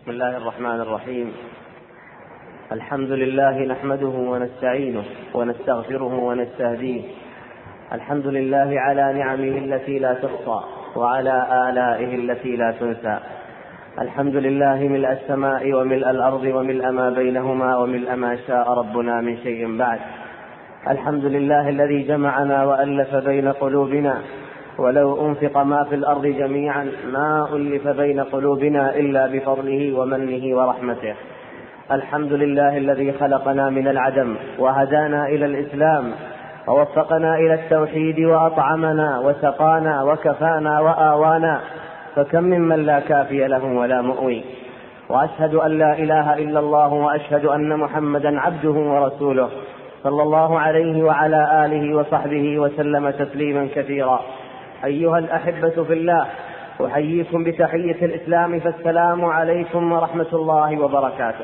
بسم الله الرحمن الرحيم. الحمد لله نحمده ونستعينه ونستغفره ونستهديه. الحمد لله على نعمه التي لا تحصى وعلى آلائه التي لا تنسى. الحمد لله ملء السماء وملء الأرض وملء ما بينهما وملء ما شاء ربنا من شيء بعد. الحمد لله الذي جمعنا وألف بين قلوبنا، ولو أنفق ما في الأرض جميعا ما ألف بين قلوبنا إلا بفضله ومنه ورحمته. الحمد لله الذي خلقنا من العدم وهدانا إلى الإسلام ووفقنا إلى التوحيد وأطعمنا وسقانا وكفانا وآوانا، فكم ممن لا كافي له ولا مؤوي. وأشهد أن لا إله إلا الله وأشهد أن محمدا عبده ورسوله صلى الله عليه وعلى آله وصحبه وسلم تسليما كثيرا. أيها الأحبة في الله، أحييكم بتحية الإسلام، فالسلام عليكم ورحمة الله وبركاته.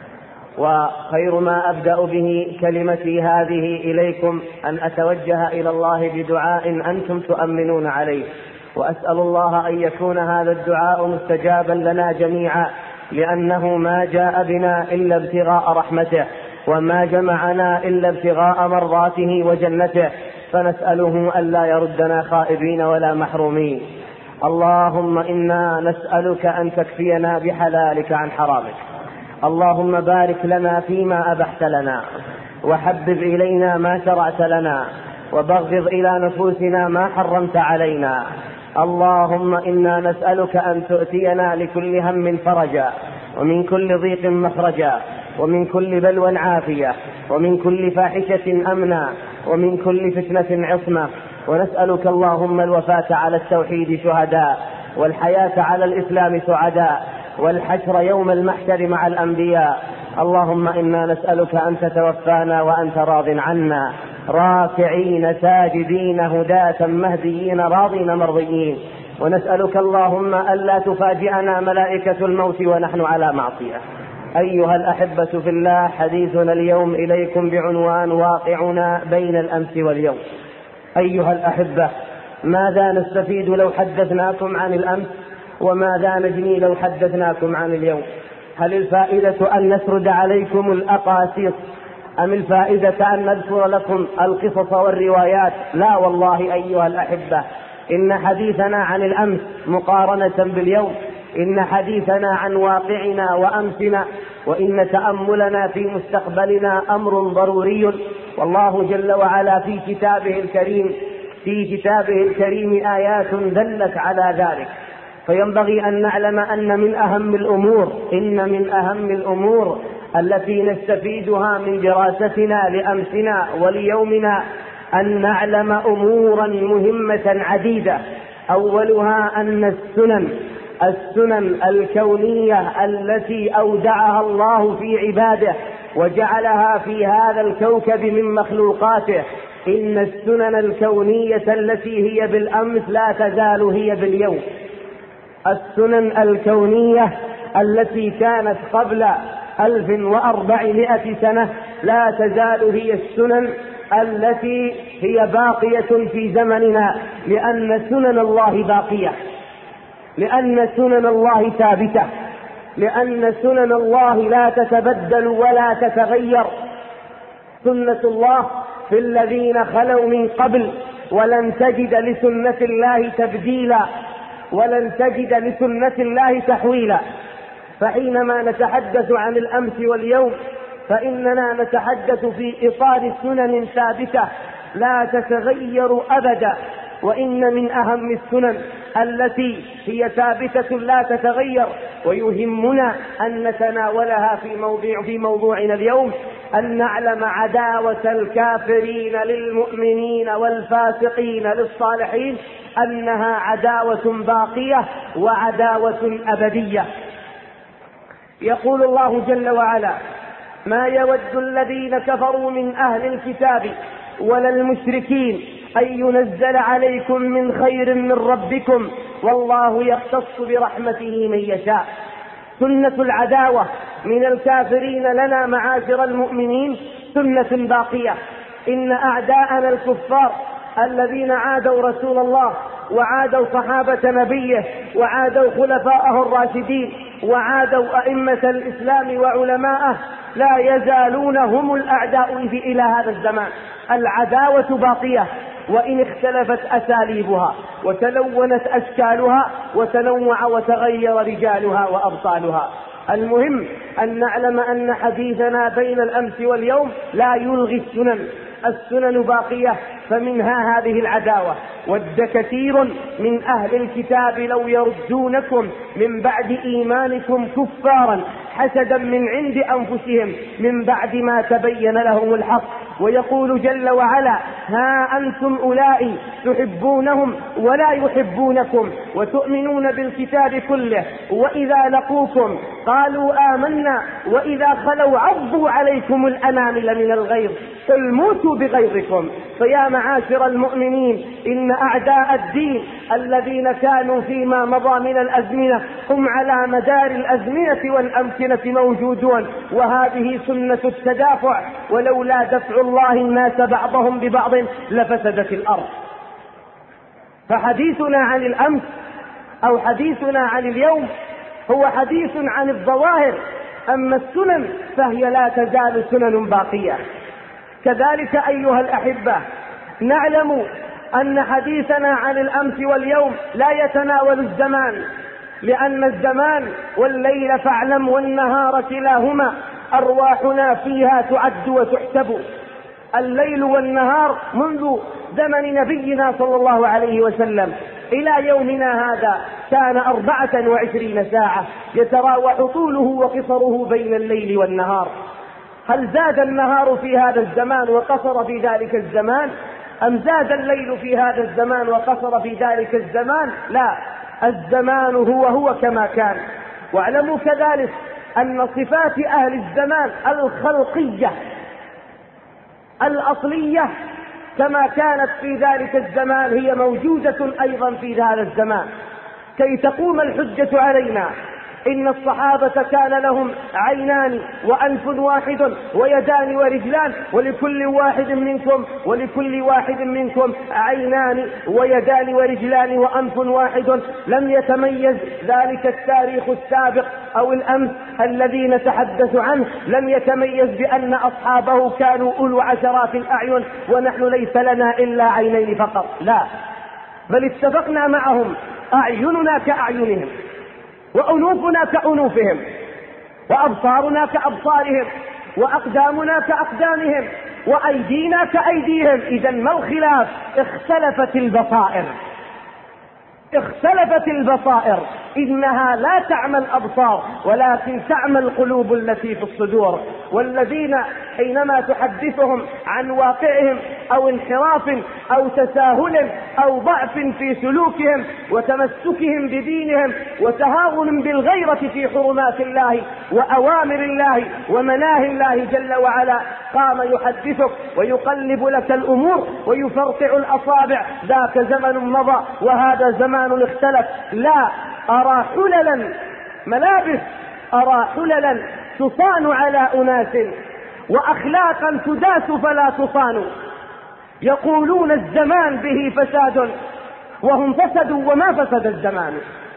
وخير ما أبدأ به كلمتي هذه إليكم أن أتوجه إلى الله بدعاء أنتم تؤمنون عليه، وأسأل الله أن يكون هذا الدعاء مستجابا لنا جميعا، لأنه ما جاء بنا إلا ابتغاء رحمته، وما جمعنا إلا ابتغاء مرضاته وجنته، فنسأله ألا يردنا خائبين ولا محرومين. اللهم إنا نسألك أن تكفينا بحلالك عن حرامك. اللهم بارك لنا فيما أبحت لنا، وحبب إلينا ما شرعت لنا، وبغض إلى نفوسنا ما حرمت علينا. اللهم إنا نسألك أن تؤتينا لكل هم فرجا، ومن كل ضيق مخرجا، ومن كل بلوى عافية، ومن كل فاحشة أمنا، ومن كل فتنة عصمة. ونسألك اللهم الوفاة على التوحيد شهداء، والحياة على الإسلام سعداء، والحشر يوم المحشر مع الأنبياء. اللهم إنا نسألك أن تتوفانا وأنت راض عنا، راكعين ساجدين هداة مهديين راضين مرضيين. ونسألك اللهم ألا تفاجئنا ملائكة الموت ونحن على معصية. أيها الأحبة في الله، حديثنا اليوم إليكم بعنوان واقعنا بين الأمس واليوم. أيها الأحبة، ماذا نستفيد لو حدثناكم عن الأمس؟ وماذا نجني لو حدثناكم عن اليوم؟ هل الفائدة أن نسرد عليكم الأقاصيص، أم الفائدة أن نذكر لكم القصص والروايات؟ لا والله أيها الأحبة، إن حديثنا عن الأمس مقارنة باليوم، إن حديثنا عن واقعنا وأمسنا، وإن تأملنا في مستقبلنا أمر ضروري. والله جل وعلا في كتابه الكريم آيات دلت على ذلك. فينبغي أن نعلم أن من أهم الأمور التي نستفيدها من دراستنا لأمسنا وليومنا أن نعلم أمورا مهمة عديدة. أولها أن السنن الكونية التي أودعها الله في عباده وجعلها في هذا الكوكب من مخلوقاته، إن السنن الكونية التي هي بالأمس لا تزال هي باليوم. السنن الكونية التي كانت قبل 1400 سنة لا تزال هي السنن التي هي باقية في زمننا، لأن سنن الله باقية، لأن سنن الله ثابتة، لأن سنن الله لا تتبدل ولا تتغير. سنة الله في الذين خلوا من قبل، ولن تجد لسنة الله تبديلا، ولن تجد لسنة الله تحويلا. فحينما نتحدث عن الأمس واليوم فإننا نتحدث في إطار سنن ثابتة لا تتغير أبدا. وإن من أهم السنن التي هي ثابتة لا تتغير ويهمنا أن نتناولها في موضوعنا اليوم أن نعلم عداوة الكافرين للمؤمنين والفاسقين للصالحين، أنها عداوة باقية وعداوة أبدية. يقول الله جل وعلا: ما يود الذين كفروا من أهل الكتاب ولا المشركين أن ينزل عليكم من خير من ربكم والله يختص برحمته من يشاء. سنة العداوة من الكافرين لنا معاشر المؤمنين سنة باقية. إن أعداءنا الكفار الذين عادوا رسول الله وعادوا صحابة نبيه وعادوا خلفاءه الراشدين وعادوا أئمة الإسلام وعلماءه لا يزالون هم الأعداء إلى هذا الزمان. العداوة باقية وإن اختلفت أساليبها وتلونت أشكالها وتنوع وتغير رجالها وأبطالها. المهم أن نعلم أن حديثنا بين الأمس واليوم لا يلغي السنن باقية، فمنها هذه العداوة. ود كثير من أهل الكتاب لو يردونكم من بعد إيمانكم كفارا حسدا من عند أنفسهم من بعد ما تبين لهم الحق. ويقول جل وعلا: ها أنتم أولئك تحبونهم ولا يحبونكم وتؤمنون بالكتاب كله وإذا لقوكم قالوا آمنا وإذا خلوا عضوا عليكم الأنامل من الغيظ قل موتوا بغيظكم. فيا معاشر المؤمنين، إن أعداء الدين الذين كانوا فيما مضى من الأزمنة هم على مدار الأزمنة والأمكنة موجودون، وهذه سنة التدافع، ولولا دفع الله الناس بعضهم ببعض لفسدت الأرض. فحديثنا عن الأمس أو حديثنا عن اليوم هو حديث عن الظواهر، أما السنن فهي لا تزال سنن باقية. كذلك أيها الأحبة، نعلم أن حديثنا عن الأمس واليوم لا يتناول الزمان، لأن الزمان والليل فاعلم والنهار كلاهما أرواحنا فيها تعد وتحسب. الليل والنهار منذ زمن نبينا صلى الله عليه وسلم إلى يومنا هذا كان 24 ساعة يتراوح طوله وقصره بين الليل والنهار. هل زاد النهار في هذا الزمان وقصر في ذلك الزمان، أم زاد الليل في هذا الزمان وقصر في ذلك الزمان؟ لا، الزمان هو كما كان. واعلموا كذلك أن صفات أهل الزمان الخلقية الأصلية كما كانت في ذلك الزمان هي موجودة أيضا في هذا الزمان. كي تقوم الحجة علينا، إن الصحابة كان لهم عينان وأنف واحد ويدان ورجلان، ولكل واحد منكم عينان ويدان ورجلان وأنف واحد. لم يتميز ذلك التاريخ السابق أو الأمس الذي نتحدث عنه، لم يتميز بأن أصحابه كانوا أولو عشرات الأعين ونحن ليس لنا إلا عينين فقط، لا، بل اتفقنا معهم أعيننا كأعينهم وأنوفنا كأنوفهم وأبصارنا كأبصارهم وأقدامنا كأقدامهم وأيدينا كأيديهم. إذن ما الخلاف؟ اختلفت البصائر. إنها لا تعمى الأبصار ولكن تعمى القلوب التي في الصدور. والذين حينما تحدثهم عن واقعهم أو انحراف أو تساهل أو ضعف في سلوكهم وتمسكهم بدينهم وتهاون بالغيرة في حرمات الله وأوامر الله ومناهي الله جل وعلا، قام يحدثك ويقلب لك الأمور ويفرقع الأصابع: ذاك زمن مضى وهذا زمان اختلف. لا، أرى حللا ملابس، أرى حللا تصان على أناس وأخلاقا تداس فلا تصان. يقولون الزمان به فساد وهم فسدوا وما فسد الزمان.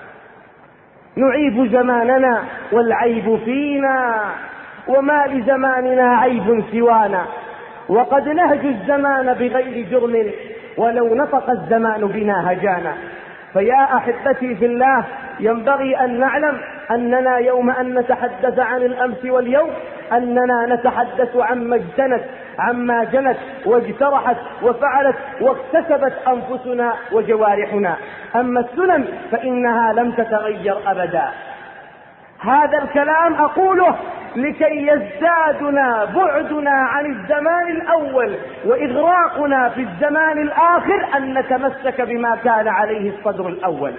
نعيب زماننا والعيب فينا وما لزماننا عيب سوانا، وقد نهج الزمان بغير جرم ولو نطق الزمان بنا هجانا. فيا أحبتي في الله، ينبغي أن نعلم أننا يوم أن نتحدث عن الأمس واليوم أننا نتحدث عما جنت واجترحت وفعلت واكتسبت أنفسنا وجوارحنا. أما السنن فإنها لم تتغير أبدا. هذا الكلام أقوله لكي يزدادنا بعدنا عن الزمان الأول وإغراقنا في الزمان الآخر أن نتمسك بما كان عليه الصدر الأول.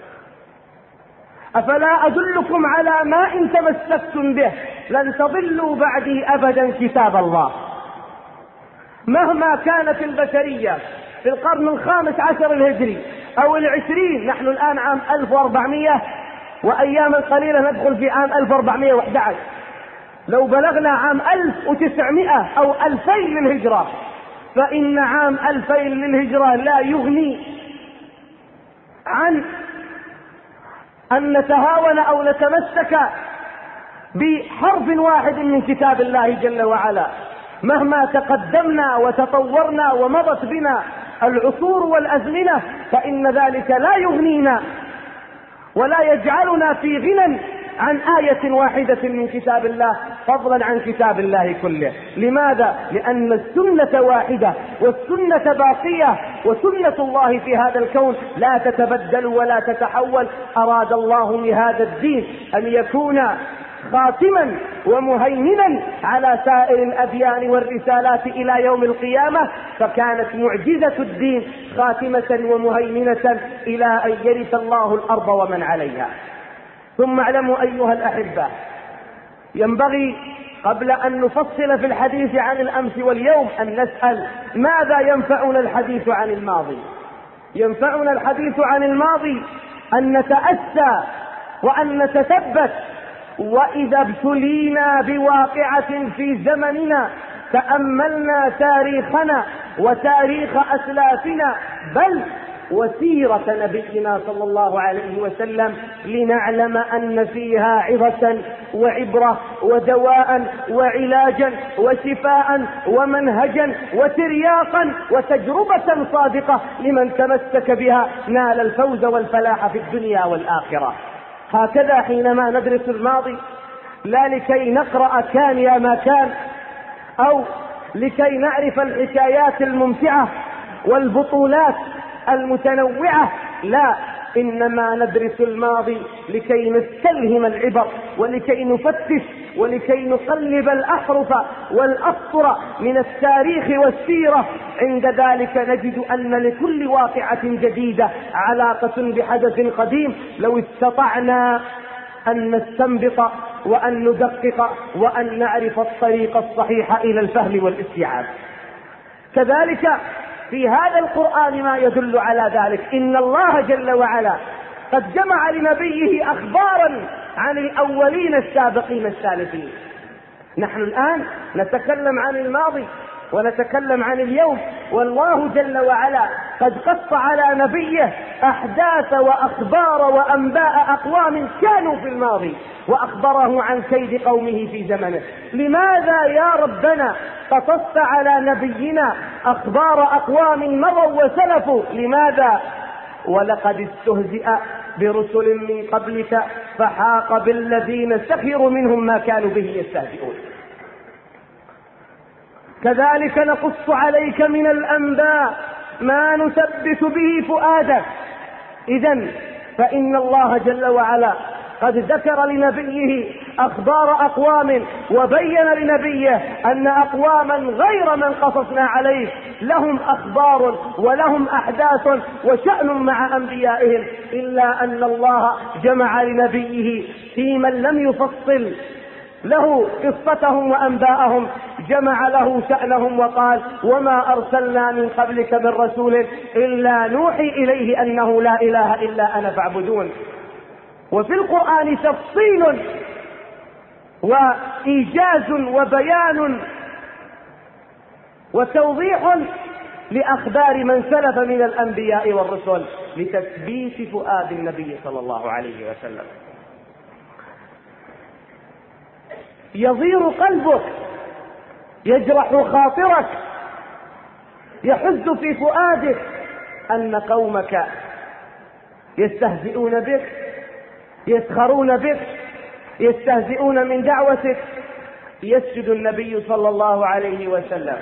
أفلا أدلكم على ما إن تمسكتم به لن تضلوا بعدي أبدا كتاب الله. مهما كانت البشرية في القرن 15 الهجري أو 20، نحن الآن عام 1400 وأيام قليلة ندخل في عام 1411، لو بلغنا عام 1900 أو 2000 للهجرة، فإن عام 2000 للهجرة لا يغني عن أن نتهاون أو نتمسك بحرف واحد من كتاب الله جل وعلا مهما تقدمنا وتطورنا ومضت بنا العصور والأزمنة، فإن ذلك لا يغنينا ولا يجعلنا في غنى عن آية واحدة من كتاب الله فضلا عن كتاب الله كله. لماذا؟ لأن السنة واحدة والسنة باقية، وسنة الله في هذا الكون لا تتبدل ولا تتحول. أراد الله لهذا الدين أن يكون خاتما ومهيمنا على سائر الأديان والرسالات إلى يوم القيامة، فكانت معجزة الدين خاتمة ومهيمنة إلى أن يرث الله الأرض ومن عليها. ثم اعلموا أيها الأحبة، ينبغي قبل أن نفصل في الحديث عن الأمس واليوم أن نسأل ماذا ينفعنا الحديث عن الماضي؟ ينفعنا الحديث عن الماضي أن نتأسى وأن نتثبت، وإذا ابتلينا بواقعة في زمننا تأملنا تاريخنا وتاريخ أسلافنا بل وسيرة نبينا صلى الله عليه وسلم لنعلم أن فيها عظة وعبرة ودواء وعلاجا وشفاء ومنهجا وترياقا وتجربة صادقة لمن تمسك بها نال الفوز والفلاح في الدنيا والآخرة. هكذا حينما ندرس الماضي لا لكي نقرأ كان يا ما كان أو لكي نعرف الحكايات الممتعة والبطولات المتنوعة، لا، إنما ندرس الماضي لكي نستلهم العبر ولكي نفتش ولكي نقلب الأحرف والأسطر من التاريخ والسيرة. عند ذلك نجد أن لكل واقعة جديدة علاقة بحدث قديم لو استطعنا أن نستنبط وأن ندقق وأن نعرف الطريق الصحيح إلى الفهم والاستيعاب. كذلك في هذا القرآن ما يدل على ذلك. إن الله جل وعلا قد جمع لنبيه أخبارا عن الأولين السابقين السالفين. نحن الآن نتكلم عن الماضي ونتكلم عن اليوم، والله جل وعلا قد قص على نبيه أحداث وأخبار وأنباء أقوام كانوا في الماضي وأخبره عن كيد قومه في زمنه. لماذا يا ربنا قصصت على نبينا أخبار أقوام مضوا وسلفوا؟ لماذا؟ ولقد استهزئ برسل من قبلك فحاق بالذين سخروا منهم ما كانوا به يستهزئون. كذلك نقص عليك من الأنباء ما نثبت به فؤادك. إذن فإن الله جل وعلا قد ذكر لنبيه أخبار أقوام وبين لنبيه أن أقواما غير من قصصنا عليه لهم أخبار ولهم أحداث وشأن مع أنبيائهم، إلا أن الله جمع لنبيه في من لم يفصل له قصتهم وأنباءهم جمع له شأنهم وقال: وما أرسلنا من قبلك من رسول إلا نوحي إليه أنه لا إله إلا أنا فاعبدون. وفي القرآن تفصيل وإيجاز وبيان وتوضيح لأخبار من سلف من الأنبياء والرسل لتثبيت فؤاد النبي صلى الله عليه وسلم. يضير قلبك، يجرح خاطرك، يحز في فؤادك أن قومك يستهزئون بك، يسخرون بك، يستهزئون من دعوتك. يسجد النبي صلى الله عليه وسلم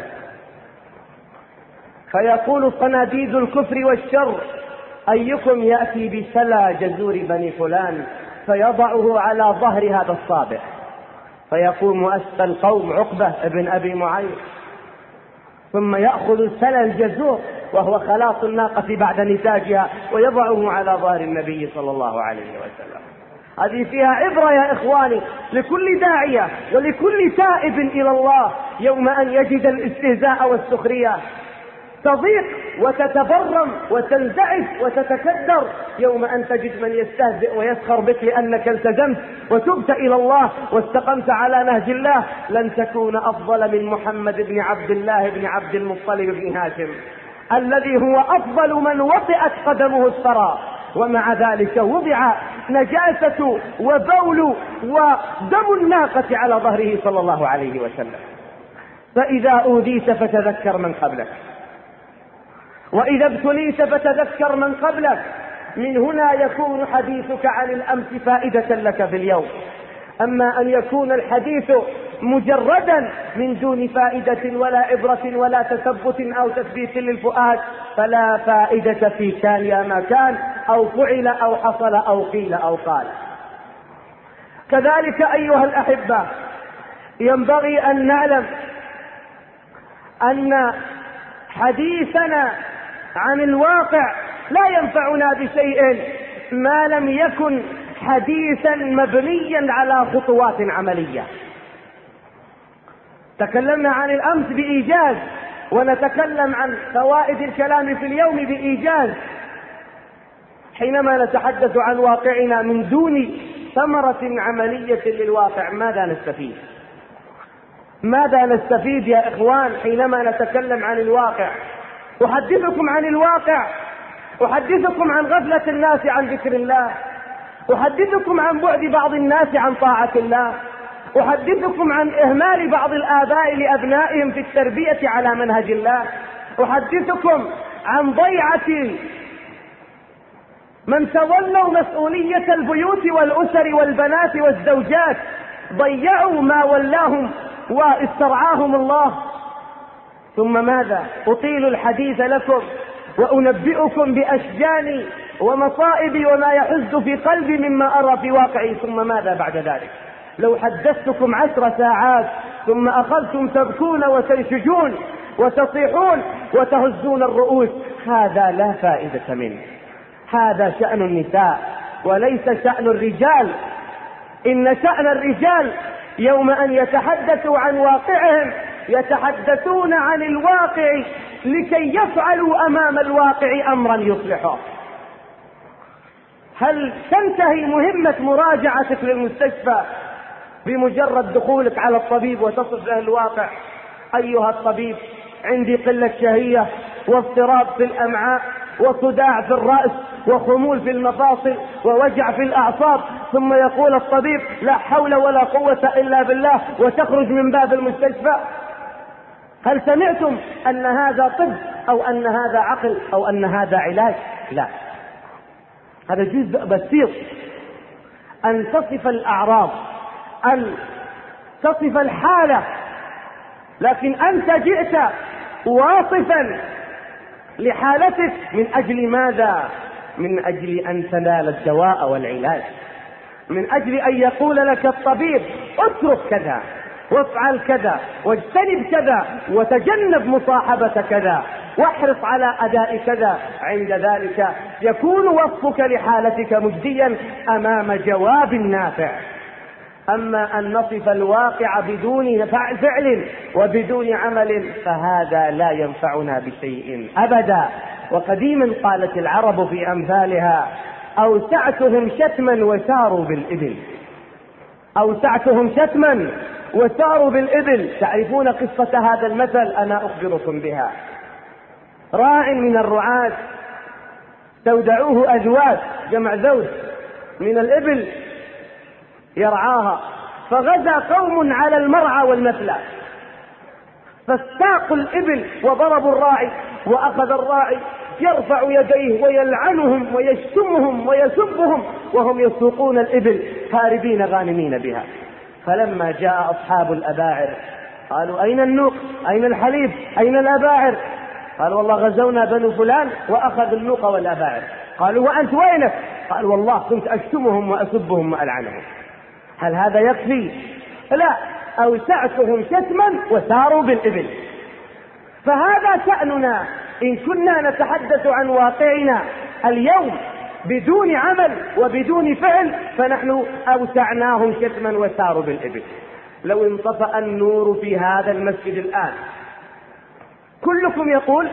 فيقول صناديد الكفر والشر: أيكم يأتي بسلى جزور بني فلان فيضعه على ظهر هذا الصابع، فيقوم أسفل القوم عقبة ابن أبي معيط، ثم يأخذ سلى الجزور وهو خلاص الناقة بعد نتاجها ويضعه على ظهر النبي صلى الله عليه وسلم. هذه فيها عبرة يا إخواني لكل داعية ولكل تائب إلى الله يوم أن يجد الاستهزاء والسخرية، تضيق وتتبرم وتنزعج وتتكدر يوم أن تجد من يستهزئ ويسخر بك لأنك التزمت وتبت إلى الله واستقمت على نهج الله. لن تكون أفضل من محمد بن عبد الله بن عبد المطلب بن هاشم الذي هو أفضل من وطئت قدمه الثرى، ومع ذلك وضع نجاسة وبول ودم الناقة على ظهره صلى الله عليه وسلم. فإذا أوذيت فتذكر من قبلك، وإذا ابتليت فتذكر من قبلك. من هنا يكون حديثك عن الأمس فائدة لك في اليوم. أما أن يكون الحديث مجردا من دون فائدة ولا عبرة ولا تثبت أو تثبيت للفؤاد فلا فائدة في كان يا ما كان، أو فعل أو حصل أو قيل أو قال. كذلك أيها الأحبة ينبغي أن نعلم أن حديثنا عن الواقع لا ينفعنا بشيء ما لم يكن حديثا مبنيا على خطوات عملية. تكلمنا عن الأمس بإيجاز، ونتكلم عن فوائد الكلام في اليوم بإيجاز. حينما نتحدث عن واقعنا من دون ثمرة عملية للواقع ماذا نستفيد؟ ماذا نستفيد يا إخوان حينما نتكلم عن الواقع؟ أحدثكم عن الواقع، أحدثكم عن غفلة الناس عن ذكر الله، أحدثكم عن بعد بعض الناس عن طاعة الله، أحدثكم عن إهمال بعض الآباء لأبنائهم في التربية على منهج الله، أحدثكم عن ضيعة من تولوا مسؤولية البيوت والأسر والبنات والزوجات، ضيعوا ما ولاهم واسترعاهم الله. ثم ماذا؟ أطيل الحديث لكم وأنبئكم بأشجان ومصائب وما يحز في قلبي مما أرى في واقعي. ثم ماذا بعد ذلك؟ لو حدثتكم 10 ساعات ثم أخذتم تبكون وتنشجون وتصيحون وتهزون الرؤوس، هذا لا فائدة منه. هذا شأن النساء وليس شأن الرجال. إن شأن الرجال يوم أن يتحدثوا عن واقعهم يتحدثون عن الواقع لكي يفعلوا أمام الواقع أمرا يصلحه. هل تنتهي مهمة مراجعتك للمستشفى بمجرد دخولك على الطبيب وتصف له الواقع؟ أيها الطبيب عندي قلة شهية واضطراب في الأمعاء وصداع في الرأس وخمول في المفاصل ووجع في الأعصاب، ثم يقول الطبيب لا حول ولا قوة إلا بالله وتخرج من باب المستشفى. هل سمعتم أن هذا طب أو أن هذا عقل أو أن هذا علاج؟ لا، هذا جزء بسيط. أن تصف الأعراض، أن تصف الحالة، لكن أنت جئت واصفا لحالتك من أجل ماذا؟ من أجل أن تنال الدواء والعلاج، من أجل أن يقول لك الطبيب اترك كذا وافعل كذا واجتنب كذا وتجنب مصاحبة كذا واحرص على أداء كذا. عند ذلك يكون وصفك لحالتك مجديا أمام جواب نافع. أما أن نصف الواقع بدون فعل وبدون عمل فهذا لا ينفعنا بشيء أبدا. وقديما قالت العرب في أمثالها أوسعتهم شتما وساروا بالإبل، أوسعتهم شتما وساروا بالإبل. تعرفون قصة هذا المثل؟ أنا أخبركم بها. راع من الرعاة استودعوه أزواج، جمع زوج من الإبل يرعاها، فغزا قوم على المرعى والمثلى فاستاقوا الإبل وضربوا الراعي، وأخذ الراعي يرفع يديه ويلعنهم ويشتمهم ويسبهم وهم يسوقون الإبل هاربين غانمين بها. فلما جاء أصحاب الأباعر قالوا أين النوق؟ أين الحليب؟ أين الأباعر؟ قال والله غزونا بنو فلان وأخذ النوق والأباعر. قالوا وأنت وينك؟ قال والله كنت أشتمهم وأسبهم وألعنهم. هل هذا يكفي؟ لا، أوسعتهم شتما وساروا بالإبل. فهذا شأننا إن كنا نتحدث عن واقعنا اليوم بدون عمل وبدون فعل، فنحن أوسعناهم شتما وساروا بالإبل. لو انطفأ النور في هذا المسجد الآن كلكم يقول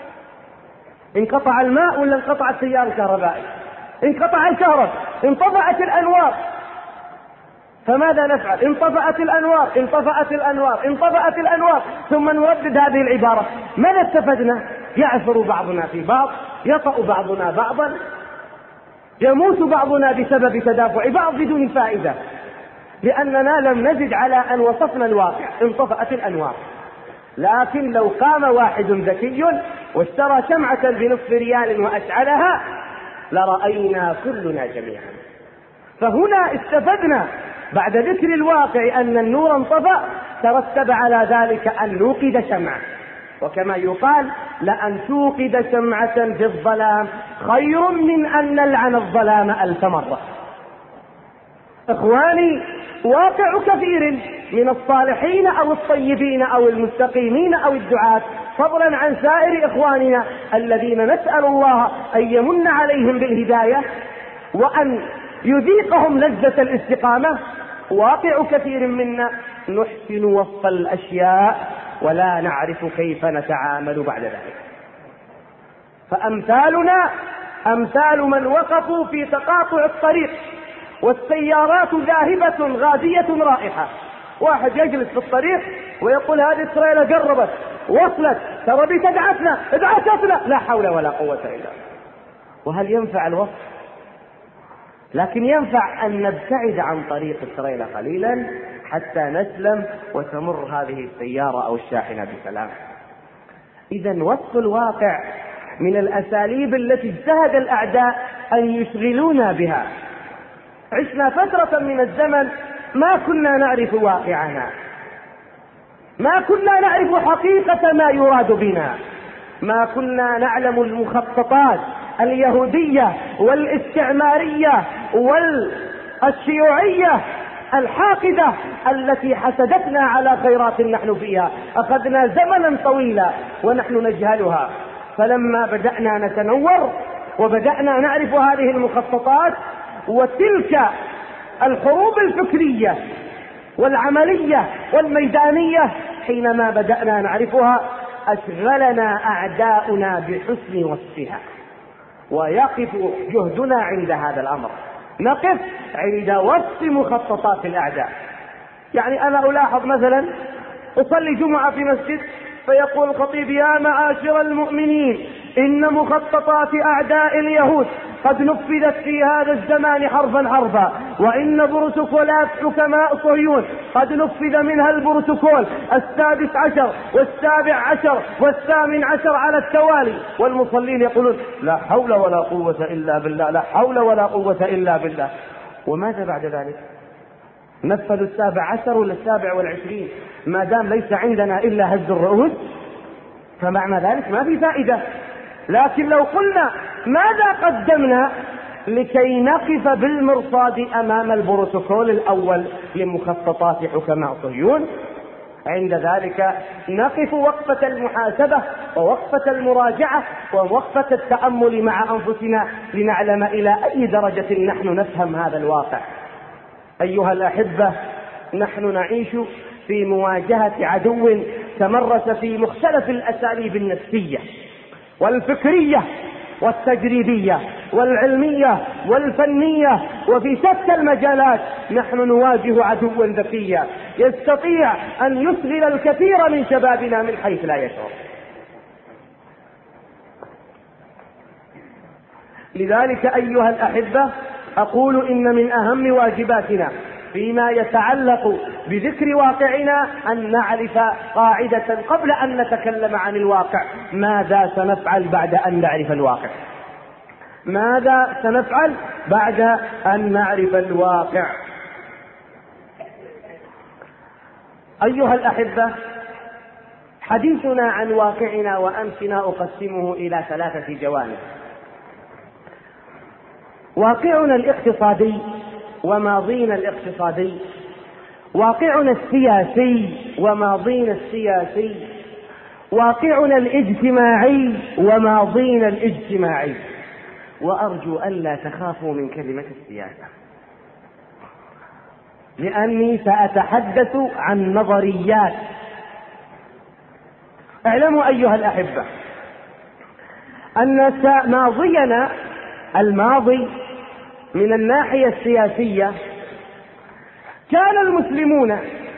انقطع الماء ولا انقطع التيار الكهربائي؟ انقطع الكهرباء، انطفأت الأنوار، فماذا نفعل؟ انطفأت الأنوار، انطفأت الأنوار، انطفأت الأنوار، ثم نردد هذه العبارة. ماذا استفدنا؟ يعثر بعضنا في بعض، يطأ بعضنا بعضا. يموت بعضنا بسبب تدافع بعض بدون فائدة، لأننا لم نزد على أن وصفنا الواقع، انطفأت الأنوار. لكن لو قام واحد ذكي واشترى شمعة بنصف ريال وأشعلها لرأينا كلنا جميعا. فهنا استفدنا بعد ذكر الواقع أن النور انطفأ، ترتب على ذلك أن نوقد شمعة. وكما يقال: لأن توقد شمعة في الظلام خير من أن نلعن الظلام 1000 مرة. إخواني، واقع كثير من الصالحين أو الطيبين أو المستقيمين أو الدعاة، فضلا عن سائر إخواننا الذين نسأل الله أن يمن عليهم بالهداية وأن يذيقهم لذة الاستقامة، واقع كثير منا نحسن وصف الأشياء ولا نعرف كيف نتعامل بعد ذلك. فأمثالنا أمثال من وقفوا في تقاطع الطريق والسيارات ذاهبة غادية رائحة، واحد يجلس في الطريق ويقول: هذه إسرائيل قربت، وصلت، ترى بتدعسنا، ادعستنا، لا حول ولا قوة إلا بالله. وهل ينفع الوصف؟ لكن ينفع أن نبتعد عن طريق إسرائيل قليلا حتى نسلم وتمر هذه السيارة أو الشاحنة بسلام. إذن وصف الواقع من الأساليب التي اجتهد الأعداء أن يشغلونا بها. عشنا فترة من الزمن ما كنا نعرف واقعنا، ما كنا نعرف حقيقة ما يراد بنا، ما كنا نعلم المخططات اليهودية والاستعمارية والشيوعية الحاقدة التي حسدتنا على خيرات نحن فيها. أخذنا زمنا طويلا ونحن نجهلها، فلما بدأنا نتنور وبدأنا نعرف هذه المخططات وتلك الحروب الفكرية والعملية والميدانية، حينما بدأنا نعرفها أشغلنا أعداؤنا بحسن وصفها. ويقف جهدنا عند هذا الأمر، نقف عند وصف مخططات الأعداء. يعني أنا ألاحظ مثلا أصلي جمعة في مسجد فيقول الخطيب: يا معاشر المؤمنين، إن مخططات أعداء اليهود قد نفذت في هذا الزمان حرفا، وإن بروتوكولات حكماء صهيون قد نفذ منها البروتوكول 16 و17 و18 على التوالي. والمصلين يقولون: لا حول ولا قوة إلا بالله، لا حول ولا قوة إلا بالله. وماذا بعد ذلك؟ نفذوا 17 ولا 27، ما دام ليس عندنا إلا هز الرؤوس فمعنى ذلك ما في فائدة. لكن لو قلنا ماذا قدمنا لكي نقف بالمرصاد أمام البروتوكول الأول لمخططات حكماء صهيون، عند ذلك نقف وقفة المحاسبة ووقفة المراجعة ووقفة التأمل مع أنفسنا لنعلم إلى أي درجة نحن نفهم هذا الواقع. أيها الأحبة، نحن نعيش في مواجهة عدو تمرس في مختلف الأساليب النفسية والفكرية والتجريبية والعلمية والفنية، وفي شتى المجالات نحن نواجه عدوا ذكيا يستطيع أن يشغل الكثير من شبابنا من حيث لا يشعر. لذلك أيها الأحبة، أقول إن من أهم واجباتنا فيما يتعلق بذكر واقعنا أن نعرف قاعدة قبل أن نتكلم عن الواقع: ماذا سنفعل بعد أن نعرف الواقع؟ ماذا سنفعل بعد أن نعرف الواقع؟ أيها الأحبة، حديثنا عن واقعنا وأمسنا أقسمه إلى 3 جوانب: واقعنا الاقتصادي وماضينا الاقتصادي، واقعنا السياسي وماضينا السياسي، واقعنا الاجتماعي وماضينا الاجتماعي. وأرجو ألا تخافوا من كلمة السياسة، لأني سأتحدث عن نظريات. اعلموا أيها الأحبة أن ماضينا الماضي من الناحية السياسية كان المسلمون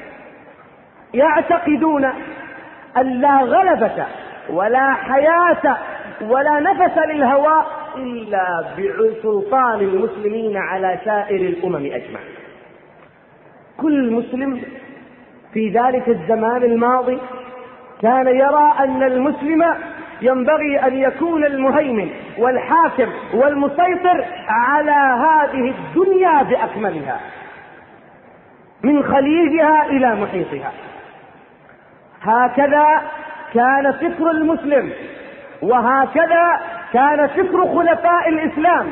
يعتقدون أن لا غلبة ولا حياة ولا نفس للهواء إلا بسلطان المسلمين على سائر الأمم أجمعين. كل مسلم في ذلك الزمان الماضي كان يرى أن المسلم ينبغي أن يكون المهيمن والحاكم والمسيطر على هذه الدنيا بأكملها من خليجها إلى محيطها. هكذا كان فكر المسلم، وهكذا كان فكر خلفاء الإسلام،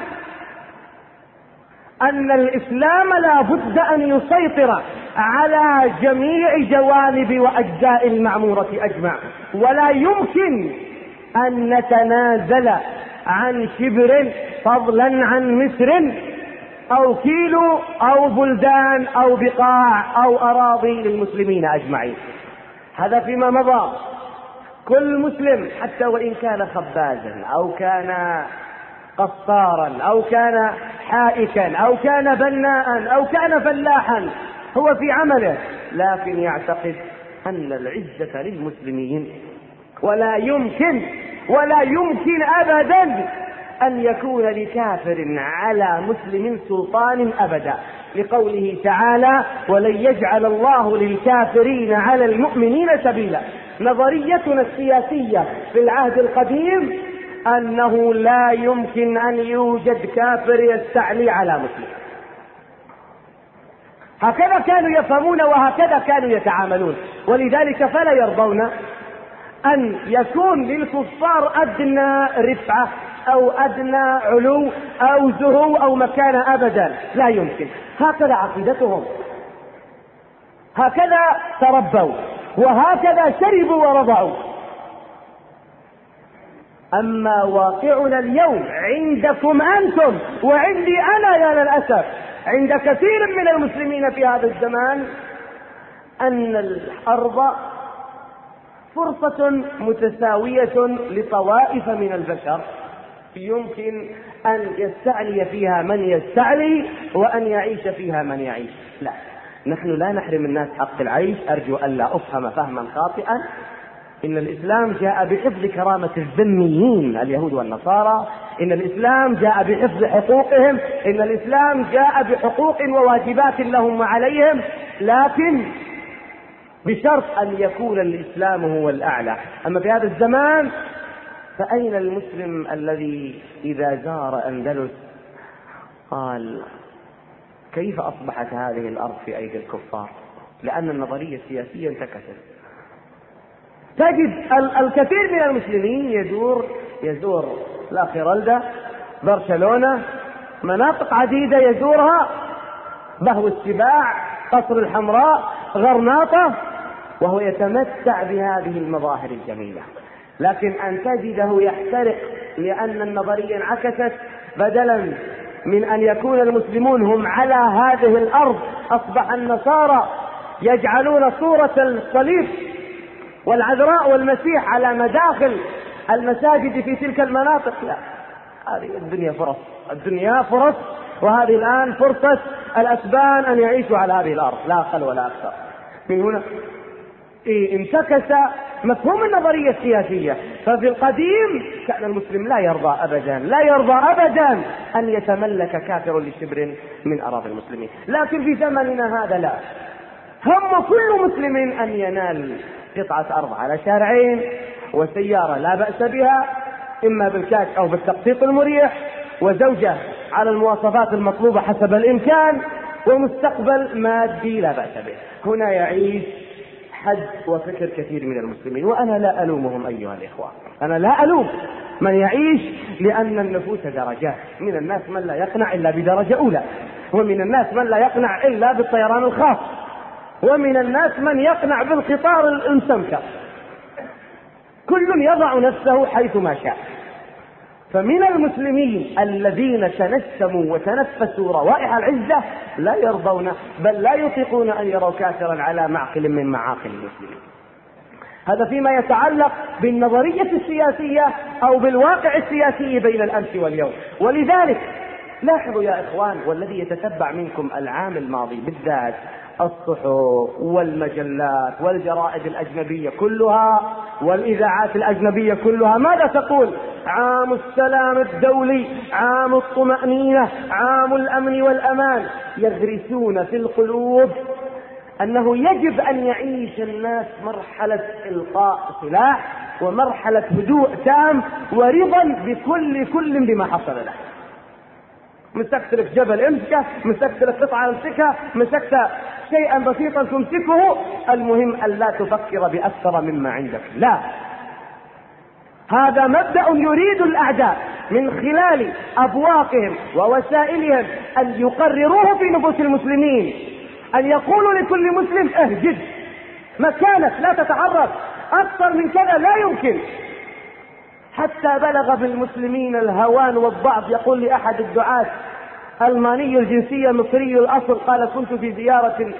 أن الإسلام لا بد أن يسيطر على جميع جوانب وأجزاء المعمورة أجمع، ولا يمكن أن نتنازل عن شبر فضلا عن مصر أو كيلو أو بلدان أو بقاع أو أراضي للمسلمين أجمعين. هذا فيما مضى. كل مسلم حتى وإن كان خبازا أو كان قصارا أو كان حائكا أو كان بناء أو كان فلاحا هو في عمله، لكن يعتقد أن العزة للمسلمين، ولا يمكن أبدا أن يكون لكافر على مسلم سلطان أبدا، لقوله تعالى: ولن يجعل الله للكافرين على المؤمنين سبيلا. نظريتنا السياسية في العهد القديم أنه لا يمكن أن يوجد كافر يستعلي على مسلم. هكذا كانوا يفهمون وهكذا كانوا يتعاملون، ولذلك فلا يرضون أن يكون للكفار أدنى رفعة أو أدنى علو أو زهو أو مكان أبدا، لا يمكن. هكذا عقيدتهم، هكذا تربوا وهكذا شربوا ورضعوا. أما واقعنا اليوم عندكم أنتم وعندي أنا يا للأسف عند كثير من المسلمين في هذا الزمان، أن الأرض فرصة متساوية لطوائف من البشر، يمكن أن يستعلي فيها من يستعلي وأن يعيش فيها من يعيش. لا، نحن لا نحرم الناس حق العيش. أرجو ألا أفهم فهما خاطئا. إن الإسلام جاء بحفظ كرامة الذميين اليهود والنصارى، إن الإسلام جاء بحفظ حقوقهم، إن الإسلام جاء بحقوق وواجبات لهم وعليهم، لكن بشرط أن يكون الإسلام هو الأعلى. أما في هذا الزمان فأين المسلم الذي إذا زار أندلس قال: كيف أصبحت هذه الأرض في أيدي الكفار؟ لأن النظرية السياسية انتكست. تجد الكثير من المسلمين يزور لا خيرلدة، برشلونة، مناطق عديدة يزورها، بهو السباع، قصر الحمراء، غرناطة، وهو يتمتع بهذه المظاهر الجميلة، لكن أن تجده يحترق لأن النظرية انعكست. بدلا من أن يكون المسلمون هم على هذه الأرض، أصبح النصارى يجعلون صورة الصليب والعذراء والمسيح على مداخل المساجد في تلك المناطق. لا، هذه الدنيا فرص، وهذه الآن فرصة الأسبان أن يعيشوا على هذه الأرض، لا أقل ولا أكثر. من هنا انتكس مفهوم النظرية السياسية. ففي القديم كان المسلم لا يرضى أبدا أن يتملك كافر لشبر من أراضي المسلمين. لكن في زمننا هذا لا، هم كل مسلم أن ينال قطعة أرض على شارعين وسيارة لا بأس بها، إما بالكاش أو بالتقسيط المريح، وزوجة على المواصفات المطلوبة حسب الإمكان، ومستقبل مادي لا بأس به. هنا يعيش حد وفكر كثير من المسلمين، وأنا لا ألومهم أيها الإخوة، أنا لا ألوم من يعيش، لأن النفوس درجات. من الناس من لا يقنع إلا بدرجة أولى، ومن الناس من لا يقنع إلا بالطيران الخاص، ومن الناس من يقنع بالقطار المسمكر. كل يضع نفسه حيث ما شاء. فمن المسلمين الذين تنسموا وتنفسوا روائح العزة لا يرضون بل لا يطيقون أن يروا كافرا على معقل من معاقل المسلمين. هذا فيما يتعلق بالنظرية السياسية أو بالواقع السياسي بين الأمس واليوم. ولذلك لاحظوا يا إخوان، والذي يتتبع منكم العام الماضي بالذات الصحف والمجلات والجرائد الأجنبية كلها والإذاعات الأجنبية كلها ماذا تقول؟ عام السلام الدولي، عام الطمأنينة، عام الأمن والأمان. يغرسون في القلوب أنه يجب أن يعيش الناس مرحلة إلقاء سلاح ومرحلة هدوء تام ورضا كل بما حصل له. مسكت لك جبل امسكه، مسكت لك قطعة امسكها، مسكت شيئا بسيطا تمسكه، المهم أن لا تفكر بأكثر مما عندك. لا، هذا مبدأ يريد الأعداء من خلال أبواقهم ووسائلهم أن يقرروه في نفوس المسلمين، أن يقولوا لكل مسلم اهجد مكانك لا تتعرض، أكثر من كذا لا يمكن. حتى بلغ بالمسلمين الهوان والضعف. يقول لي أحد الدعاة ألماني الجنسية مصري الأصل، قال كنت في زيارة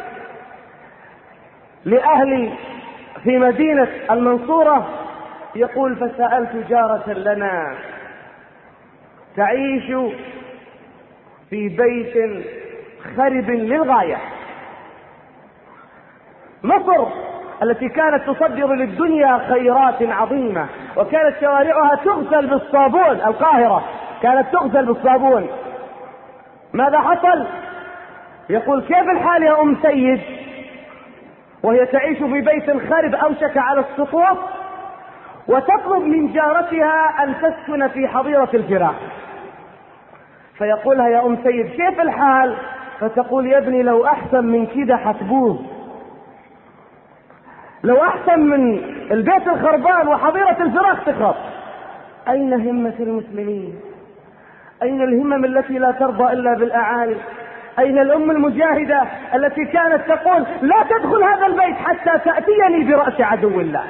لأهلي في مدينة المنصورة، يقول فسألت جارة لنا تعيش في بيت خرب للغاية. مصر التي كانت تصدر للدنيا خيرات عظيمة وكانت شوارعها تغسل بالصابون، القاهرة كانت تغسل بالصابون، ماذا حصل؟ يقول كيف الحال يا أم سيد وهي تعيش في بيت خرب أوشك على السقوط وتطلب من جارتها أن تسكن في حظيرة الفراق، فيقولها يا أم سيد كيف الحال؟ فتقول يا ابني لو أحسن من كده حتبوظ، لو أحسن من البيت الخربان وحظيرة الفراق تخرب. أين همة المسلمين؟ أين الهمم التي لا ترضى إلا بالأعالي؟ أين الأم المجاهدة التي كانت تقول لا تدخل هذا البيت حتى تأتيني برأس عدو الله؟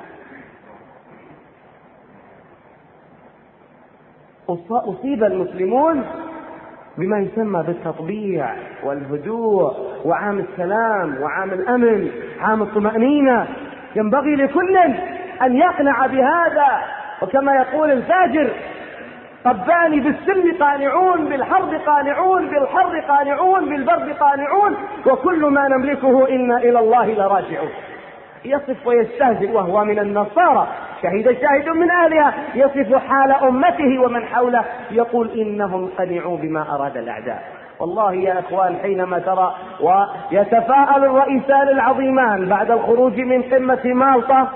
أصيب المسلمون بما يسمى بالتطبيع والهدوء وعام السلام وعام الأمن، عام الطمأنينة. ينبغي لكل أن يقنع بهذا، وكما يقول الفاجر طباني بالسلم قانعون، بالحرب قانعون، بالحر قانعون، بالبرد قانعون، وكل ما نملكه إنا إلى الله لراجعون. يصف ويستهزئ وهو من النصارى، شهد شاهد من أهلها، يصف حال أمته ومن حوله، يقول إنهم قنعوا بما أراد الأعداء. والله يا إخوان حينما ترى ويتفاءل الرئيسان العظيمان بعد الخروج من قمة مالطا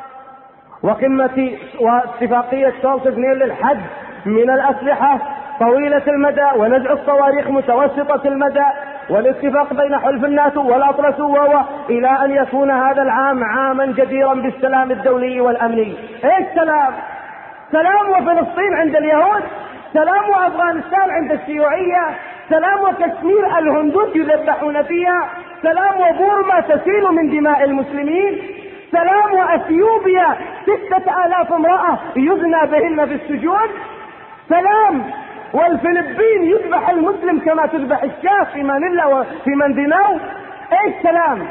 وقمة واتفاقية سولتفنيل للحد من الأسلحة طويلة المدى ونزع الصواريخ متوسطة المدى والاتفاق بين حلف الناتو والأطلس إلى أن يكون هذا العام عاما جديرا بالسلام الدولي والأمني. ايش سلام؟ سلام وفلسطين عند اليهود، سلام وأفغانستان عند الشيوعية، سلام وكشمير الهندوس يذبحون فيها، سلام وبورما تسيل من دماء المسلمين، سلام وأثيوبيا 6000 امرأة يزنى بهن في السجون، سلام والفلبين يذبح المسلم كما تذبح الشاة في مانيلا وفي مانديناو. ايش سلام؟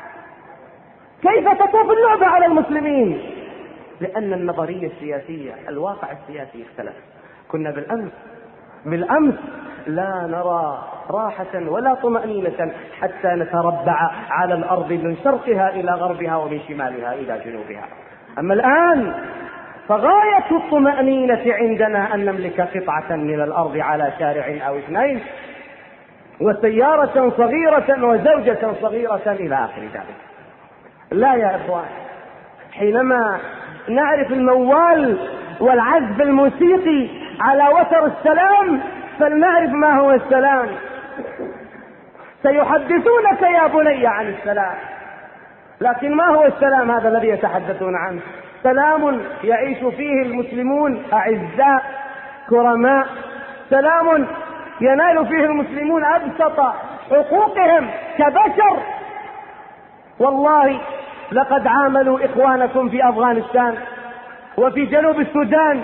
كيف تطوف اللعبة على المسلمين؟ لأن النظرية السياسية الواقع السياسي اختلف. كنا بالأمس لا نرى راحة ولا طمأنينة حتى نتربع على الأرض من شرقها إلى غربها ومن شمالها إلى جنوبها. أما الآن فغاية الطمأنينة عندنا أن نملك قطعة من الأرض على شارع أو اثنين وسيارة صغيرة وزوجة صغيرة إلى آخر ذلك. لا يا إخوان، حينما نعرف الموال والعزف الموسيقي على وتر السلام فلنعرف ما هو السلام. سيحدثونك يا بني عن السلام، لكن ما هو السلام هذا الذي يتحدثون عنه؟ سلام يعيش فيه المسلمون أعزاء كرماء، سلام ينال فيه المسلمون أبسط حقوقهم كبشر. والله لقد عاملوا إخوانكم في أفغانستان وفي جنوب السودان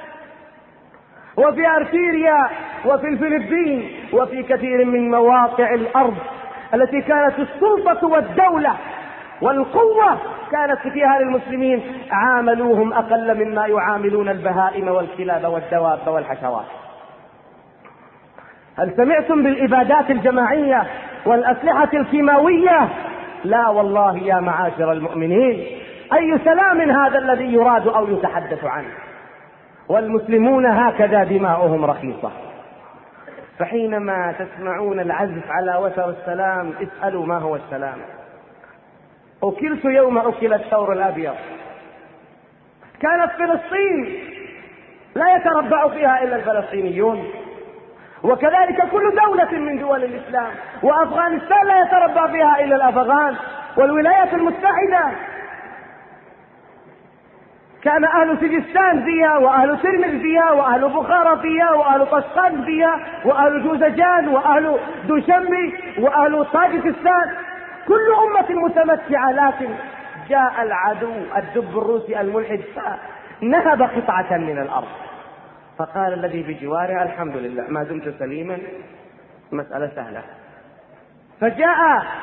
وفي أرتيريا وفي الفلبين وفي كثير من مواقع الأرض التي كانت السلطة والدولة والقوة كانت فيها للمسلمين، عاملوهم أقل مما يعاملون البهائم والكلاب والدواب والحشرات. هل سمعتم بالإبادات الجماعية والأسلحة الكيماوية. لا والله يا معاشر المؤمنين، أي سلام هذا الذي يراد أو يتحدث عنه؟ والمسلمون هكذا دماؤهم رخيصة. فحينما تسمعون العزف على وتر السلام اسألوا ما هو السلام. أكلت يوم أكل الثور الأبيض، كانت فلسطين لا يتربع فيها إلا الفلسطينيون، وكذلك كل دولة من دول الإسلام، وأفغانستان لا يتربع فيها إلا الأفغان، والولايات المتحدة كان أهل سجستان فيها، وأهل ترمذ فيها، وأهل بخارى فيها، وأهل طشقند فيها، وأهل جوزجان، وأهل دوشنبي، وأهل طاجكستان، كل أمة متمتعة. لكن جاء العدو الدب الروسي الملحد نهب قطعة من الأرض، فقال الذي بجواره الحمد لله ما دمت سليما، مسألة سهلة. فجاء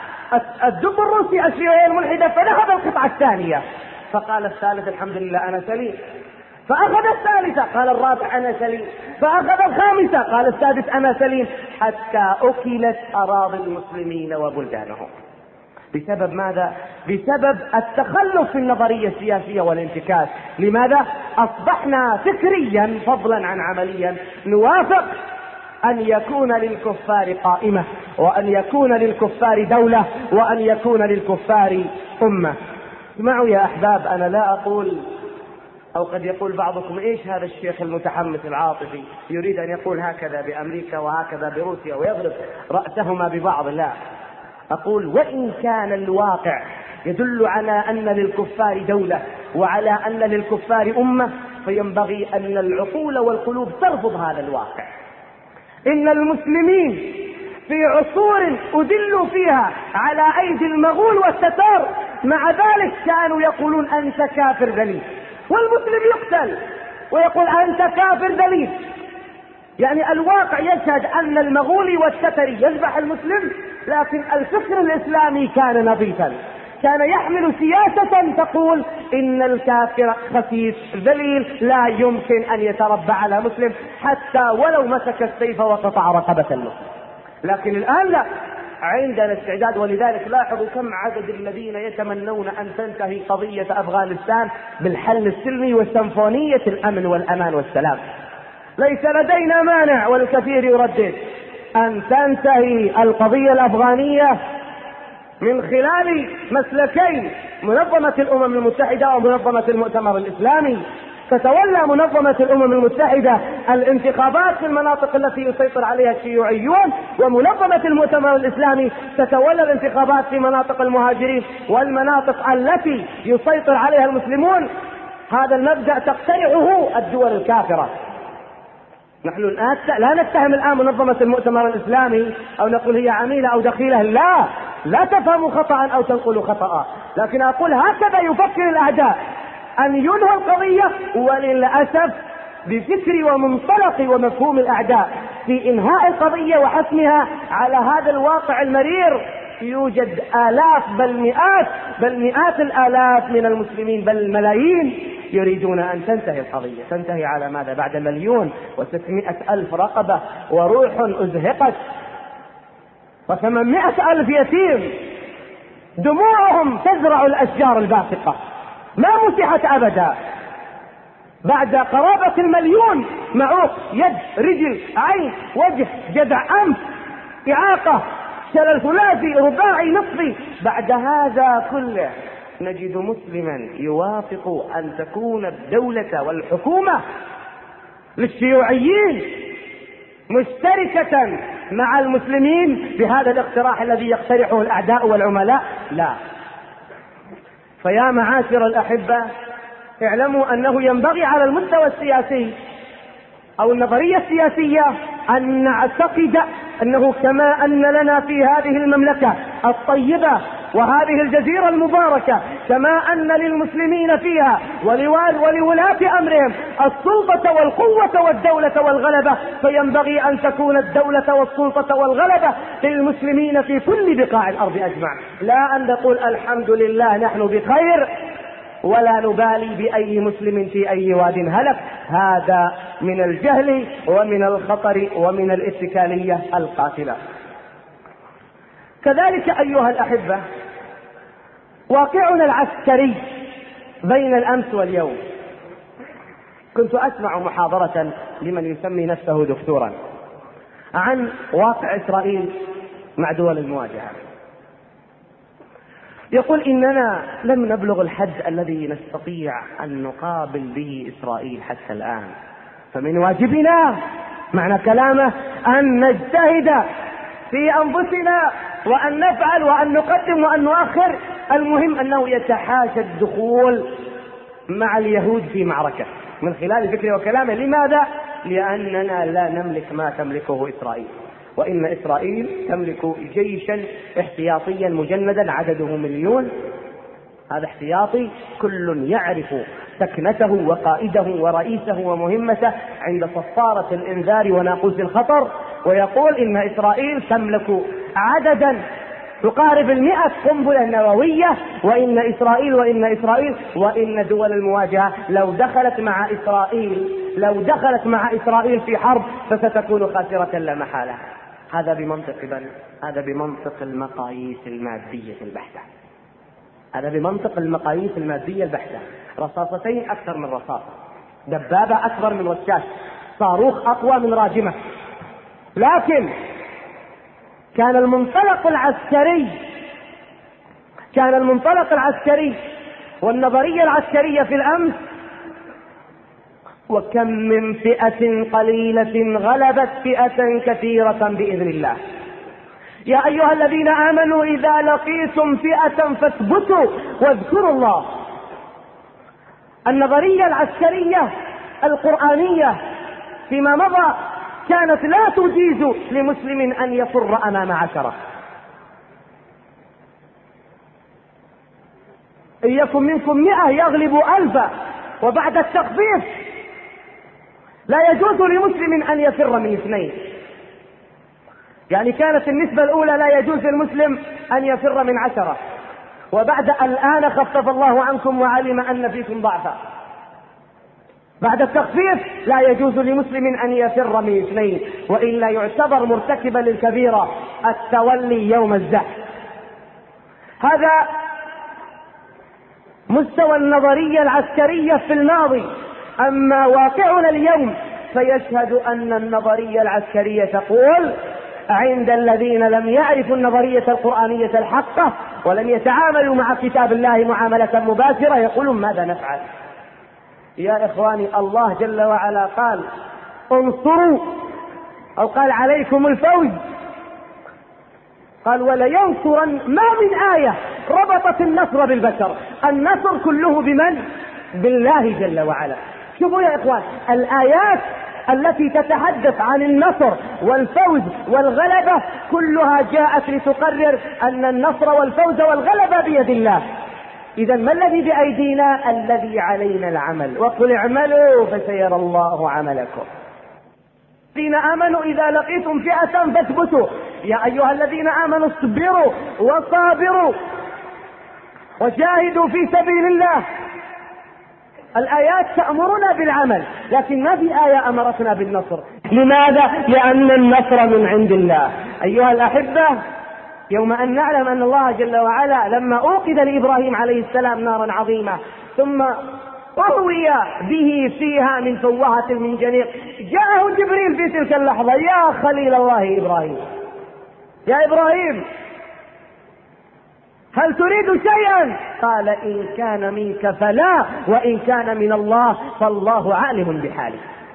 الدب الروسي الشيوعي الملحدة فنهب القطعة الثانية، فقال الثالث الحمد لله أنا سليم، فأخذ الثالثة قال الرابع أنا سليم، فأخذ الخامسة قال السادس أنا سليم، حتى أكلت أراضي المسلمين وبلدانهم. بسبب ماذا؟ بسبب التخلف في النظرية السياسية والانتكاس. لماذا؟ أصبحنا فكريا فضلا عن عمليا نوافق أن يكون للكفار قائمة، وأن يكون للكفار دولة، وأن يكون للكفار أمة. اسمعوا يا أحباب، أنا لا أقول، أو قد يقول بعضكم إيش هذا الشيخ المتحمس العاطفي يريد أن يقول هكذا بأمريكا وهكذا بروسيا ويضرب رأسهما ببعض. لا، أقول وإن كان الواقع يدل على أن للكفار دولة وعلى أن للكفار أمة، فينبغي أن العقول والقلوب ترفض هذا الواقع. إن المسلمين في عصور أذلوا فيها على أيدي المغول والتتار، مع ذلك كانوا يقولون أنت كافر ذليل، والمسلم يقتل ويقول أنت كافر ذليل. يعني الواقع يشهد أن المغولي والتتري يذبح المسلم، لكن الفكر الإسلامي كان نظيفا، كان يحمل سياسة تقول إن الكافر خسيس ذليل لا يمكن أن يتربع على مسلم حتى ولو مسك السيف وقطع رقبة المسلم. لكن الآن لا، عندنا استعداد. ولذلك لاحظوا كم عدد الذين يتمنون أن تنتهي قضية أفغانستان بالحل السلمي وسيمفونية الأمن والأمان والسلام. ليس لدينا مانع، والكثير يردد أن تنتهي القضية الأفغانية من خلال مسلكين: منظمة الأمم المتحدة ومنظمة المؤتمر الإسلامي. تتولى منظمة الأمم المتحدة الانتخابات في المناطق التي يسيطر عليها الشيوعيون، ومنظمة المؤتمر الإسلامي تتولى الانتخابات في مناطق المهاجرين والمناطق التي يسيطر عليها المسلمون. هذا المبدأ تقترحه الدول الكافرة. نحن الآن لا نتهم الآن منظمة المؤتمر الإسلامي أو نقول هي عميلة أو دخيلة، لا تفهموا خطأ أو تنقلوا خطأ، لكن أقول هكذا يفكر الأعداء أن ينهوا القضية، وللأسف بفكر ومنطلق ومفهوم الأعداء في إنهاء القضية وحسمها على هذا الواقع المرير يوجد آلاف بل مئات الآلاف من المسلمين بل الملايين يريدون أن تنتهي القضية. تنتهي على ماذا؟ بعد 1,600,000 رقبة وروح أزهقت و800,000 يتيم دموعهم تزرع الأشجار الباسقة ما مسحت أبدا. بعد قرابة 1,000,000 معوق، يد، رجل، عين، وجه، جذع أنف، إعاقة، شلل ثلاثي، رباعي، نصفي، بعد هذا كله نجد مسلما يوافق أن تكون الدولة والحكومة للشيوعيين مشتركة مع المسلمين بهذا الاقتراح الذي يقترحه الأعداء والعملاء. لا. فيا معاشر الأحبة، اعلموا أنه ينبغي على المستوى السياسي أو النظرية السياسية أن نعتقد أنه كما أن لنا في هذه المملكة الطيبة وهذه الجزيرة المباركة، كما أن للمسلمين فيها ولولاة أمرهم السلطة والقوة والدولة والغلبة، فينبغي أن تكون الدولة والسلطة والغلبة للمسلمين في كل بقاع الأرض أجمع. لا أن نقول الحمد لله نحن بخير ولا نبالي بأي مسلم في أي واد هلك. هذا من الجهل ومن الخطر ومن الاتكالية القاتلة. كذلك أيها الأحبة واقعنا العسكري بين الأمس واليوم. كنت أسمع محاضرة لمن يسمي نفسه دكتورا عن واقع إسرائيل مع دول المواجهة. يقول إننا لم نبلغ الحد الذي نستطيع أن نقابل به إسرائيل حتى الآن، فمن واجبنا معنى كلامه أن نجتهد في أنفسنا وأن نفعل وأن نقدم وأن نؤخر. المهم أنه يتحاشى الدخول مع اليهود في معركة من خلال فكره وكلامه. لماذا؟ لأننا لا نملك ما تملكه إسرائيل، وإن إسرائيل تملك جيشا احتياطيا مجندا عدده 1,000,000. هذا احتياطي كل يعرف سكنته وقائده ورئيسه ومهمته عند صفارة الإنذار وناقوس الخطر، ويقول إن إسرائيل تملك عددا تقارب 100 قنبلة نووية، وإن دول المواجهة لو دخلت مع إسرائيل في حرب فستكون خاسرة لا محالة. هذا بمنطق المقاييس المادية البحتة. رصاصتين أكثر من رصاصة، دبابة أكبر من رشاش، صاروخ أقوى من راجمة. لكن كان المنطلق العسكري والنظرية العسكرية في الأمس: وكم من فئة قليلة غلبت فئة كثيرة بإذن الله. يا أيها الذين آمنوا إذا لقيتم فئة فاثبتوا واذكروا الله. النظرية العسكرية القرآنية فيما مضى كانت لا تجيز لمسلم أن يفر أمام 10. إن يكن منكم 100 يغلب 1000. وبعد التخفيف لا يجوز لمسلم أن يفر من 2. يعني كانت النسبة الأولى لا يجوز للمسلم أن يفر من 10، وبعد الآن خفف الله عنكم وعلم أن فيكم ضعفا. بعد التخفيف لا يجوز لمسلم أن يفر من 2، وإلا يعتبر مرتكبا للكبيرة التولي يوم الزحف. هذا مستوى النظرية العسكرية في الماضي. أما واقعنا اليوم فيشهد أن النظرية العسكرية تقول عند الذين لم يعرفوا النظرية القرآنية الحقة ولم يتعاملوا مع كتاب الله معاملة مباشرة يقولون ماذا نفعل؟ يا إخواني، الله جل وعلا قال انصروا، أو قال عليكم الفوز، قال ولينصرن. ما من آية ربطت النصر بالبشر، النصر كله بمن؟ بالله جل وعلا. شوفوا يا إخوان، الآيات التي تتحدث عن النصر والفوز والغلبة كلها جاءت لتقرر أن النصر والفوز والغلبة بيد الله. إذا ما الذي بأيدينا؟ الذي علينا العمل. وقل اعملوا فسيرى الله عملكم. الذين آمنوا إذا لقيتم فئة فاثبتوا. يا أيها الذين آمنوا اصبروا وصابروا وجاهدوا في سبيل الله. الآيات تأمرنا بالعمل، لكن ما في آية أمرتنا بالنصر. لماذا؟ لأن النصر من عند الله. أيها الأحبة، يوم أن نعلم أن الله جل وعلا لما أوقد لإبراهيم عليه السلام نارا عظيمة ثم أهوي به فيها من فوهة المنجنيق، جاءه جبريل في تلك اللحظة: يا خليل الله إبراهيم، يا إبراهيم هل تريد شيئا؟ قال إن كان منك فلا، وإن كان من الله فالله عالم بحالي.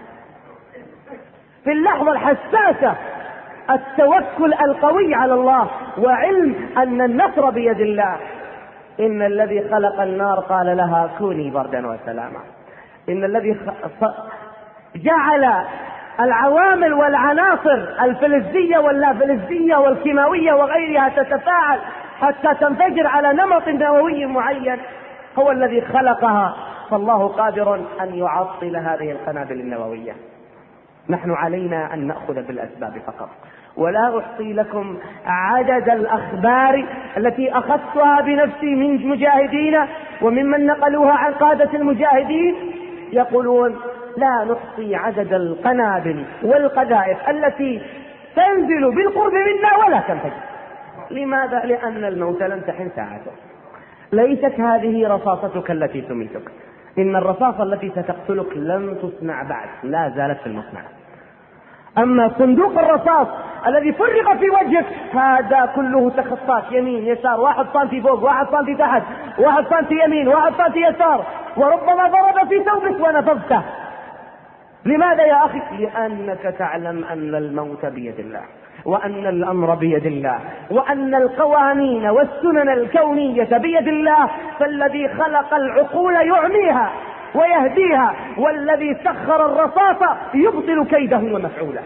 في اللحظة الحساسة التوكل القوي على الله وعلم أن النصر بيد الله. إن الذي خلق النار قال لها كوني بردا وسلاما. إن الذي جعل العوامل والعناصر الفلزية واللافلزية والكيماوية وغيرها تتفاعل حتى تنفجر على نمط نووي معين هو الذي خلقها، فالله قادر أن يعطل هذه القنابل النووية. نحن علينا أن نأخذ بالأسباب فقط. ولا أحصي لكم عدد الأخبار التي أخذتها بنفسي من مجاهدين وممن نقلوها عن قادة المجاهدين يقولون لا نحصي عدد القنابل والقذائف التي تنزل بالقرب منا ولا تنفجر. لماذا؟ لأن الموت لن تحن ساعته. ليست هذه رصاصتك التي تميتك، إن الرصاصة التي ستقتلك لم تصنع بعد، لا زالت في المصنع. أما صندوق الرصاص الذي فرغ في وجهك هذا كله تخطاك يمين يسار، 1 سنتي فوق، 1 سنتي تحت، 1 سنتي يمين، 1 سنتي يسار، وربما ضرب في ثوبك ونفذته. لماذا يا أخي؟ لأنك تعلم أن الموت بيد الله، وأن الأمر بيد الله، وأن القوانين والسنن الكونية بيد الله، فالذي خلق العقول يعميها ويهديها، والذي سخر الرصاص يبطل كيده ومفعوله.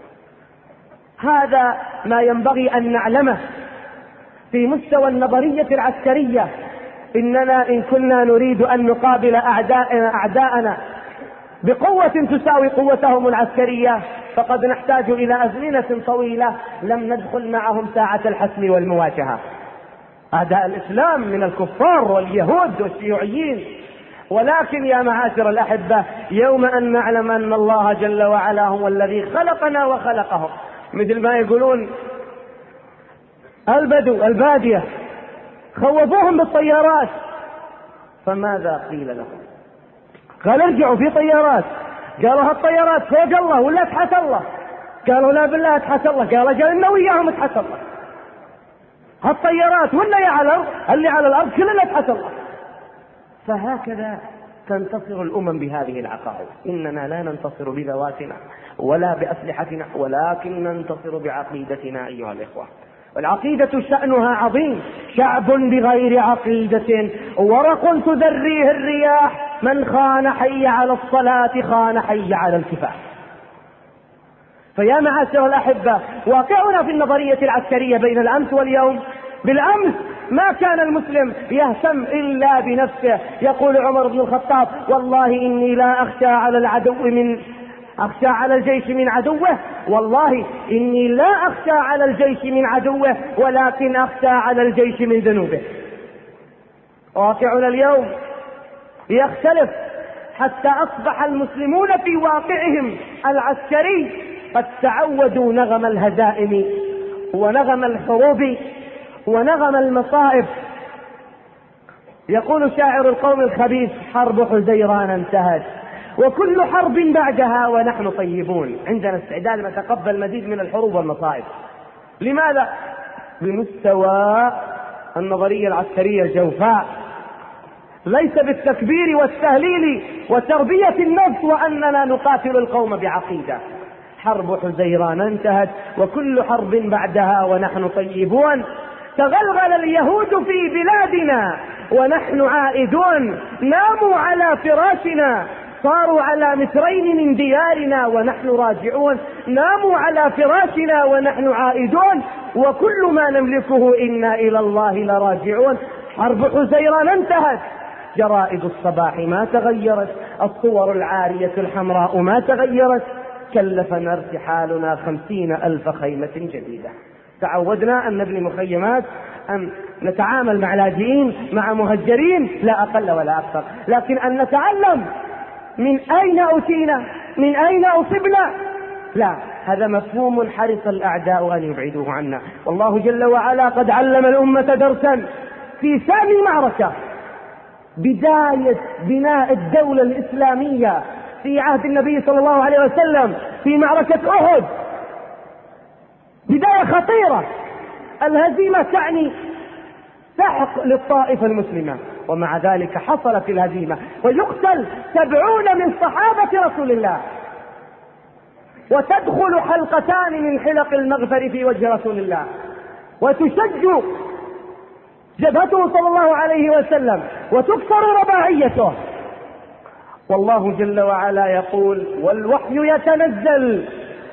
هذا ما ينبغي أن نعلمه في مستوى النظرية العسكرية. إننا إن كنا نريد أن نقابل أعداءنا بقوة تساوي قوتهم العسكرية فقد نحتاج إلى أزمنة طويلة لم ندخل معهم ساعة الحسم والمواجهة. أعداء الإسلام من الكفار واليهود والشيوعيين. ولكن يا معاشر الأحبة، يوم أن نعلم أن الله جل وعلا هو الذي خلقنا وخلقهم، مثل ما يقولون البدو البادية خوفوهم بالطيارات، فماذا قيل لهم؟ قال ارجعوا في طيارات. قالوا هالطيارات فوق الله ولا تحت الله؟ قالوا لا بالله تحت الله. قال اجل إنه وياهم تحت الله. هالطيارات ولا على الأرض، اللي على الأرض كلنا تحت الله. فهكذا تنتصر الأمم بهذه العقائد. إننا لا ننتصر بذواتنا ولا بأسلحتنا، ولكن ننتصر بعقيدتنا أيها الإخوة. والعقيدة شأنها عظيم. شعب بغير عقيدة ورق تذريه الرياح، من خان حي على الصلاة خان حي على الكفاح. فيا معاشر الأحبة، واقعنا في النظرية العسكرية بين الأمس واليوم. بالأمس ما كان المسلم يهتم إلا بنفسه. يقول عمر بن الخطاب: والله إني لا أخشى على الجيش من عدوه، والله إني لا أخشى على الجيش من عدوه، ولكن أخشى على الجيش من ذنوبه. واقعنا اليوم يختلف، حتى أصبح المسلمون في واقعهم العسكري قد تعودوا نغم الهزائم ونغم الحروب ونغم المصائب. يقول شاعر القوم الخبيث: حرب حزيران انتهت وكل حرب بعدها ونحن طيبون. عندنا استعداد نتقبل مزيد من الحروب والمصائب. لماذا؟ بمستوى النظرية العسكرية الجوفاء، ليس بالتكبير والتهليل وتربية النفس وأننا نقاتل القوم بعقيدة. حرب حزيران انتهت وكل حرب بعدها ونحن طيبون. تغلغل اليهود في بلادنا ونحن عائدون، ناموا على فراشنا، صاروا على مترين من ديارنا ونحن راجعون، ناموا على فراشنا ونحن عائدون، وكل ما نملكه إنا إلى الله لراجعون. حرب حزيران انتهت، جرائد الصباح ما تغيرت، الصور العارية الحمراء ما تغيرت، كلفنا ارتحالنا 50,000 خيمة جديدة. تعودنا أن نبني مخيمات، أن نتعامل مع لاجئين، مع مهجرين، لا أقل ولا أكثر، لكن أن نتعلم من أين أتينا، من أين أصبنا، لا، هذا مفهوم حرص الأعداء أن يبعدوه عنا. والله جل وعلا قد علم الأمة درسا في ثاني معركة، بداية بناء الدولة الإسلامية في عهد النبي صلى الله عليه وسلم، في معركة أحد. بداية خطيرة، الهزيمة تعني سحق للطائفة المسلمة، ومع ذلك حصلت الهزيمة ويقتل 70 من صحابة رسول الله، وتدخل حلقتان من حلق المغفر في وجه رسول الله، وتشج جبهته صلى الله عليه وسلم، وتكسر رباعيته. والله جل وعلا يقول: والوحي يتنزل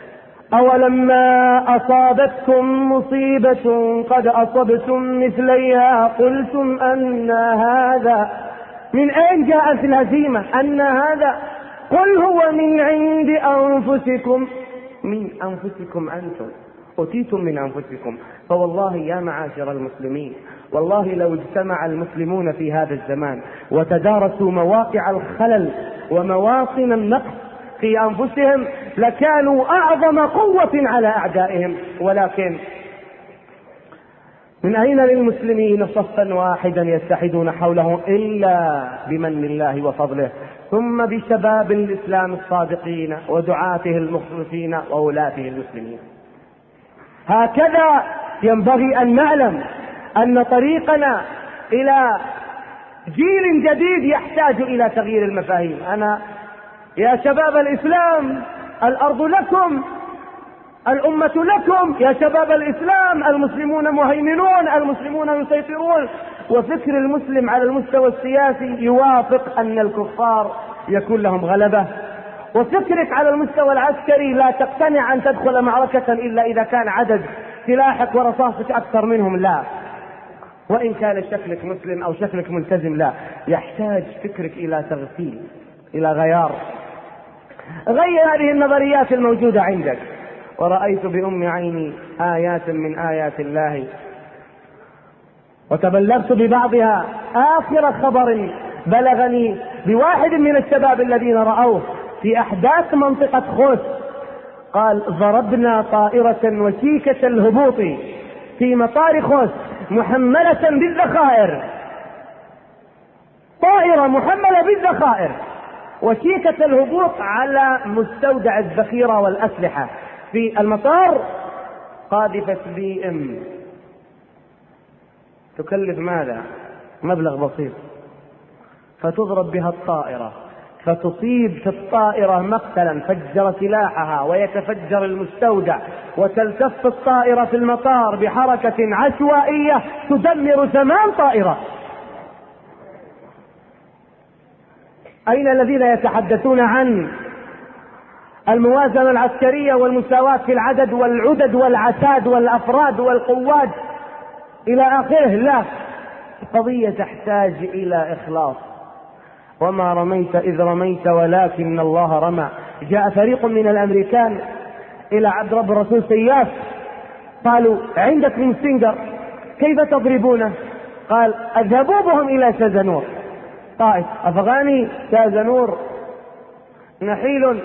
أولما أصابتكم مصيبة قد أصبتم مثليها قلتم أن هذا. من أين جاءت الهزيمة؟ أن هذا قل هو من عند أنفسكم، من أنفسكم أنتم، أتيتم من أنفسكم. فوالله يا معاشر المسلمين، والله لو اجتمع المسلمون في هذا الزمان وتدارسوا مواقع الخلل ومواطن النقص في أنفسهم لكانوا أعظم قوة على أعدائهم. ولكن من أين للمسلمين صفا واحدا يتحدون حوله إلا بمن الله وفضله، ثم بشباب الإسلام الصادقين ودعاته المخلصين وولاته المسلمين. هكذا ينبغي أن نعلم أن طريقنا إلى جيل جديد يحتاج إلى تغيير المفاهيم. يا شباب الإسلام الأرض لكم، الأمة لكم، يا شباب الإسلام المسلمون مهيمنون، المسلمون يسيطرون. وفكر المسلم على المستوى السياسي يوافق أن الكفار يكون لهم غلبة، وفكرك على المستوى العسكري لا تقتنع أن تدخل معركة إلا إذا كان عدد سلاحك ورصاصك أكثر منهم، لا، وإن كان شكلك مسلم أو شكلك ملتزم، لا، يحتاج فكرك إلى تغسيل، إلى غيار. غير هذه النظريات الموجودة عندك. ورأيت بأم عيني آيات من آيات الله وتبلغت ببعضها. آخر خبر بلغني بواحد من الشباب الذين رأوه في أحداث منطقة خوس، قال: ضربنا طائرة وشيكة الهبوط في مطار خوس محملة بالذخائر، طائرة محملة بالذخائر وشيكة الهبوط على مستودع الذخيرة والأسلحة في المطار، قاذفة BM تكلف ماذا؟ مبلغ بسيط، فتضرب بها الطائرة فتصيب في الطائرة مقتلا، فجر سلاحها ويتفجر المستودع، وتلتف الطائرة في المطار بحركة عشوائية تدمر 8 طائرات. أين الذين يتحدثون عن الموازنة العسكرية والمساواة في العدد والعدد والعتاد والأفراد والقوات إلى آخره؟ لا، القضية تحتاج إلى إخلاص. وما رميت إذ رميت ولكن الله رمى. جاء فريق من الأمريكان إلى عبد رب الرسول سياف، قالوا: عندكم سنجر كيف تضربونه؟ قال: اذهبوا بهم إلى شازنور، طائف أفغاني، شازنور نحيل.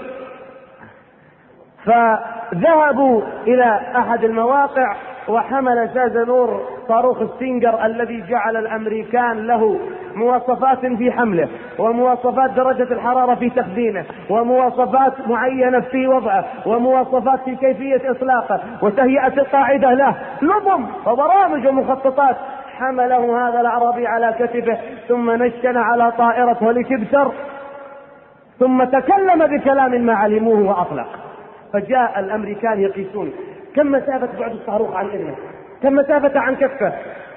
فذهبوا إلى أحد المواقع وحمل شازنور صاروخ السينجر الذي جعل الأمريكان له مواصفات في حمله، ومواصفات درجة الحرارة في تخزينه، ومواصفات معينة في وضعه، ومواصفات في كيفية إطلاقه، وتهيئة القاعدة له، نظم وبرامج ومخططات. حمله هذا العربي على كتفه، ثم نشن على طائرة هليكوبتر، ثم تكلم بكلام ما علموه وأطلق. فجاء الأمريكان يقيسون كم مسافة بعد الصاروخ عن إذنه، كم مسافة عن كفه،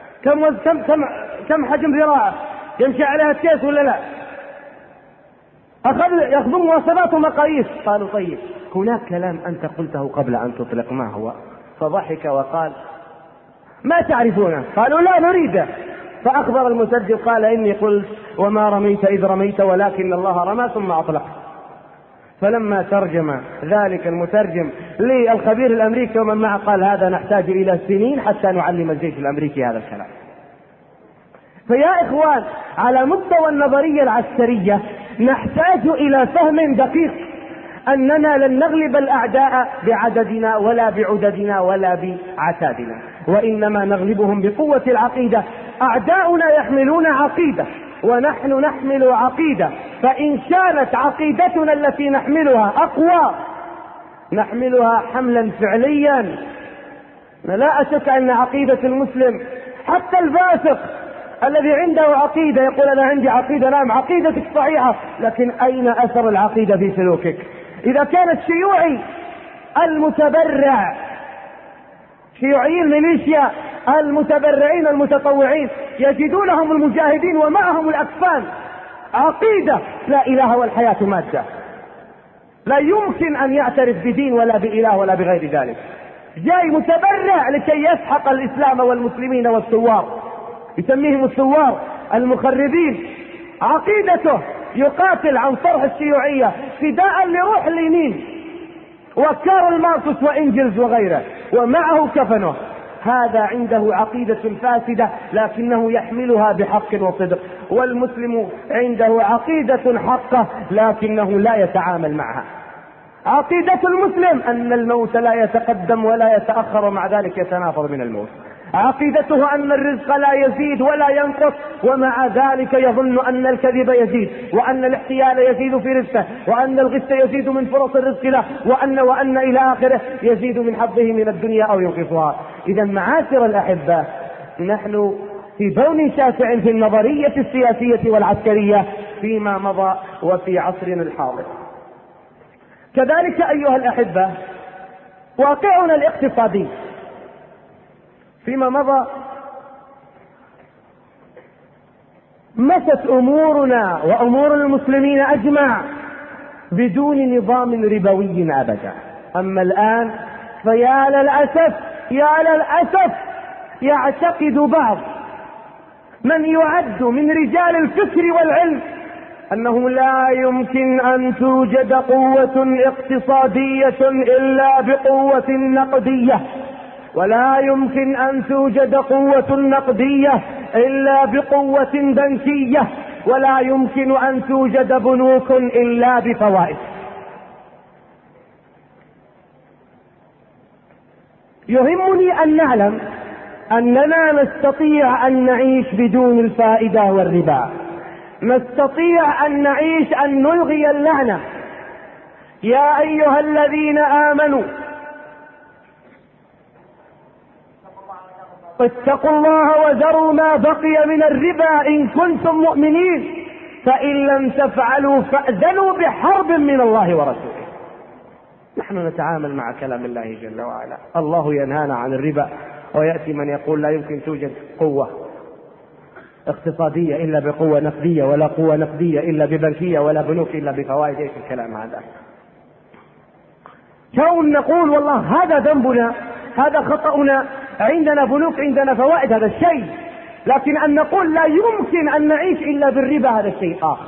كم حجم ذراعه، يمشي عليها التيس ولا لا، يأخذون مواصفات ومقاييس. قالوا: طيب هناك كلام أنت قلته قبل أن تطلق، ما هو؟ فضحك وقال: ما تعرفونه؟ قالوا: لا نريده. فأخبر المسجل قال: إني قلت وما رميت إذ رميت ولكن الله رمى، ثم أطلق. فلما ترجم ذلك المترجم للخبير الأمريكي ومن معه، قال: هذا نحتاج إلى سنين حتى نعلم الجيش الأمريكي هذا الكلام. فيا إخوان، على مستوى النظرية العسكرية نحتاج إلى فهم دقيق أننا لن نغلب الأعداء بعددنا ولا بعددنا ولا بعتادنا، وإنما نغلبهم بقوة العقيدة. أعداؤنا يحملون عقيدة ونحن نحمل عقيدة، فإن كانت عقيدتنا التي نحملها أقوى نحملها حملا فعليا. لا أشك أن عقيدة المسلم، حتى الفاسق الذي عنده عقيدة يقول: أنا عندي عقيدة. نعم، عقيدتك صحيحة، لكن أين أثر العقيدة في سلوكك؟ إذا كان الشيوعي المتبرع، شيوعي الميليشيا المتبرعين المتطوعين، يجدونهم المجاهدين ومعهم الأكفان، عقيدة لا إله والحياة مادة، لا يمكن أن يعترف بدين ولا بإله ولا بغير ذلك، جاي متبرع لكي يسحق الإسلام والمسلمين والثوار، يسميهم الثوار المخربين. عقيدته يقاتل عن طرح الشيوعية فداء لروح اليمين وكارل ماركس وإنجلز وغيره، ومعه كفنه. هذا عنده عقيدة فاسدة لكنه يحملها بحق وصدق، والمسلم عنده عقيدة حقة لكنه لا يتعامل معها. عقيدة المسلم أن الموت لا يتقدم ولا يتأخر، ومع ذلك يتنافر من الموت. عقيدته أن الرزق لا يزيد ولا ينقص، ومع ذلك يظن أن الكذب يزيد، وأن الاحتيال يزيد في رزقه، وأن الغش يزيد من فرص الرزق له، وأن إلى آخره يزيد من حظه من الدنيا أو ينقصها. إذا معاشر الأحبة، نحن في بون شاسع في النظرية السياسية والعسكرية فيما مضى وفي عصرنا الحاضر. كذلك أيها الأحبة واقعنا الاقتصادي فيما مضى مشت أمورنا وأمور المسلمين أجمع بدون نظام ربوي أبدا. أما الآن فيا للأسف يعتقد بعض من يعد من رجال الفكر والعلم أنه لا يمكن أن توجد قوة اقتصادية إلا بقوة نقدية، ولا يمكن أن توجد قوة نقدية إلا بقوة بنكية، ولا يمكن أن توجد بنوك إلا بفوائد. يهمني أن نعلم أننا نستطيع أن نعيش بدون الفائدة والربا، نستطيع أن نعيش أن نلغي اللعنة. يا أيها الذين آمنوا اتقوا الله وذروا ما بقي من الربا إن كنتم مؤمنين، فإن لم تفعلوا فأذنوا بحرب من الله ورسوله. نحن نتعامل مع كلام الله جل وعلا. الله ينهانا عن الربا، ويأتي من يقول لا يمكن توجد قوة اقتصادية إلا بقوة نقدية، ولا قوة نقدية إلا ببنكية، ولا بنوك إلا بفوائد. ايش الكلام هذا؟ كون نقول والله هذا ذنبنا، هذا خطأنا، عندنا بنوك، عندنا فوائد، هذا الشيء، لكن أن نقول لا يمكن أن نعيش إلا بالربا هذا الشيء آخر.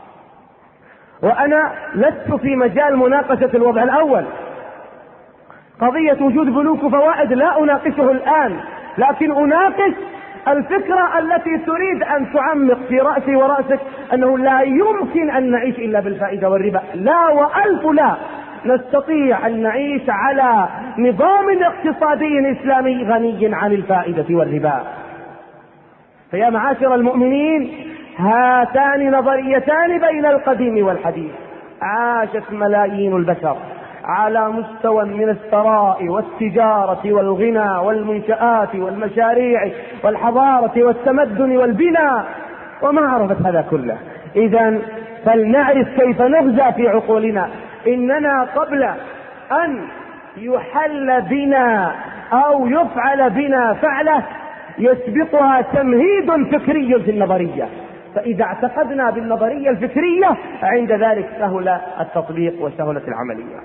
وأنا لست في مجال مناقشة الوضع الأول، قضية وجود بنوك وفوائد لا أناقشه الآن، لكن أناقش الفكرة التي تريد أن تعمق في رأسي ورأسك أنه لا يمكن أن نعيش إلا بالفائدة والربا. لا وألف لا، نستطيع أن نعيش على نظام اقتصادي إسلامي غني عن الفائدة والربا. فيا معاشر المؤمنين، هاتان نظريتان بين القديم والحديث. عاشت ملايين البشر على مستوى من الثراء والتجارة والغنى والمنشآت والمشاريع والحضارة والتمدن والبناء، وما عرفت هذا كله. إذن فلنعرف كيف نغزى في عقولنا إننا قبل أن يحل بنا أو يفعل بنا فعله يسبقها تمهيد فكري في النظرية، فإذا اعتقدنا بالنظرية الفكرية عند ذلك سهل التطبيق وسهلت العملية.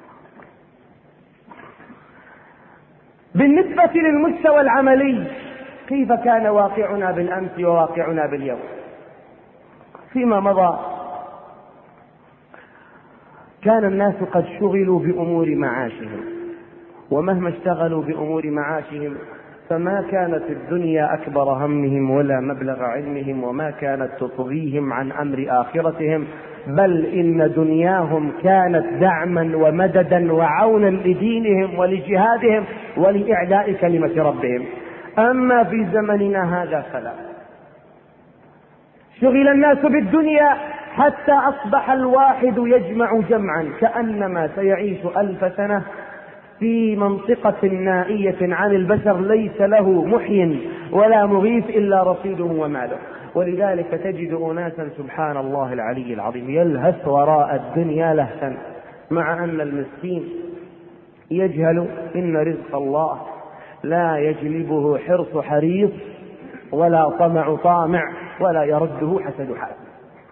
بالنسبة للمستوى العملي، كيف كان واقعنا بالأمس وواقعنا باليوم؟ فيما مضى كان الناس قد شغلوا بأمور معاشهم، ومهما اشتغلوا بأمور معاشهم فما كانت الدنيا أكبر همهم ولا مبلغ علمهم، وما كانت تطغيهم عن أمر آخرتهم، بل إن دنياهم كانت دعما ومددا وعونا لدينهم ولجهادهم ولإعلاء كلمة ربهم. أما في زمننا هذا فلا، شغل الناس بالدنيا حتى أصبح الواحد يجمع جمعا كأنما سيعيش 1000 سنة في منطقة نائية عن البشر، ليس له محي ولا مغيث إلا رصيده وماله. ولذلك تجد أناسا سبحان الله العلي العظيم يلهث وراء الدنيا لهثا، مع أن المسكين يجهل إن رزق الله لا يجلبه حرص حريص ولا طمع طامع ولا يرده حسد حاسد.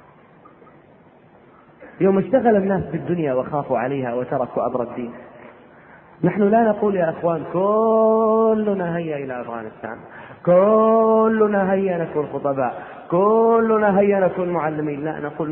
يوم اشتغل الناس بالدنيا وخافوا عليها وتركوا أمر الدين. نحن لا نقول يا أخوان كلنا هيا إلى أفغانستان، كلنا هيا نكون خطباء، كلنا هيا نكون معلمين، لا، نقول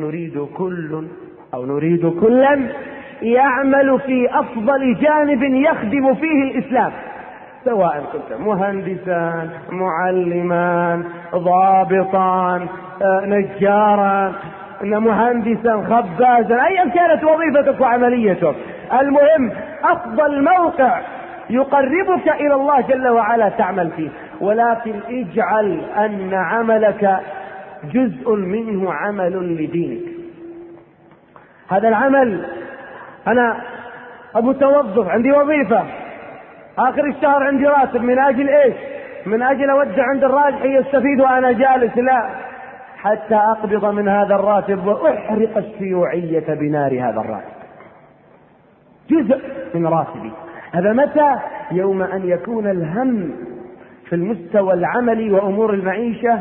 نريد كلا يعمل في أفضل جانب يخدم فيه الإسلام، سواء كنت مهندسا، معلما، ضابطا، نجارا، مهندسا، خبازا، أيا كانت وظيفتك وعمليتك، المهم أفضل موقع يقربك إلى الله جل وعلا تعمل فيه، ولكن اجعل أن عملك جزء منه عمل لدينك. هذا العمل، أنا متوظف عندي وظيفة، آخر الشهر عندي راتب، من أجل إيش؟ من أجل أودع عند الراجح يستفيد وأنا جالس؟ لا، حتى أقبض من هذا الراتب وأحرق الشيوعية بنار هذا الراتب. جزء من راتبي. هذا متى؟ يوم أن يكون الهم في المستوى العملي وأمور المعيشة،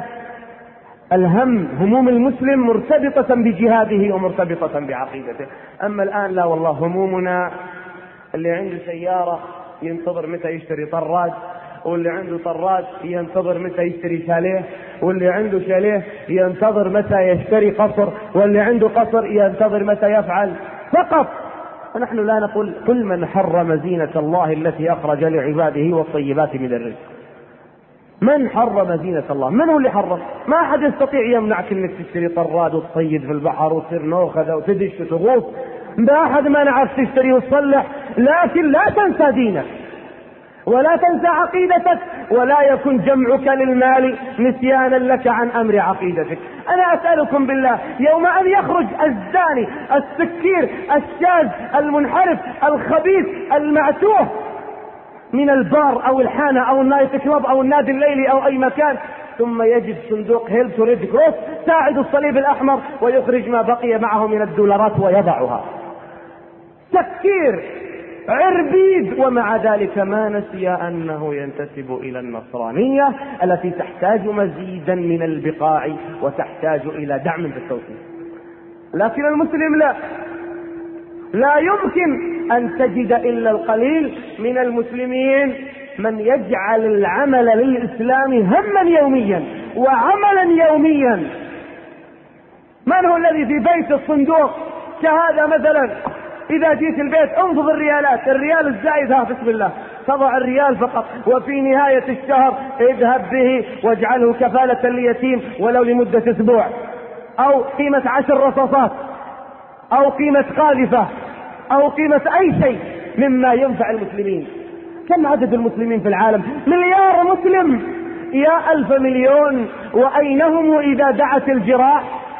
هموم المسلم مرتبطة بجهاده ومرتبطة بعقيدته. أما الآن لا والله، همومنا اللي عنده سيارة ينتظر متى يشتري طراد، واللي عنده طراد ينتظر متى يشتري شاليه، واللي عنده شاليه ينتظر متى يشتري قصر، واللي عنده قصر ينتظر متى يفعل. فقط. ونحن لا نقول كل من حرم زينة الله التي أخرج لعباده والطيبات من الرزق. من حرم زينة الله؟ من هو اللي حرم؟ ما أحد يستطيع يمنعك انك تشتري طراد وتصيد في البحر وتصير نوخذة وتدش وتغوص، ما أحد منعك تشتري وتصلح، لكن لا تنسى دينك ولا تنسى عقيدتك، ولا يكن جمعك للمال نسيانا لك عن أمر عقيدتك. أنا أسألكم بالله، يوم أن يخرج الزاني السكير الشاذ المنحرف الخبيث المعتوه من البار أو الحانة أو النايت كلوب أو النادي الليلي أو أي مكان، ثم يجد صندوق هيلت ريد كروس ساعد الصليب الأحمر ويخرج ما بقي معه من الدولارات ويضعها، سكير عربيد، ومع ذلك ما نسي أنه ينتسب إلى النصرانية التي تحتاج مزيدا من البقاع وتحتاج إلى دعم في التوسيع. لكن المسلم لا يمكن أن تجد إلا القليل من المسلمين من يجعل العمل للإسلام هما يوميا وعملا يوميا. من هو الذي في بيت الصندوق كهذا مثلا، إذا جيت البيت انفض الريالات، الريال الزائد بسم الله، تضع الريال فقط، وفي نهاية الشهر اذهب به واجعله كفالة ليتيم ولو لمدة أسبوع، أو قيمة 10 رصاصات، أو قيمة قاذفة، أو قيمة أي شيء مما ينفع المسلمين. كم عدد المسلمين في العالم؟ 1 مليار مسلم. يا 1000 مليون، وأينهم إذا دعت الجراح؟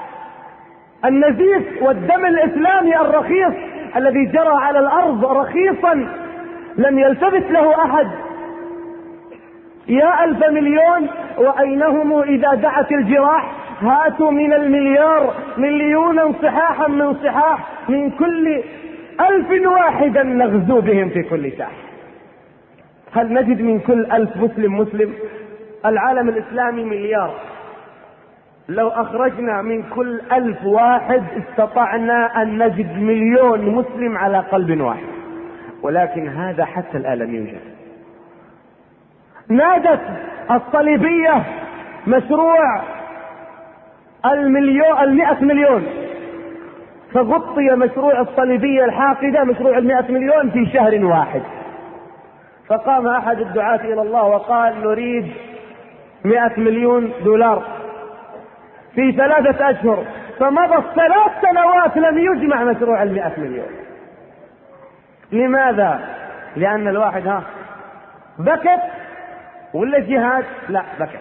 النزيف والدم الإسلامي الرخيص الذي جرى على الأرض رخيصا لم يلتفت له أحد. يا 1000 مليون، وأينهم إذا دعت الجراح؟ هاتوا من المليار مليونا صحاحا من صحاح، من كل 1000 واحدا نغزو بهم في كل ساحة. هل نجد من كل 1000 مسلم؟ العالم الإسلامي 1 مليار، لو أخرجنا من كل 1000 واحد استطعنا أن نجد 1,000,000 مسلم على قلب واحد، ولكن هذا حتى الآن لم يوجد. نادت الصليبية مشروع 100 مليون، فغطي مشروع الصليبية الحاقدة مشروع 100 مليون في شهر واحد. فقام أحد الدعاة إلى الله وقال نريد 100 مليون دولار في 3 أشهر، فمضت 3 سنوات لم يجمع مشروع 100 مليون. لماذا؟ لأن الواحد بكت ولا جهاد؟ لا بكت.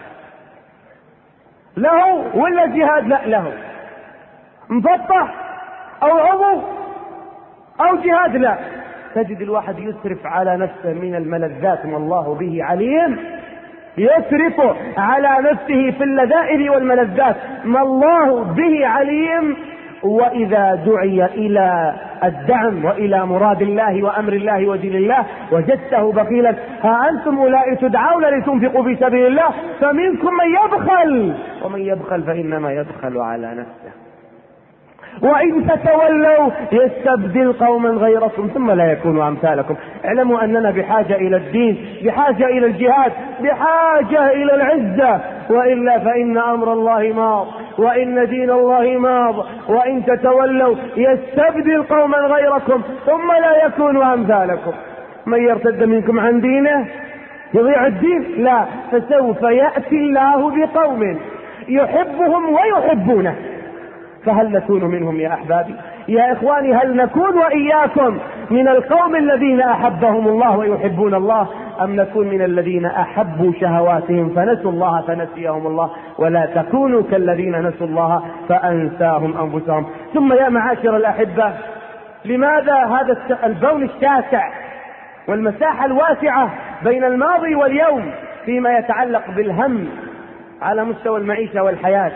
له ولا جهاد؟ لا له. مفتح أو عضو أو جهاد؟ لا. تجد الواحد يسرف على نفسه من الملذات والله به عليم، يسرف على نفسه في اللذائذ والملذات ما الله به عليم. وإذا دعي إلى الدعم وإلى مراد الله وأمر الله ودين الله وجدته بخيلا. ها أنتم أولئك تدعون لتنفقوا في سبيل الله فمنكم من يبخل، ومن يبخل فإنما يبخل على نفسه، وإن تتولوا يستبدل قوما غيركم ثم لا يكونوا أمثالكم. اعلموا أننا بحاجة إلى الدين، بحاجة إلى الجهاد، بحاجة إلى العزة، وإلا فإن أمر الله ماض وإن دين الله ماض. وإن تتولوا يستبدل قوما غيركم ثم لا يكونوا أمثالكم. من يرتد منكم عن دينه يضيع الدين؟ لا، فسوف يأتي الله بقوم يحبهم ويحبونه. فهل نكون منهم يا أحبابي؟ يا إخواني، هل نكون وإياكم من القوم الذين أحبهم الله ويحبون الله، أم نكون من الذين أحبوا شهواتهم فنسوا الله فنسيهم الله؟ ولا تكونوا كالذين نسوا الله فأنساهم أنفسهم. ثم يا معاشر الأحبة، لماذا هذا البون الشاسع والمساحة الواسعة بين الماضي واليوم فيما يتعلق بالهم على مستوى المعيشة والحياة؟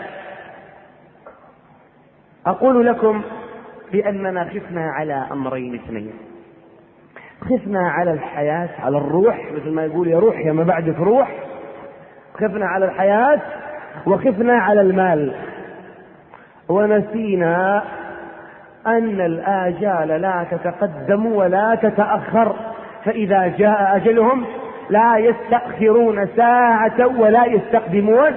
أقول لكم بأننا خفنا على أمرين اثنين. خفنا على الحياة، على الروح، مثل ما يقول يا روح يا ما بعدك روح. خفنا على الحياة وخفنا على المال، ونسينا أن الآجال لا تتقدم ولا تتأخر، فإذا جاء أجلهم لا يستأخرون ساعة ولا يستقدمون.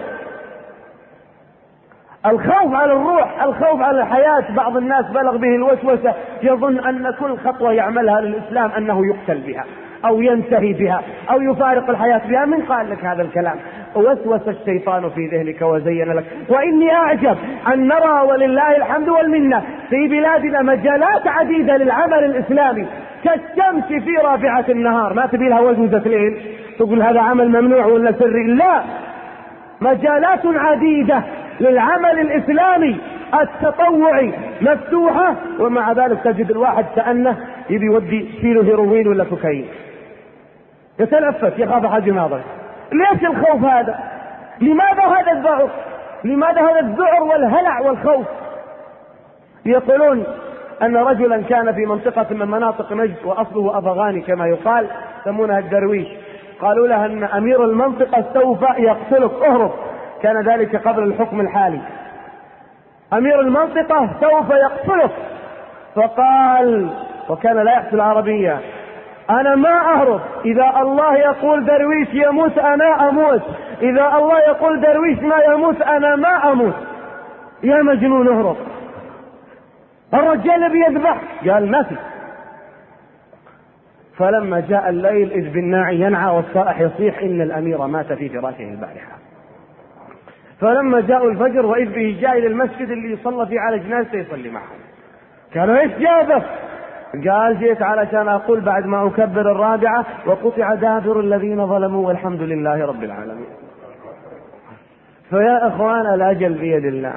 الخوف على الروح، الخوف على الحياة. بعض الناس بلغ به الوسوسة، يظن أن كل خطوة يعملها للإسلام أنه يقتل بها أو ينتهي بها أو يفارق الحياة بها. من قال لك هذا الكلام؟ وسوس الشيطان في ذهنك وزين لك. وإني أعجب أن نرى ولله الحمد والمنة في بلادنا مجالات عديدة للعمل الإسلامي كالشمس في رابعة النهار. ما تبي لها وزوزة ليل تقول هذا عمل ممنوع ولا سري، لا، مجالات عديدة للعمل الإسلامي التطوعي مفتوحة، ومع ذلك تجد الواحد كأنه يبي يودي كيلو هيروين ولا كوكايين، يتلفت يخاف حاجة ناظر. ليش الخوف هذا؟ لماذا هذا الذعر؟ لماذا هذا الذعر والهلع والخوف؟ يقولون أن رجلا كان في منطقة من مناطق نجد وأصله أفغاني كما يقال، يسمونها الدرويش. قالوا له أن أمير المنطقة سوف يقتلك، اهرب. كان ذلك قبل الحكم الحالي. أمير المنطقة سوف يقتلك. فقال، وكان لا يحسن العربية: أنا ما أهرب، إذا الله يقول درويش يموت أنا أموت، إذا الله يقول درويش ما يموت أنا ما أموت. يا مجنون اهرب. الرجال بيذبح، قال ما في. فلما جاء الليل إذ بالناعي ينعى والصائح يصيح إن الأمير مات في فراشه البارحة. فلما جاءوا الفجر وإذ به جاء إلى المسجد اللي يصلى فيه على جنازته يصلي معهم. قالوا ايش جابك؟ قال جيت علشان أقول بعد ما أكبر الرابعة وقطع دابر الذين ظلموا والحمد لله رب العالمين. فيا إخوان، الأجل بيد الله.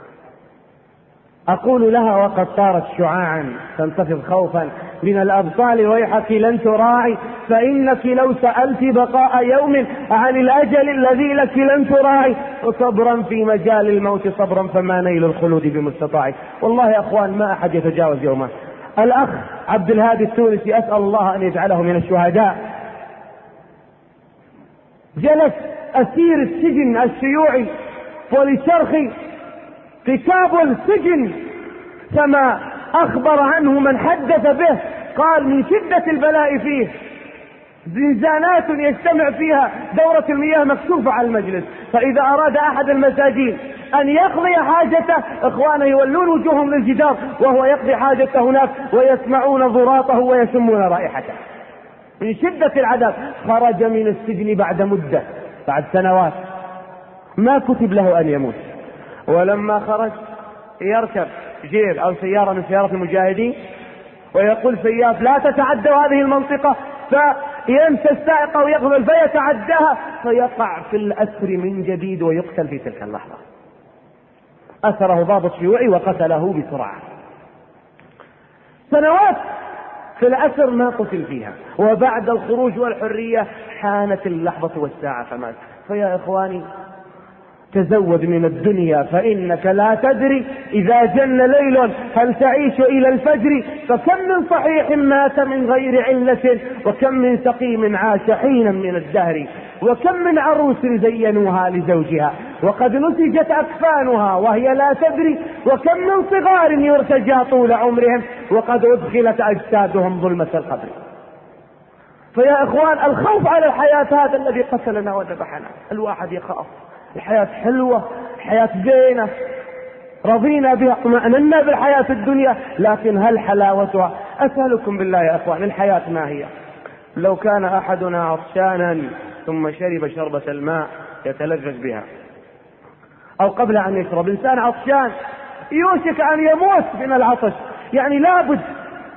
أقول لها وقد طارت شعاعا تنتفض خوفا من الأبطال: ويحك لن تراعي، فإنك لو سألت بقاء يوم عن الأجل الذي لك لن تراعي، وصبرا في مجال الموت صبرا فما نيل الخلود بمستطاع. والله يا أخوان ما أحد يتجاوز يومه. الأخ عبد الهادي التونسي أسأل الله أن يجعله من الشهداء، جلس أسير السجن الشيوعي ولشرخي في كابل سجن كما أخبر عنه من حدث به. قال من شدة البلاء فيه زنزانات يجتمع فيها دورة المياه مكشوفة على المجلس، فإذا أراد أحد المساجين أن يقضي حاجته إخوانه يولون وجوههم للجدار وهو يقضي حاجته هناك ويسمعون ضراطه ويشمون رائحته من شدة العذاب. خرج من السجن بعد مدة، بعد سنوات، ما كتب له أن يموت. ولما خرج يركب جيب أو سيارة من سيارات المجاهدين ويقول سياف لا تتعدوا هذه المنطقة، فينسى السائق ويقبل فيتعداها فيقع في الأسر من جديد ويقتل في تلك اللحظة. أسره ضابط شيوعي وقتله بسرعة. سنوات في الأسر ما قتل فيها، وبعد الخروج والحرية حانت اللحظة والساعة فمات. فيا إخواني تزود من الدنيا فإنك لا تدري إذا جن ليل هل تعيش إلى الفجر، فكم من صحيح مات من غير علة، وكم من سقيم عاش حينا من الدهر، وكم من عروس زينوها لزوجها وقد نسجت أكفانها وهي لا تدري، وكم من صغار يرتجى طول عمرهم وقد أدخلت أجسادهم ظلمة القبر. فيا إخوان الخوف على الحياة هذا الذي قتلنا وذبحنا. الواحد يخاف، الحياة حلوة، الحياة زينة، رضينا بها، اطمأننا بالحياة الدنيا، لكن هل حلاوتها؟ أسألكم بالله يا أخوان، الحياة ما هي؟ لو كان أحدنا عطشانا ثم شرب شربة الماء يتلذذ بها، أو قبل أن يشرب إنسان عطشان يوشك أن يموت من العطش، يعني لابد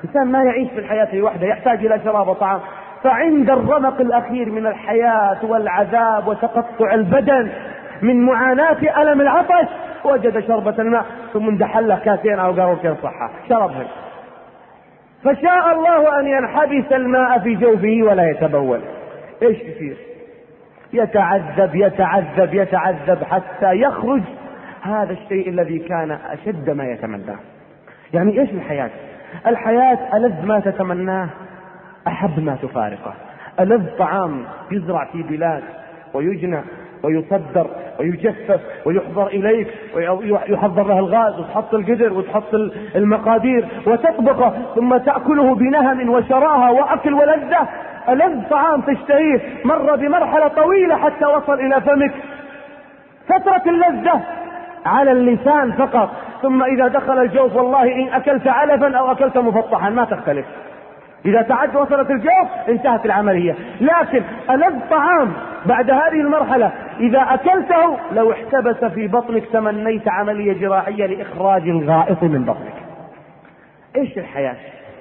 الإنسان ما يعيش في الحياة لوحده، يحتاج إلى شراب وطعام. فعند الرمق الأخير من الحياة والعذاب وتقطع البدن من معاناة ألم العطش وجد شربة الماء، ثم اندحل له كاسين أو قاروكين صحة شربهم، فشاء الله أن ينحبس الماء في جوفه ولا يتبول. إيش يصير؟ يتعذب يتعذب يتعذب حتى يخرج هذا الشيء الذي كان أشد ما يتمناه. يعني إيش الحياة؟ الحياة ألذ ما تتمناه أحب ما تفارقه. ألذ طعام يزرع في بلاد ويجنى ويصدر ويجفف ويحضر إليك ويحضر له الغاز وتحط القدر وتحط المقادير وتطبخه ثم تأكله بنهم وشراهة وأكل ولذة. ألذ طعام تشتهيه مر بمرحلة طويلة حتى وصل إلى فمك. فترة اللذة على اللسان فقط، ثم إذا دخل الجوف والله إن أكلت علفا أو أكلت مفطحا ما تختلف، إذا تعد وصلت الجوف انتهت العملية. لكن ألذ طعام بعد هذه المرحلة إذا أكلته لو احتبس في بطنك تمنيت عملية جراحية لإخراج الغائط من بطنك. إيش الحياة؟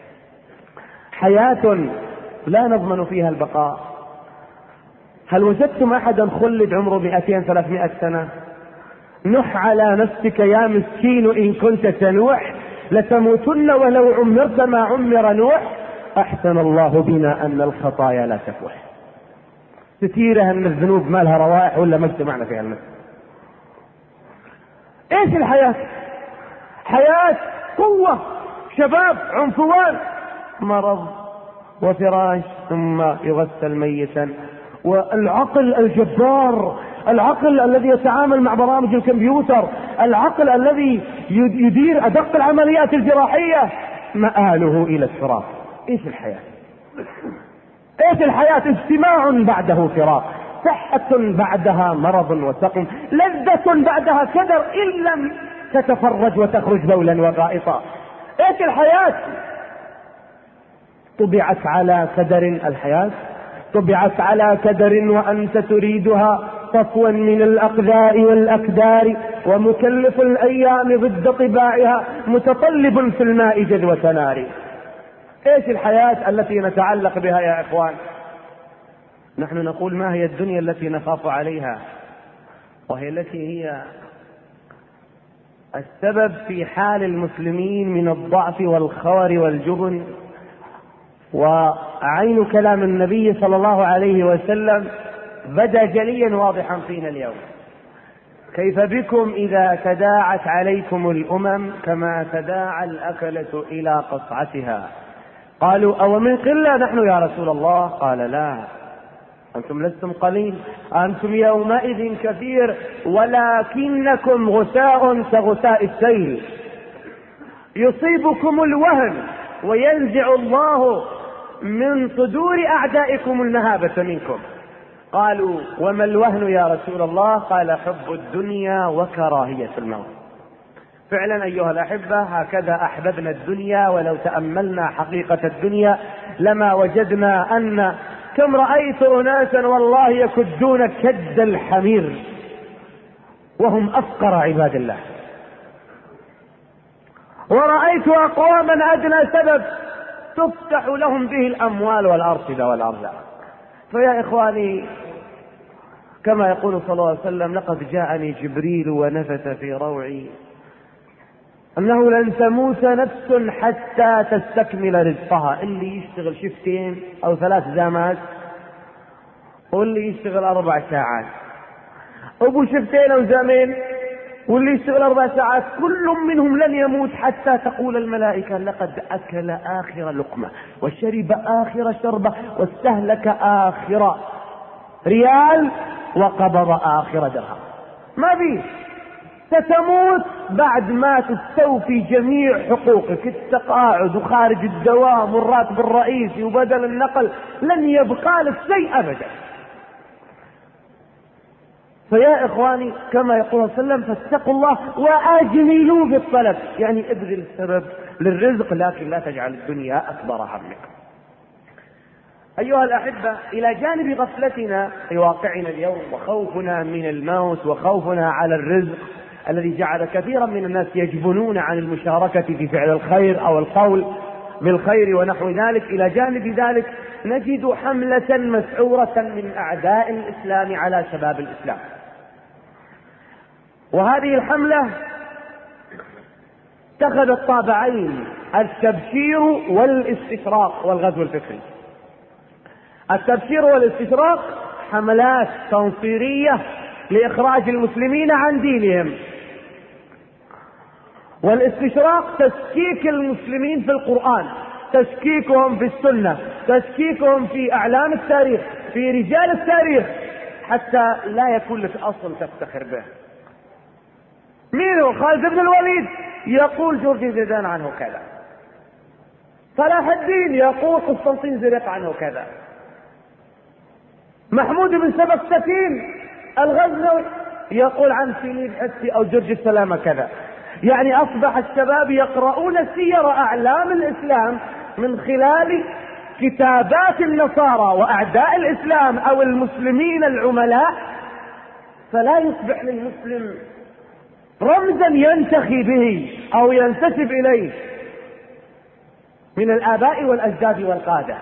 حياة لا نضمن فيها البقاء. هل وجدتم أحدا خلد عمره 200-300 سنة؟ نح على نفسك يا مسكين إن كنت تنوح، لتموتن ولو عمرت ما عمر نوح. أحسن الله بنا أن الخطايا لا تفوح. كثيرة أن الذنوب ما لها روائح ولا ما اجتمعنا فيها المسجد. إيش الحياة؟ حياة قوة، شباب، عنفوان، مرض وفراش، ثم يغسل ميتا. والعقل الجبار، العقل الذي يتعامل مع برامج الكمبيوتر، العقل الذي يدير أدق العمليات الجراحية، مآله إلى الفراق. إيش الحياة؟ إيش الحياة؟ اجتماع بعده فراق، صحة بعدها مرض وسقم، لذة بعدها كدر إن لم تتفرج وتخرج بولا وغائطا. إيش الحياة؟ طبعت على كدر الحياة، طبعت على كدر وأنت تريدها صفوا من الأقذار والأكدار، ومكلف الأيام ضد طباعها، متطلب في الماء جذوة نار. ايش الحياة التي نتعلق بها يا اخوان؟ نحن نقول ما هي الدنيا التي نخاف عليها، وهي التي هي السبب في حال المسلمين من الضعف والخور والجبن. وعين كلام النبي صلى الله عليه وسلم بدا جليا واضحا فينا اليوم: كيف بكم إذا تداعت عليكم الأمم كما تداعى الأكلة إلى قصعتها. قالوا أو من قلة نحن يا رسول الله؟ قال لا، أنتم لستم قليل، أنتم يومئذ كثير، ولكنكم غثاء كغثاء السيل، يصيبكم الوهن وينزع الله من صدور أعدائكم المهابة منكم. قالوا وما الوهن يا رسول الله؟ قال حب الدنيا وكراهية الموت. فعلا أيها الأحبة هكذا أحببنا الدنيا، ولو تأملنا حقيقة الدنيا لما وجدنا أن كم رأيت أناسا والله يكدون كد الحمير وهم أفقر عباد الله، ورأيت أقواما أدنى سبب تفتح لهم به الأموال والأرصدة والأرزاق. فيا إخواني كما يقول صلى الله عليه وسلم: لقد جاءني جبريل ونفث في روعي أنه لن تموت نفس حتى تستكمل رزقها. اللي يشتغل شفتين أو 3 زامات، واللي يشتغل 4 ساعات، أبو شفتين أو زامين، واللي يشتغل 4 ساعات، كل منهم لن يموت حتى تقول الملائكة: لقد أكل آخر لقمة وشرب آخر شربة واستهلك آخر ريال وقبض آخر درهم. ما فيه، ستموت بعد ما تستوفي جميع حقوقك، التقاعد وخارج الدوام والراتب الرئيسي وبدل النقل، لن يبقى لك شيء أبدا. فيا إخواني كما يقول صلى الله عليه وسلم: فاتقوا الله وأجملوا في الطلب، يعني ابذل السبب للرزق لكن لا تجعل الدنيا أكبر همك. أيها الأحبة، إلى جانب غفلتنا في واقعنا اليوم وخوفنا من الموت وخوفنا على الرزق الذي جعل كثيرا من الناس يجبنون عن المشاركة في فعل الخير أو القول بالخير ونحو ذلك. إلى جانب ذلك نجد حملة مسعورة من أعداء الإسلام على شباب الإسلام، وهذه الحملة اتخذت طابعين: التبشير والاستشراق والغزو الفكري. التبشير والاستشراق حملات تنصيرية لإخراج المسلمين عن دينهم، والاستشراق تشكيك المسلمين في القرآن، تشكيكهم في السنة، تشكيكهم في أعلام التاريخ، في رجال التاريخ، حتى لا يكون لك أصل تفتخر به. مين هو؟ خالد بن الوليد يقول جورجي زيدان عنه كذا، صلاح الدين يقول قسطنطين زرق عنه كذا، محمود بن سبكتكين الغزنوي يقول عن فيليب حسي أو جورج السلامة كذا. يعني أصبح الشباب يقرؤون سير أعلام الإسلام من خلال كتابات النصارى وأعداء الإسلام أو المسلمين العملاء، فلا يصبح للمسلم رمزا ينتخي به أو ينتسب إليه من الآباء والأجداد والقادة.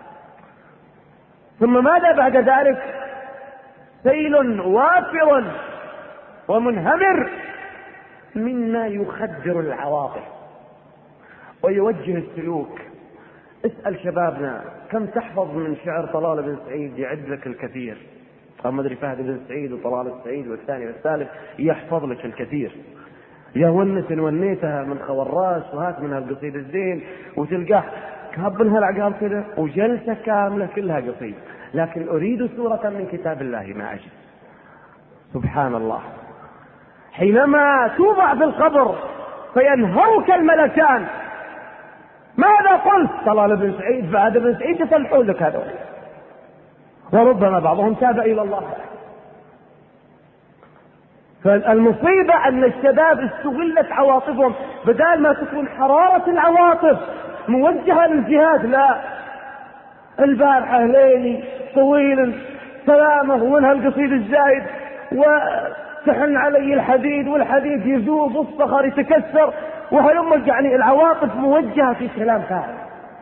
ثم ماذا بعد ذلك؟ سيل وافر ومنهمر مما يخدر العواطف ويوجه السلوك. اسأل شبابنا كم تحفظ من شعر طلال بن سعيد يعد لك الكثير، أو مدري فهد بن سعيد وطلال السعيد والثاني والثالث يحفظ لك الكثير. يا ونس ونيتها من خواراش وهات من هالقصيد الزين، وتلقاه كاب لها العقاب كذا وجلسة كاملة كلها قصيد، لكن أريد سورة من كتاب الله ما أجد. سبحان الله. حينما توضع في القبر فينهرك الملكان، ماذا قلت؟ طلال بن سعيد فهد بن سعيد يصلحون لك هذول، وربما بعضهم تاب إلى الله. فالمصيبة أن الشباب استغلت عواطفهم، بدال ما تكون حرارة العواطف موجهة للجهاد، لا، البارحة ليلي طويل سلامة وانها القصيد الزايد وتحن علي الحديد والحديد يذوب والصخر يتكسر وهلم، يعني العواطف موجهة في كلام فارغ،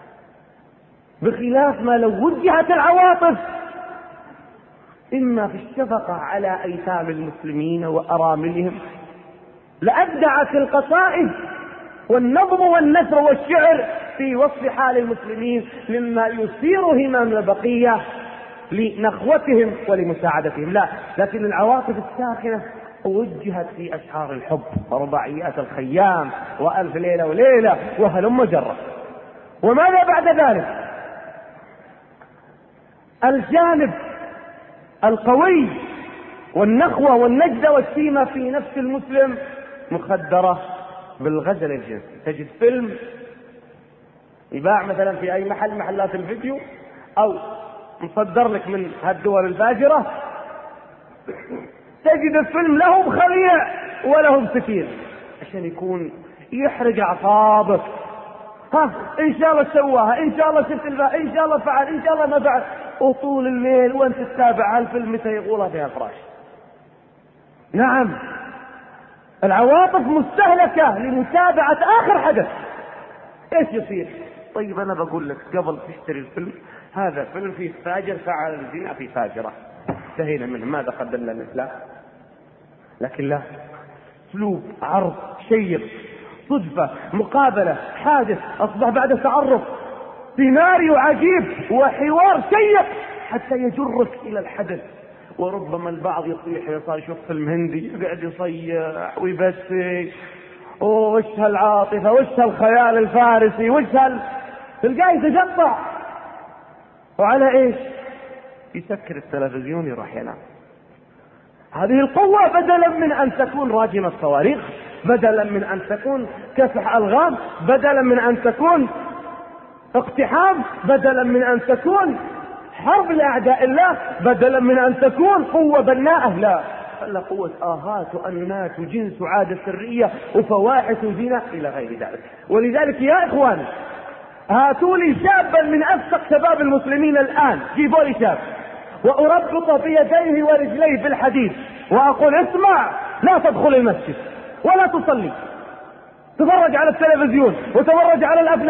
بخلاف ما لو وجهت العواطف إما في الشفقة على أيتام المسلمين وأراملهم لأبدعت القصائد والنظم والنثر والشعر في وصف حال المسلمين مما يثير همم البقية لنخوتهم ولمساعدتهم، لا، لكن العواطف الساخنة وجهت في أشعار الحب ورباعيات الخيام وألف ليلة وليلة وهلم جرة. وماذا بعد ذلك؟ الجانب القوي والنخوة والنجدة والسيمة في نفس المسلم مخدرة بالغزل الجنسي. تجد فيلم يباع مثلا في أي محل محلات الفيديو أو مصدر لك من هالدول الفاجرة، تجد الفيلم له بخليع وله بسكين عشان يكون يحرق أعصابك. إن شاء الله سواها، إن شاء الله شفت إن شاء الله فعل، إن شاء الله ما فعل، وطول الليل وأنت تتابع هالفيلم متى يغولها في الفراش. نعم، العواطف مستهلكة لمتابعة آخر حدث. إيش يصير؟ طيب أنا بقول لك قبل تشتري الفيلم، هذا فيلم فيه فاجر فعل الزنا في فاجرة، انتهينا منه، ماذا قدم لنا الإسلام؟ لكن لا، اسلوب عرض شيق، صدفة، مقابلة، حادث، أصبح بعد تعرف سيناريو عجيب وحوار شيق حتى يجرك إلى الحدث. وربما البعض يصيح يصير يشوف فيلم هندي يقعد يصيح ويبسي، وش هالعاطفة، وش هالخيال الفارسي، وش تلقاه يتجطع، وعلى ايش؟ يسكر التلفزيون يروح ينام. هذه القوة بدلا من أن تكون راجمة صواريخ، بدلا من أن تكون كسح ألغام، بدلا من أن تكون اقتحام، بدلا من أن تكون حرب لأعداء الله، بدلا من أن تكون قوة بناءة، لا، خلى قوة آهات وأنات وجنس وعادة سرية وفواحش وزنا إلى غير ذلك. ولذلك يا إخوان، هاتوا لي شابا من أفسق شباب المسلمين الآن، جيبوا لي شاب وأربط في يديه ورجليه بالحديد وأقول اسمع، لا تدخل المسجد ولا تصلي، تفرج على التلفزيون وتفرج على الأفلام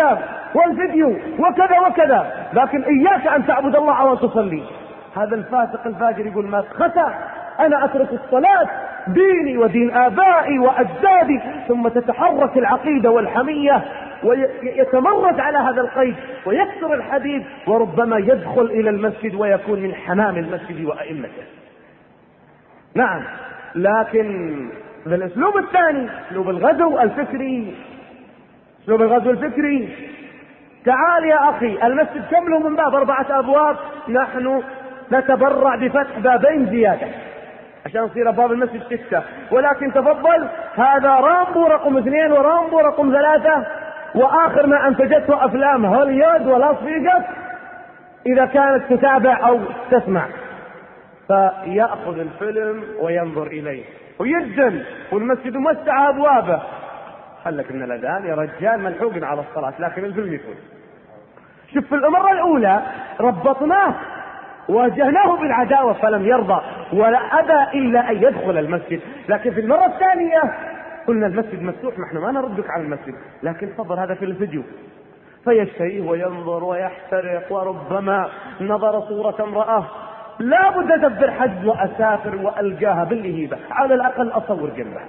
والفيديو وكذا وكذا، لكن إياك أن تعبد الله وأن تصلي. هذا الفاسق الفاجر يقول ما خسر، أنا أترك الصلاة ديني ودين آبائي وأجدادي، ثم تتحرك العقيدة والحمية ويتمرد على هذا القيد ويكسر الحديد، وربما يدخل إلى المسجد ويكون من حمام المسجد وأئمته. نعم، لكن بالأسلوب الثاني، أسلوب الغزو الفكري، أسلوب الغزو الفكري، تعال يا أخي المسجد كم له من باب 4 أبواب، نحن نتبرع بفتح بابين زيادة عشان يصير باب المسجد 6، ولكن تفضل هذا رامبو رقم 2 ورامبو رقم 3، وآخر ما أنتجته أفلام هوليود ولاس فيغاس إذا كانت تتابع أو تسمع، فيأخذ الفيلم وينظر إليه ويجن، والمسجد موسع أبوابه. خلك من الأذان يا رجال، ملحوق على الصلاة، لكن الفيلم يكون. شوف في المرة الأولى ربطناه واجهناه بالعداوة فلم يرضى ولا أبى إلا أن يدخل المسجد، لكن في المرة الثانية قلنا المسجد مفتوح، نحن ما نردك على المسجد، لكن تفضل هذا في الفيديو، فيشتريه وينظر ويحترق، وربما نظر صورة امرأة لا بد أدبر حج وأسافر وألقاها بالهيبة، على الأقل أصور جنبه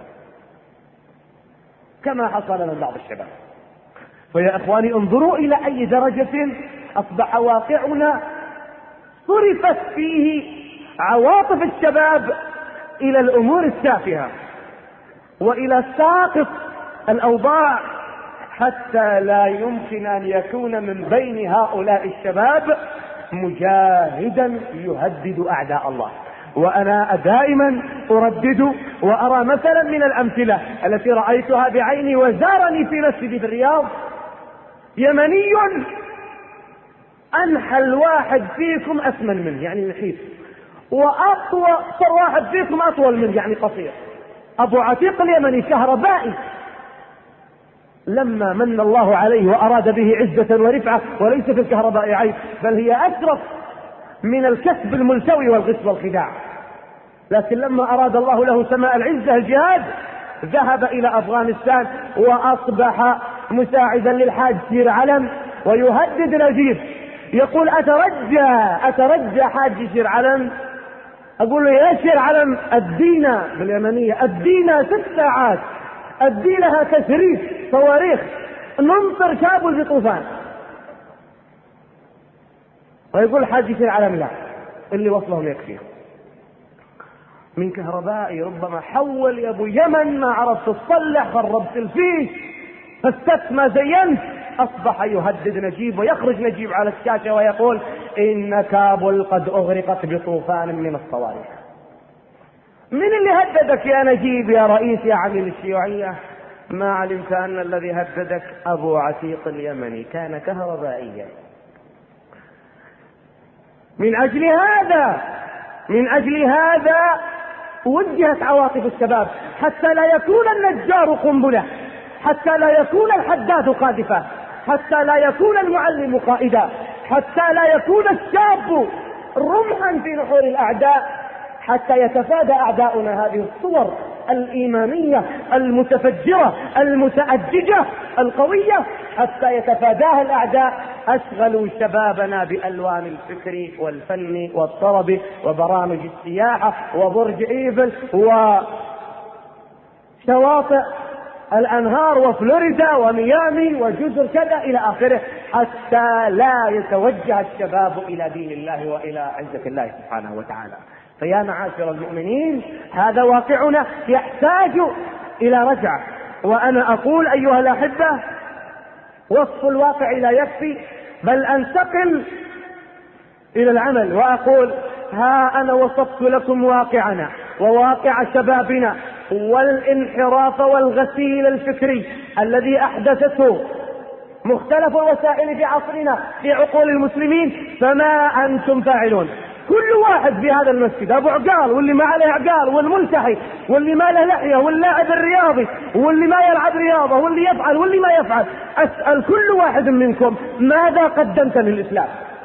كما حصل من بعض الشباب. فيا إخواني انظروا إلى أي درجة أصبح واقعنا صرفت فيه عواطف الشباب إلى الأمور التافهة وإلى ساقط الأوضاع، حتى لا يمكن أن يكون من بين هؤلاء الشباب مجاهدا يهدد أعداء الله. وأنا دائما أردد وأرى مثلا من الأمثلة التي رأيتها بعيني وزارني في مسجد في الرياض، يمني أنحل واحد فيكم أسمن منه يعني نحيف، وأطول واحد فيكم أطول منه يعني قصير، أبو عتيق اليمني كهربائي، لما من الله عليه وأراد به عزة ورفعة، وليس في الكهرباء عيب بل هي أشرف من الكسب الملتوي والغش والخداع، لكن لما أراد الله له سماء العزة الجهاد ذهب إلى أفغانستان وأصبح مساعدا للحاج سير علم ويهدد نجيب، يقول أترجى حاج سير علم، أقول له يا سير علم أدينا باليمنية، أدينا 6 ساعات، أدي لها تسريب صواريخ ننطر كابل في طوفان، ويقول حاج سير علم لا، اللي وصلهم يكفيه. من كهربائي ربما حول يا ابو يمن، ما عرفت تصلح، خربت الفيش، فسدت ما زينت، اصبح يهدد نجيب، ويخرج نجيب على الشاشة ويقول ان كابل قد اغرقت بطوفان من الصواريخ. من اللي هددك يا نجيب يا رئيس يا عميل الشيوعية؟ ما علمت ان الذي هددك ابو عتيق اليمني كان كهربائيا. من اجل هذا وجهت عواطف الشباب، حتى لا يكون النجار قنبلة، حتى لا يكون الحداد قاذفة، حتى لا يكون المعلم قائدا، حتى لا يكون الشاب رمحا في نحور الأعداء، حتى يتفادى أعداؤنا هذه الصور الإيمانية المتفجرة المتأججة القوية، حتى يتفاداها الأعداء. أشغلوا شبابنا بألوان الفكر والفن والطرب وبرامج السياحة وبرج إيفل وشواطئ الأنهار وفلوريدا وميامي وجزر كذا إلى آخره، حتى لا يتوجه الشباب إلى دين الله وإلى عزة الله سبحانه وتعالى. فيا معاشر المؤمنين، هذا واقعنا يحتاج إلى رجعة. وأنا أقول أيها الأحبة، وصف الواقع لا يكفي، بل أنتقل إلى العمل وأقول ها أنا وصفت لكم واقعنا وواقع شبابنا والانحراف والغسيل الفكري الذي أحدثته مختلف الوسائل في عصرنا في عقول المسلمين، فما أنتم فاعلون؟ كل واحد في هذا المسجد، أبو عقال واللي ما عليه عقال والملتحي واللي ما له لحية واللاعب الرياضي واللي ما يلعب رياضة واللي يفعل واللي ما يفعل، أسأل كل واحد منكم ماذا قدمت للإسلام؟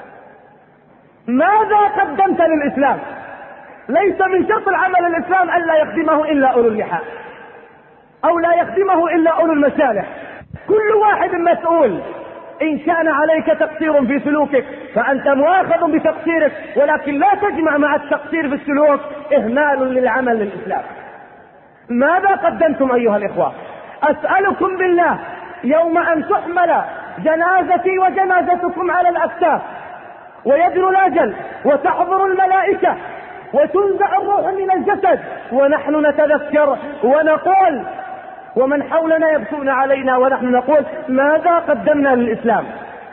ماذا قدمت للإسلام؟ ليس من شرط العمل الإسلام أن لا يخدمه إلا أولو اللحى أو لا يخدمه إلا أولو المصالح. كل واحد مسؤول إن كان عليك تقصير في سلوكك فأنت مؤاخذ بتقصيرك، ولكن لا تجمع مع التقصير في السلوك إهمال للعمل للإسلام. ماذا قدمتم أيها الإخوة؟ أسألكم بالله يوم أن تحمل جنازتي وجنازتكم على الأكتاف ويدنو الأجل وتحضر الملائكة وتنزع الروح من الجسد ونحن نتذكر ونقول ومن حولنا يبكون علينا ونحن نقول ماذا قدمنا للإسلام؟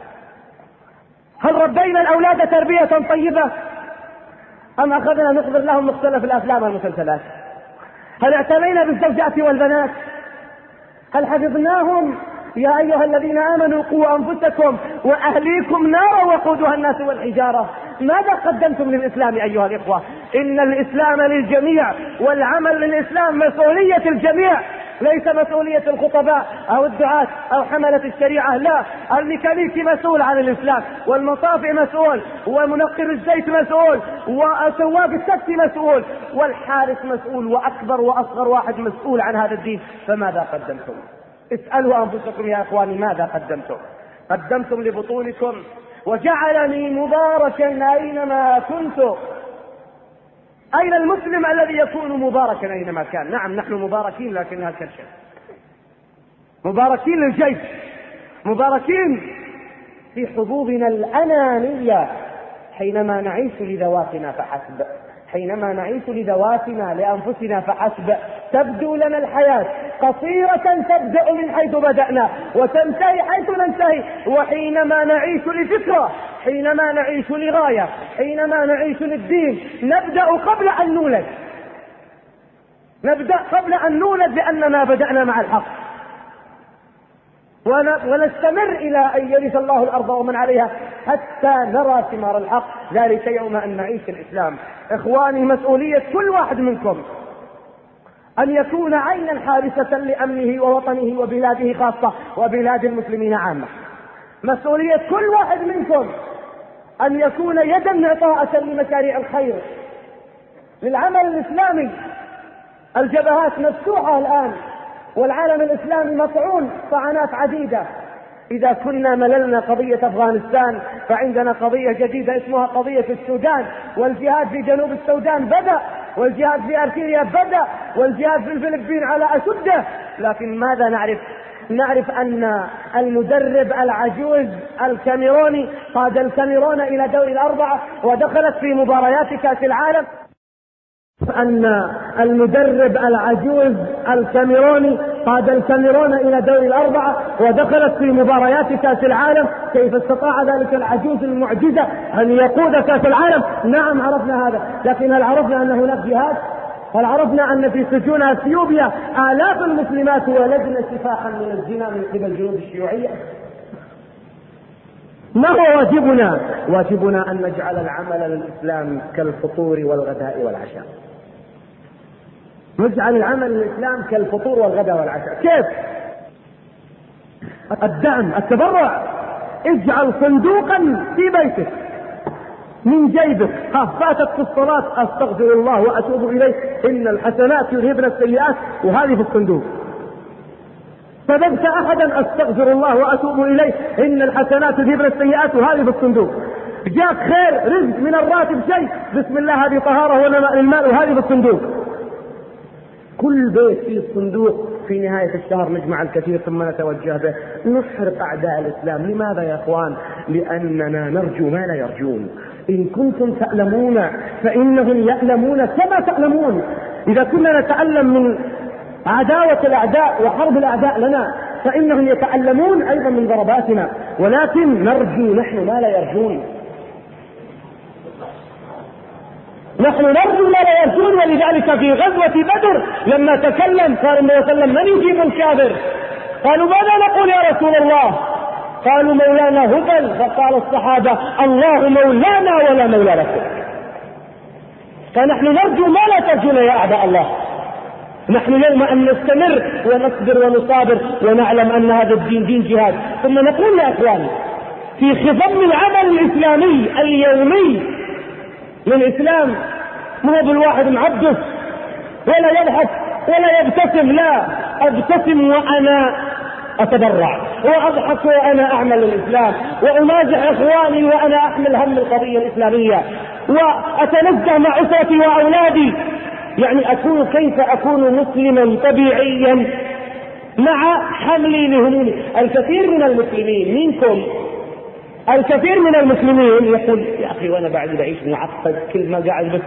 هل ربينا الأولاد تربية طيبة أم أخذنا نحضر لهم مختلف الأفلام والمسلسلات؟ هل اعتنينا بالزوجات والبنات؟ هل حفظناهم؟ يا أيها الذين آمنوا قوا أنفسكم وأهليكم نارا وقودها الناس والحجارة. ماذا قدمتم للإسلام أيها الإخوة؟ إن الإسلام للجميع، والعمل للإسلام مسؤولية الجميع، ليس مسؤولية الخطباء أو الدعاة أو حملة الشريعة. لا، الميكانيكي مسؤول عن الإسلام، والمطافئ مسؤول، ومنقر الزيت مسؤول، وسواق التاكسي مسؤول، والحارس مسؤول، وأكبر وأصغر واحد مسؤول عن هذا الدين. فماذا قدمتم؟ اسألوا أنفسكم يا إخواني ماذا قدمتم؟ قدمتم لبطونكم وجعلني مباركا أينما كنت. أين المسلم الذي يكون مباركا أينما كان؟ نعم نحن مباركين، لكنها كرشة. مباركين للجيش، مباركين في حظوظنا الأنانية حينما نعيش لذواتنا فحسب، حينما نعيش لذواتنا لأنفسنا فحسب. تبدو لنا الحياة قصيرة، تبدأ من حيث بدأنا وتنتهي حيث ننتهي. وحينما نعيش لفكرة، حينما نعيش لغاية، حينما نعيش للدين، نبدأ قبل أن نولد، نبدأ قبل أن نولد لأننا بدأنا مع الحق، ونستمر إلى أن يرث الله الأرض ومن عليها حتى نرى ثمار الحق، ذلك يوم أن نعيش الإسلام. إخواني، مسؤولية كل واحد منكم أن يكون عينا حارسة لأمنه ووطنه وبلاده خاصة وبلاد المسلمين عامة. مسؤولية كل واحد منكم أن يكون يدا عطاءة لمشاريع الخير، للعمل الإسلامي. الجبهات مفتوحة الآن، والعالم الإسلامي مطعون طعنات عديدة. إذا كنا مللنا قضية أفغانستان فعندنا قضية جديدة اسمها قضية السودان، والجهاد في جنوب السودان بدأ، والجهاد في أركينيا بدأ، والجهاد في الفلبين على أشده. لكن ماذا نعرف؟ نعرف أن المدرب العجوز الكاميروني قاد الكاميرون إلى دور الأربعة ودخلت في مباريات كأس العالم، أن المدرب العجوز الكاميروني قاد الكاميرون إلى دور الأربعة ودخلت في مباريات كأس العالم. كيف استطاع ذلك العجوز المعجزة أن يقود كأس العالم؟ نعم عرفنا هذا، لكن هل عرفنا أن هناك جهاد؟ هل عرفنا أن في سجون أثيوبيا آلاف المسلمات ولدن سفاحا من الزنا من قبل جنود الشيوعية؟ ما هو واجبنا؟ واجبنا أن نجعل العمل للإسلام كالفطور والغداء والعشاء. نجعل العمل للإسلام كالفطور والغداء والعشاء. كيف؟ الدعم، التبرع. اجعل صندوقا في بيتك من جيبك، فاتت في الصلاة استغفر الله واتوب اليه ان الحسنات يذهبن السيئات، وهذه في الصندوق. سببت احدا استغفر الله واتوب اليه ان الحسنات يذهبن السيئات، وهذه في الصندوق. جاءك خير رزق من الراتب شيء، بسم الله هذه طهارة ونماء المال، وهذه في الصندوق. كل بيت فيه الصندوق، في نهاية الشهر نجمع الكثير ثم نتوجه به نحرق أعداء الإسلام. لماذا يا أخوان؟ لأننا نرجو ما لا يرجون. إن كنتم تألمون فإنهم يألمون كما تألمون. إذا كنا نتألم من عداوة الأعداء وحرب الأعداء لنا فإنهم يتألمون أيضا من ضرباتنا، ولكن نرجو نحن ما لا يرجون. نحن نرجو ما لا يرجون. ولذلك في غزوة بدر لما تكلم قال النبي صلى الله عليه وسلم: من يجيب الكافر؟ قالوا: ماذا نقول يا رسول الله؟ قالوا: مولانا هبل. فقال الصحابة: الله مولانا ولا مولى لكم. فنحن نرجو ما لا ترجون يا أعداء الله. نحن يوم أن نستمر ونصبر ونصابر ونعلم أن هذا الدين دين جهاد. ثم نقول يا أخواني في خضم العمل الإسلامي اليومي للإسلام، مو بالواحد معبس ولا يضحك ولا يبتسم، لا، ابتسم وأنا أتبرع وأضحك وأنا أعمل الإسلام، وأمازح إخواني وأنا أحمل هم القضية الإسلامية، وأتنزه مع أسرتي وأولادي. يعني كيف أكون مسلما طبيعيا مع حملي لهمومي؟ الكثير من المسلمين منكم، الكثير من المسلمين يقول يا أخي وأنا بعد بعيش معقد، كل ما قاعد بس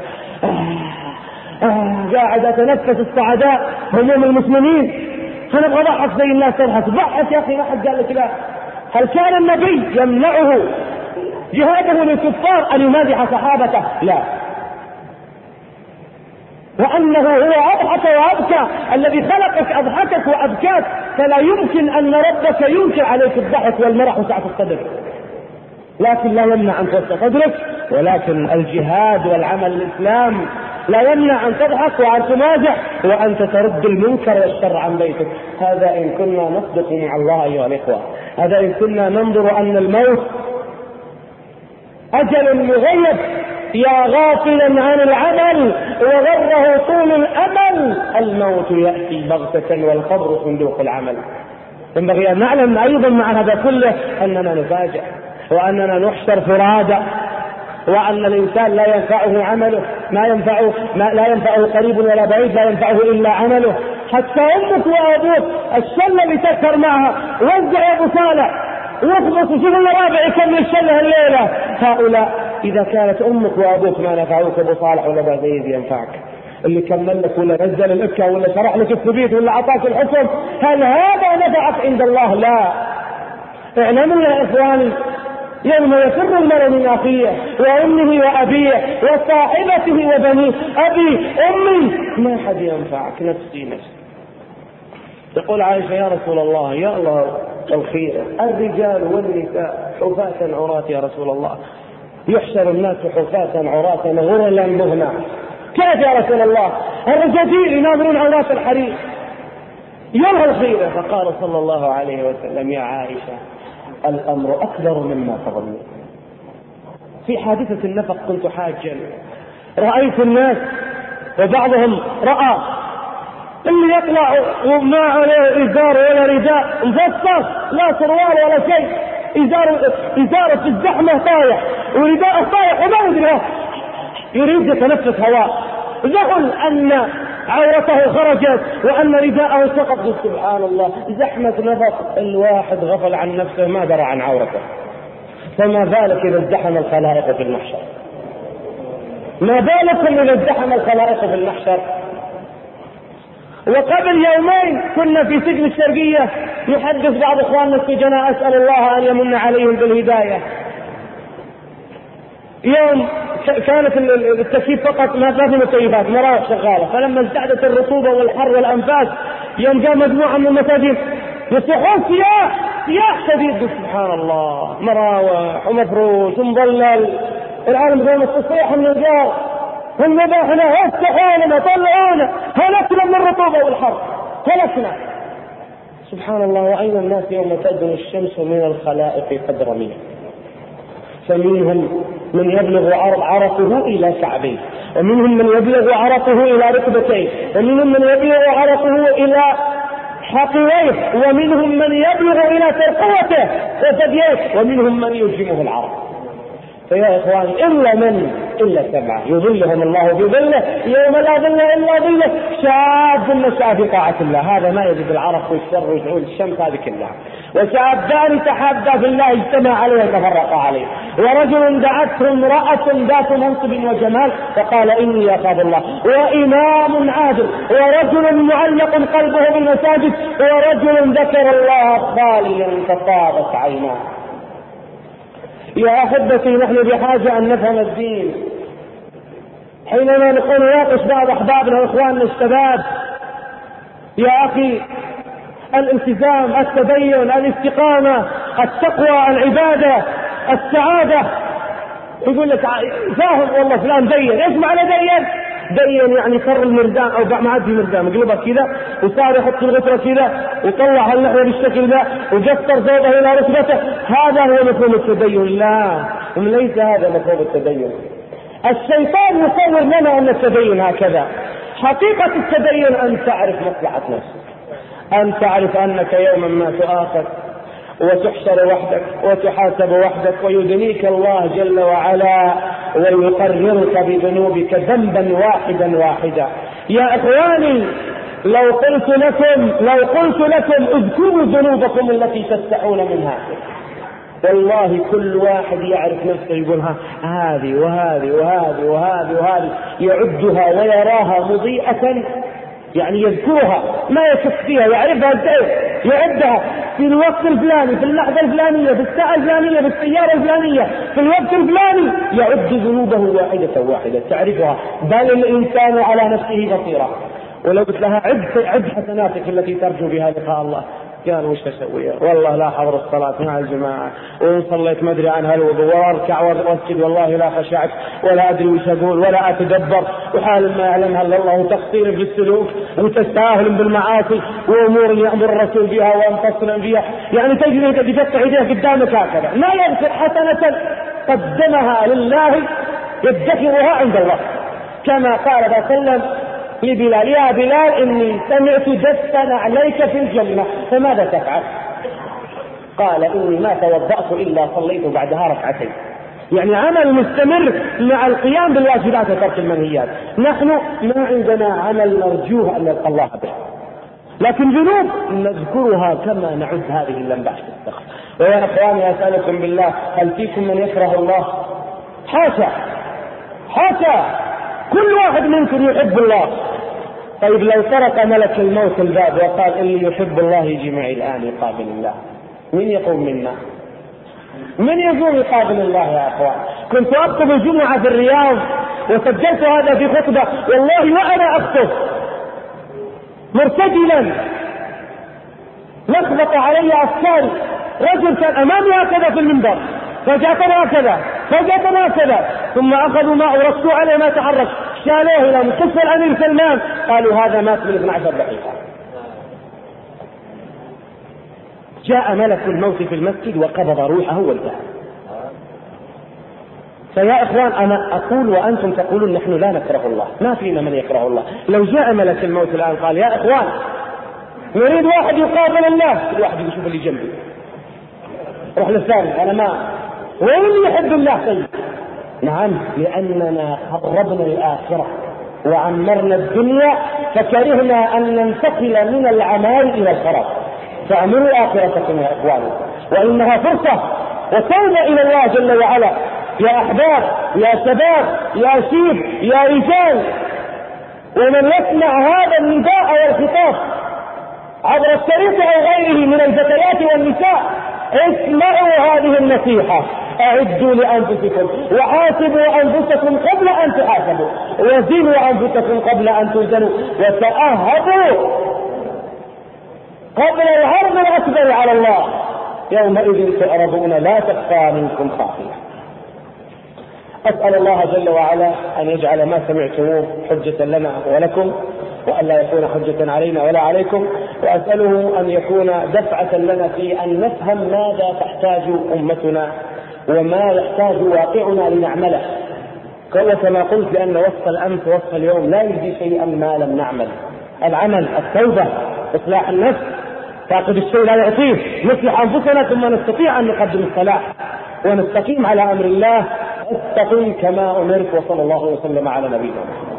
قاعد أتنفس السعداء هموم المسلمين، أنا أبغى أضحك زي الناس تضحك. ضحك يا أخي، ما حد قال لك لا. هل كان النبي يمنعه جهاده للكفار أن يمازح صحابته؟ لا. وأنه هو أضحك وأبكى، الذي خلقك أضحكك وأبكاك، فلا يمكن أن ربك ينكر عليك الضحك والمرح وسعة الصدر، لكن لا يمنع أن توسع صدرك. ولكن الجهاد والعمل الإسلام لا يمنع أن تضحك وأن تمازح وأن ترد المنكر والشر عن بيتك. هذا إن كنا نصدق مع الله أيها الإخوة، هذا إن كنا ننظر أن الموت أجل مغيب. يا غافلا عن العمل وغره طول الأمل، الموت يأتي بغتة والقبر صندوق العمل. ينبغي أن نعلم أيضا مع هذا كله أننا نفاجأ، وأننا نحشر فرادى، وأن الإنسان لا ينفعه عمله، لا ينفعه قريب ولا بعيد، لا ينفعه إلا عمله. حتى أمك وأبوك الشلة اللي تسهر معها، وزع أبو صالح واخبص وشوف الرابع يكمل الشلة الليلة. هؤلاء إذا كانت أمك وأبوك ما نفعوك أبو صالح ولا بعيد ينفعك اللي كمل لك ولا نزل الإكة ولا شرح لك الثبيت ولا أعطاك الحكم، هل هذا نفعك عند الله؟ لا. اعلموا يا إخواني، يوم يفر المرء من أخيه وأمه وأبيه وصاحبته وبنيه، أبي أمي، ما حد ينفعك، نفسي نفسي. تقول عائشة يا رسول الله، يا الله الخير، الرجال والنساء حفاة عراة يا رسول الله، يحشر الناس حفاة عراة غرلا مهنا، كيف يا رسول الله؟ الرجال يناظرون عراة الحرير، يرى الخير. فقال صلى الله عليه وسلم يا عائشة الأمر أكبر مما تظنون. في حادثة النفق كنت حاجا، رأيت الناس وبعضهم رأى اللي يطلع وما عليه إزار ولا رداء، مفصل لا سروال ولا شيء، إزاره في الزحمة طايح ورداءه طايح وما يدري، يريد يتنفس هواء، ذهل أن عورته خرجت وأن رداءه سقط. سبحان الله، زحمة نفق، الواحد غفل عن نفسه ما درى عن عورته، فما بالك إذا ازدحم الخلائق في المحشر؟ ما بالكم إذا ازدحم الخلائق في المحشر؟ وقبل يومين كنا في سجن الشرقية يحدث بعض إخواننا السجناء، أسأل الله أن يمن عليهم بالهداية. يوم كانت التكييف فقط، ما في مكيفات، مراوح شغالة، فلما ازدادت الرطوبة والحر والأنفاس يوم جاء مجموعة من المساجين يصيحون سياح شديد، سبحان الله، مراوح ومفروش ومظلل، العالم بدون التصيح من الجار، هم ذبحنا افتحونا طلعونا، هلكنا من الرطوبة والحر، هلكنا. سبحان الله. وأين الناس يوم تدنو الشمس من الخلائق قدر ميل، فمنهم من يبلغ عرقه إلى كعبيه، ومنهم من يبلغ عرقه إلى ركبتيه، ومنهم من يبلغ عرقه إلى حقويه، ومنهم من يبلغ إلى ترقوته وثدييه، ومنهم من يلجمه العرق. فيا إخواني إلا سبعة يظلهم الله بظله يوم لا ظل إلا ظله، شاب نشأ في طاعة الله، هذا ما يجد العرق والشر وجعول الشمس هذه كلها، وشابان تحابا في الله اجتمع عليه وتفرقا عليه، ورجل دعته امرأة ذات منصب وجمال فقال إني أخاف الله، وإمام عادل، ورجل معلق قلبه بالمساجد، ورجل ذكر الله خاليا فطابت عيناه. يا أحبتي، نحن بحاجة أن نفهم الدين. حينما نكون نناقش بعض أحبابنا وإخواننا الشباب، يا أخي الالتزام، التدين، الاستقامة، التقوى، العبادة، السعادة، يقول لك فاهم والله فلان دين، ايش معنى دين؟ دين يعني صر المردان او معدي مردان مقلبه كذا، وصار يحط الغتره كذا، وطلع اللحيه بالشكل ذا، وجسر ثوبه الى ركبته، هذا هو مفهوم التدين. لا، ليس هذا مفهوم التدين. الشيطان يصور لنا ان التدين هكذا. حقيقه التدين ان تعرف مصلحه نفسك، أن تعرف أنك يوما ما تؤاخذ وتحشر وحدك وتحاسب وحدك، ويدنيك الله جل وعلا ويقررك بذنوبك ذنبا واحدا واحدا. يا إخواني، لو قلت لكم اذكروا ذنوبكم التي تستحون منها، والله كل واحد يعرف نفسه يقول هذه وهذه وهذه وهذه وهذه، يعدها ويراها مضيئة، يعني يذكرها ما يشك فيها، يعرفها يعدها في الوقت الفلاني، في اللحظة الفلانية، في الساعة الفلانية، في السيارة الفلانية، في الوقت الفلاني، يعد ذنوبه واحدة واحدة تعرفها. بل الإنسان على نفسه بصيرة. ولو قلت لها عد حسناتك التي ترجو بها لقاء الله، قال وش اسوي؟ والله لا حضر الصلاة مع الجماعة، وإن صليت ما أدري عن هالوضوء، واركع واسجد والله لا خشعت، ولا أدري وش أقول ولا أتدبر، وحال ما يعلمها إلا الله، وتقصير في السلوك وتستاهل بالمعاصي وأمور يأمر الرسول بها وأنفصل بها. يعني تجري تفتح يديه قدامك هكذا، ما يذكر حسنة قدمها لله يدخرها عند الله، كما قال صلى الله عليه وسلم لبلال: يا بلال إني سمعت دفا عليك في الجنة فماذا تفعل؟ قال: إني ما توضأت إلا صليت بعدها ركعتين. يعني عمل مستمر مع القيام بالواجبات وترك المنهيات. نحن ما عندنا عمل نرجوه أن نلقى الله به، لكن ذنوب نذكرها كما نعد هذه اللمبات في السخف. ويا أخواني أسألكم بالله، هل فيكم من يكره الله؟ حاشا، كل واحد منكم يحب الله. طيب لو طرق ملك الموت الباب وقال: اللي يحب الله يجي معي الآن يقابل الله، من يقوم منا؟ من يقوم يقابل الله يا أخوان؟ كنت أخطب الجمعة في الرياض وسجلت هذا في خطبة، والله وأنا أخطب مرتجلا لخبط علي أفكاري، رجل كان أمامي هكذا في المنبر، فجأة هكذا، ثم أخذوا ما ورسوا عليه ما تحرك، شالوه إلى مستشفى الأمير سلمان، قالوا هذا مات من 12 دقيقة. جاء ملك الموت في المسجد وقبض روحه وانتهى. فيا إخوان، أنا أقول وأنتم تقولون نحن لا نكره الله، ما فينا من يكره الله. لو جاء ملك الموت الآن قال: يا إخوان نريد واحد يقابل الله، كل واحد يشوف اللي جنبه، روح للثاني، أنا ما وين اللي يحب الله؟ طيب نعم، لأننا خربنا الآخرة وعمرنا الدنيا فكرهنا أن ننتقل من العمال إلى الخراب. فأمروا آخرتكم يا إخواني، وإنها فرصة وتوبة إلى الله جل وعلا. يا أحباب، يا شباب، يا شيب، يا رجال، ومن يسمع هذا النداء والخطاب عبر الشريط أو غيره من الفتيات والنساء، اسمعوا هذه النصيحة: أعدوا لأنفسكم وحاسبوا أنفسكم قبل أن تحاسبوا، وزنوا أنفسكم قبل أن توزنوا، وتأهبوا قبل العرض الأكبر على الله، يومئذ تعرضون لا تخفى منكم خافية. أسأل الله جل وعلا أن يجعل ما سمعتموه حجة لنا ولكم، وأن لا يكون حجة علينا ولا عليكم، وأسأله أن يكون دفعة لنا في أن نفهم ماذا تحتاج أمتنا وما يحتاج واقعنا لنعمله. كما قلت، لأن وصف الأمس وصف اليوم لا يجزي شيئا ما لم نعمل. العمل، التوبة، إصلاح النفس، فاقد الشيء لا يعطيه، نصلح أنفسنا ثم نستطيع أن نقدم الصلاح ونستقيم على أمر الله. استقم كما أمرت، وصلى الله وسلم على نبينا محمد.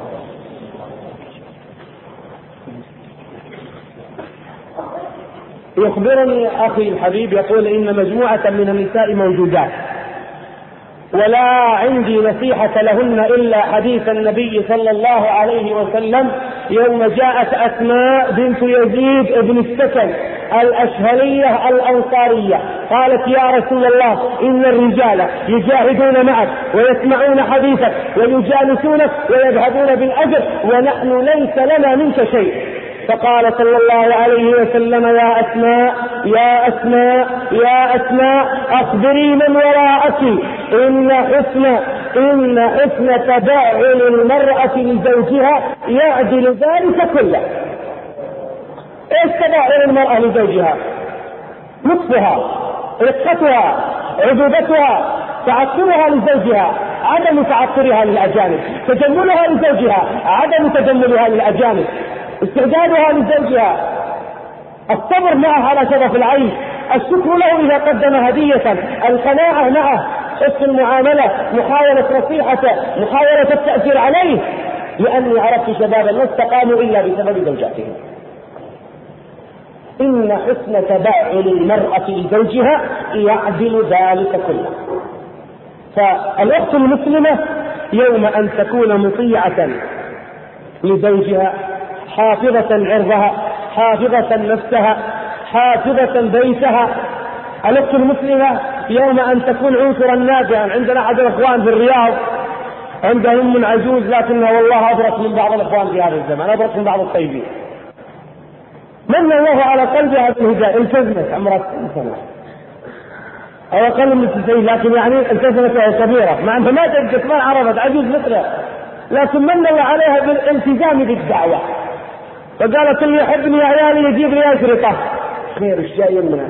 يخبرني أخي الحبيب يقول: إن مجموعة من النساء موجودات، ولا عندي نصيحة لهن إلا حديث النبي صلى الله عليه وسلم يوم جاءت أسماء بنت يزيد ابن السكن الأشهلية الأنصارية، قالت: يا رسول الله، إن الرجال يجاهدون معك ويسمعون حديثك ويجالسونك ويذهبون بالأجر، ونحن ليس لنا منك شيء. فقال صلى الله عليه وسلم: يا أسماء أخبري من وراءك، إن حسن تباعل المرأة لزوجها يعدل ذلك كله. ايش تباعل المرأة لزوجها؟ لطفها، رقتها، عذوبتها، تعطرها لزوجها، عدم تعطرها للأجانب، تجملها لزوجها، عدم تجملها للأجانب، استعدادها لزوجها، الصبر معه على شرف العين، الشكر له إذا قدم هدية، القناعة معه، حسن المعاملة، محاولة نصيحته، محاولة التأثير عليه، لأني عرفت شبابا ما استقاموا إلا بسبب زوجاتهم. إن حسن تباعل المرأة لزوجها يعدل ذلك كله. فالأخت المسلمة يوم أن تكون مطيعة لزوجها، حافظة عرضها، حافظة نفسها، حافظة بيتها. الأخت المسلمة يوم أن تكون عنصرا نافعا. عندنا أحد الأخوان في الرياض عنده أم عجوز، لكنها والله أبرك من بعض الأخوان في هذا الزمان، أبرك من بعض الطيبين. من الله على قلبها بالهداية، التزمت عمرها 90 سنة أو أقل من 90، لكن يعني التزمت وهي كبيرة، مع أنها ما تجدت، ما عرفت، عجوز مثلها، لكن من الله عليها بالالتزام بالدعوة. فقالت اللي يحبني يا عيالي يجيب لي أشرطة. خير ايش جاي منها؟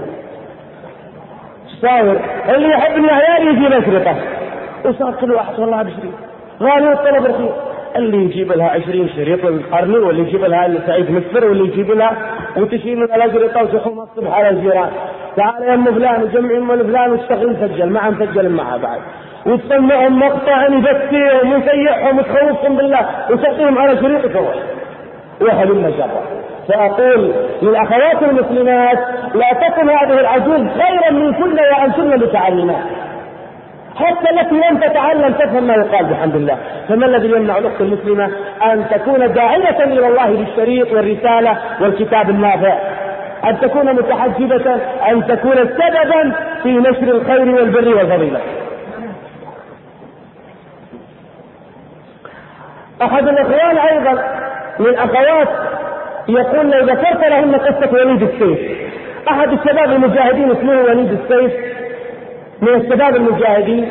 صاور اللي يحبني يا عيالي يجيب أشرطة. وصار كل واحد والله بشريط غالي والطلب رخيص، اللي يجيب لها 20 شريط والقرني، واللي يجيب لها سعيد مصر، واللي يجيب لها وتشيل من الأشرطة وتحوم الصبح على الجيران، تعال يا ام فلان وجمعي ام فلان وتشتغل مسجل معها، مسجل معها بعد، وتسمعهم مقطع يبكيهم ويسيحهم وتخوفهم بالله وتعطيهم على شريط وتروح وهلم جرا. فأقول للأخوات المسلمات لا تكن هذه العجوز خيرا من كل وأنتن متعلمات، حتى التي لم تتعلم تفهم ما يقال بحمد الله. فما الذي يمنع الأخت المسلمة أن تكون داعية إلى الله بالشريط والرسالة والكتاب النافع، أن تكون متحجبة، أن تكون سببا في نشر الخير والبر والفضيلة. أحد الأخوان أيضا من الأخوات يقول لو ذكرت لهن قصة وليد السيف. أحد الشباب المجاهدين اسمه وليد السيف، من الشباب المجاهدين،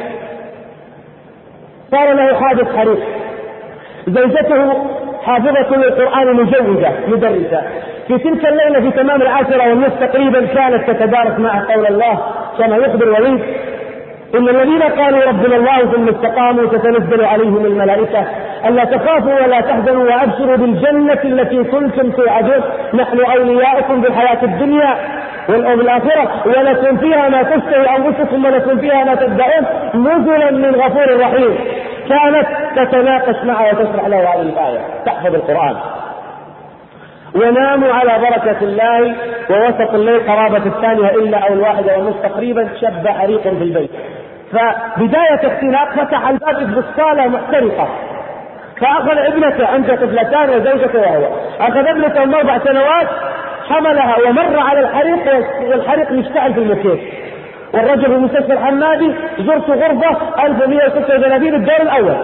صار له حادث حريق، زوجته حافظة للقرآن مجوزة مدرسة، في تلك الليلة في تمام 10:30 تقريبا كانت تتدارس معه قول الله كما يخبر وليد: إن الذين قالوا ربنا الله ثم استقاموا تتنزل عليهم الملائكة ألا تخافوا ولا تحزنوا وأبشروا بالجنة التي كنتم توعدون، نحن أولياؤكم في الحياة الدنيا والآخرة ولكم فيها ما تشتهي أنفسكم ولكم فيها ما تدعون نزلا من غفور رحيم. كانت تتناقش معه وتشرح له هذه الآية، تحفظ القرآن. وناموا على بركة الله، ووسط الليل قرابة 2:00 أو 1:30 تقريبا شب حريق في البيت. فبداية اختناق فتح الباب بالصالة محترقة، فأخذ ابنته، عنده طفلتان وزوجته وهو، أخذ ابنته من 4 سنوات حملها ومر على الحريق والحريق يشتعل في المكيف، والرجل في المستشفى الحمادي، زرت غرفة 1136 الدور الأول،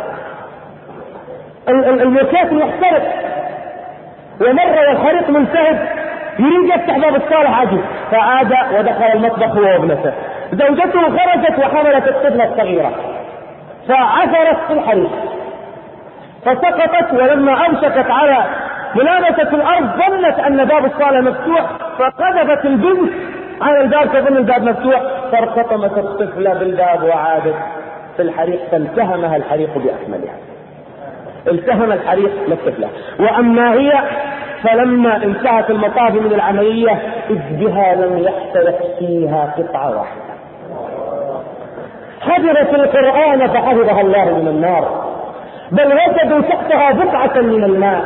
المكيف محترق ومر والحريق منتهب، يريد يفتح باب الصالة عجز، فعاد ودخل المطبخ هو وابنته. زوجته خرجت وحملت الطفلة الصغيرة فعثرت في الحريق فسقطت، ولما أمسكت على ملامسة الأرض ظنت أن باب الصالة مفتوح، فقذفت البنت على الباب تظن الباب مفتوح، فارتطمت الطفلة بالباب وعادت في الحريق، فالتهمها الحريق بأكملها، التهم الحريق للطفلة. وأما هي فلما انتهت المطاف من العملية إذ بها لم يحترق فيها قطعة واحدة، حفظت القرآن فحفظها الله من النار، بل وجدوا تحتها بقعة من الماء.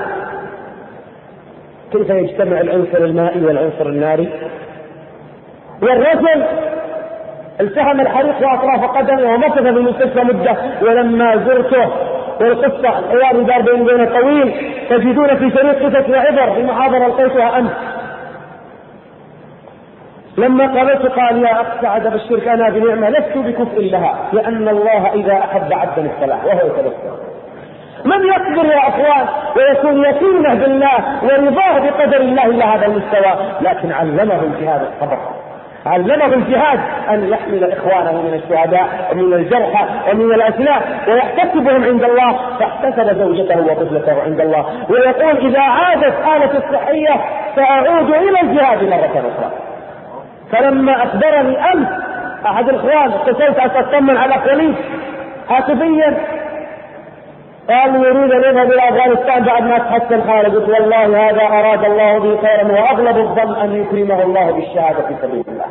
كيف يجتمع العنصر المائي والعنصر الناري؟ والرجل التهم الحريق وأطراف قدمه ومكث في المستشفى مدة، ولما زرته والقصة الحوار دار بين طويل تجدون في شريط قصص وعبر في محاضرة لقيتها أمس. لما قابلت قال: يا أخ سعد بالشرك أنا بنعمة لست بكفء لها، لأن الله إذا أحب عبدا الصلاح وهو يتبسم. من يصبر يا أخوان ويكون يقينه بالله ورضاه بقدر الله إلى هذا المستوى؟ لكن علمه الجهاد الصبر، علمه الجهاد أن يحمل إخوانه من الشهداء ومن الجرحى ومن الأسلاء ويحتسبهم عند الله، فاحتسب زوجته وطفلته عند الله، ويقول: إذا عادت حالة الصحية سأعود إلى الجهاد مرة أخرى. فلما أخبرني أمس أحد الإخوان اتصلت أطمن على أخواني هاتفيا، قال يريد ان يذهب الى افغانستان بعد ما تحسن حاله. قلت والله هذا اراد الله به خيرا، واغلب الظن ان يكرمه الله بالشهاده في سبيل الله.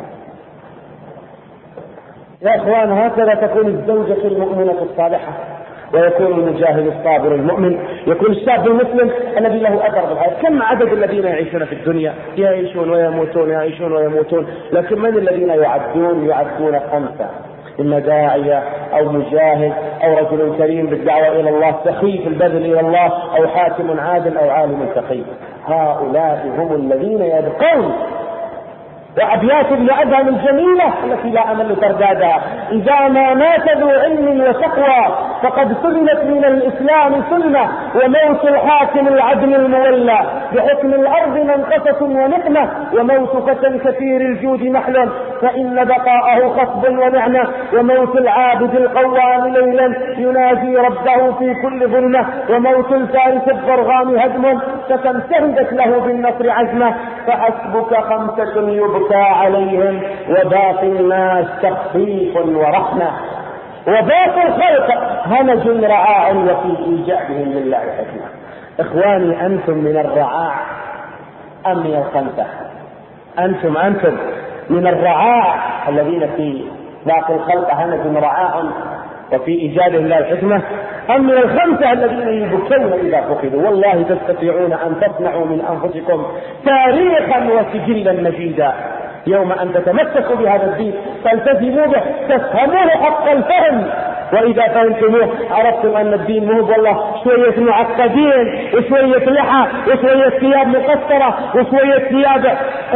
يا اخوان هكذا تكون الزوجة المؤمنة الصالحة، ويكون المجاهد الصابر المؤمن، يكون الشاب المسلم الذي له اثر في الحياة. كم عدد الذين يعيشون في الدنيا يعيشون ويموتون يعيشون ويموتون، لكن من الذين يعدون 5، إما داعية أو مجاهد أو رجل كريم بالدعوة إلى الله، سخي في البذل إلى الله، أو حاكم عادل أو عالم سخي. هؤلاء هم الذين يبقون. وأبيات ابن أدهم الجميلة التي لا أمل تردادها: إذا ما مات ذو علم وتقوى فقد سلمت من الإسلام سلمة، وموت الحاكم العدل المولى بحكم الأرض منقصة ونقمة، وموت فتى كثير الجود محل فإن بقاءه خصب ونعمة، وموت العابد القوام ليلا ينادي ربه في كل ظلمة، وموت الفارس الضرغام هدم فتمتهدت له بالنصر عزمة، فحسبك 5 يبقى عليهم وباقي الناس تخفيف ورحمة، وباقي الخلق همج رعاع وفي إيجابهم لله حكمة. إخواني أنتم من الرعاع أم من ال5؟ أنتم من الرعاع الذين في باقي الخلق همج رعاع وفي إيجابهم لله الحكمة، أم من ال5 الذين يبكون إذا فقدوا؟ والله تستطيعون أن تصنعوا من أنفسكم تاريخا وسجلا مجيدا يوم أن تتمسكوا بهذا الدين، تلتزموا به، تفهموه حق الفهم، وإذا فهمتموه عرفتم أن الدين مو والله شوية معقدين وشوية لحى وشوية ثياب مقصرة وشوية ثياب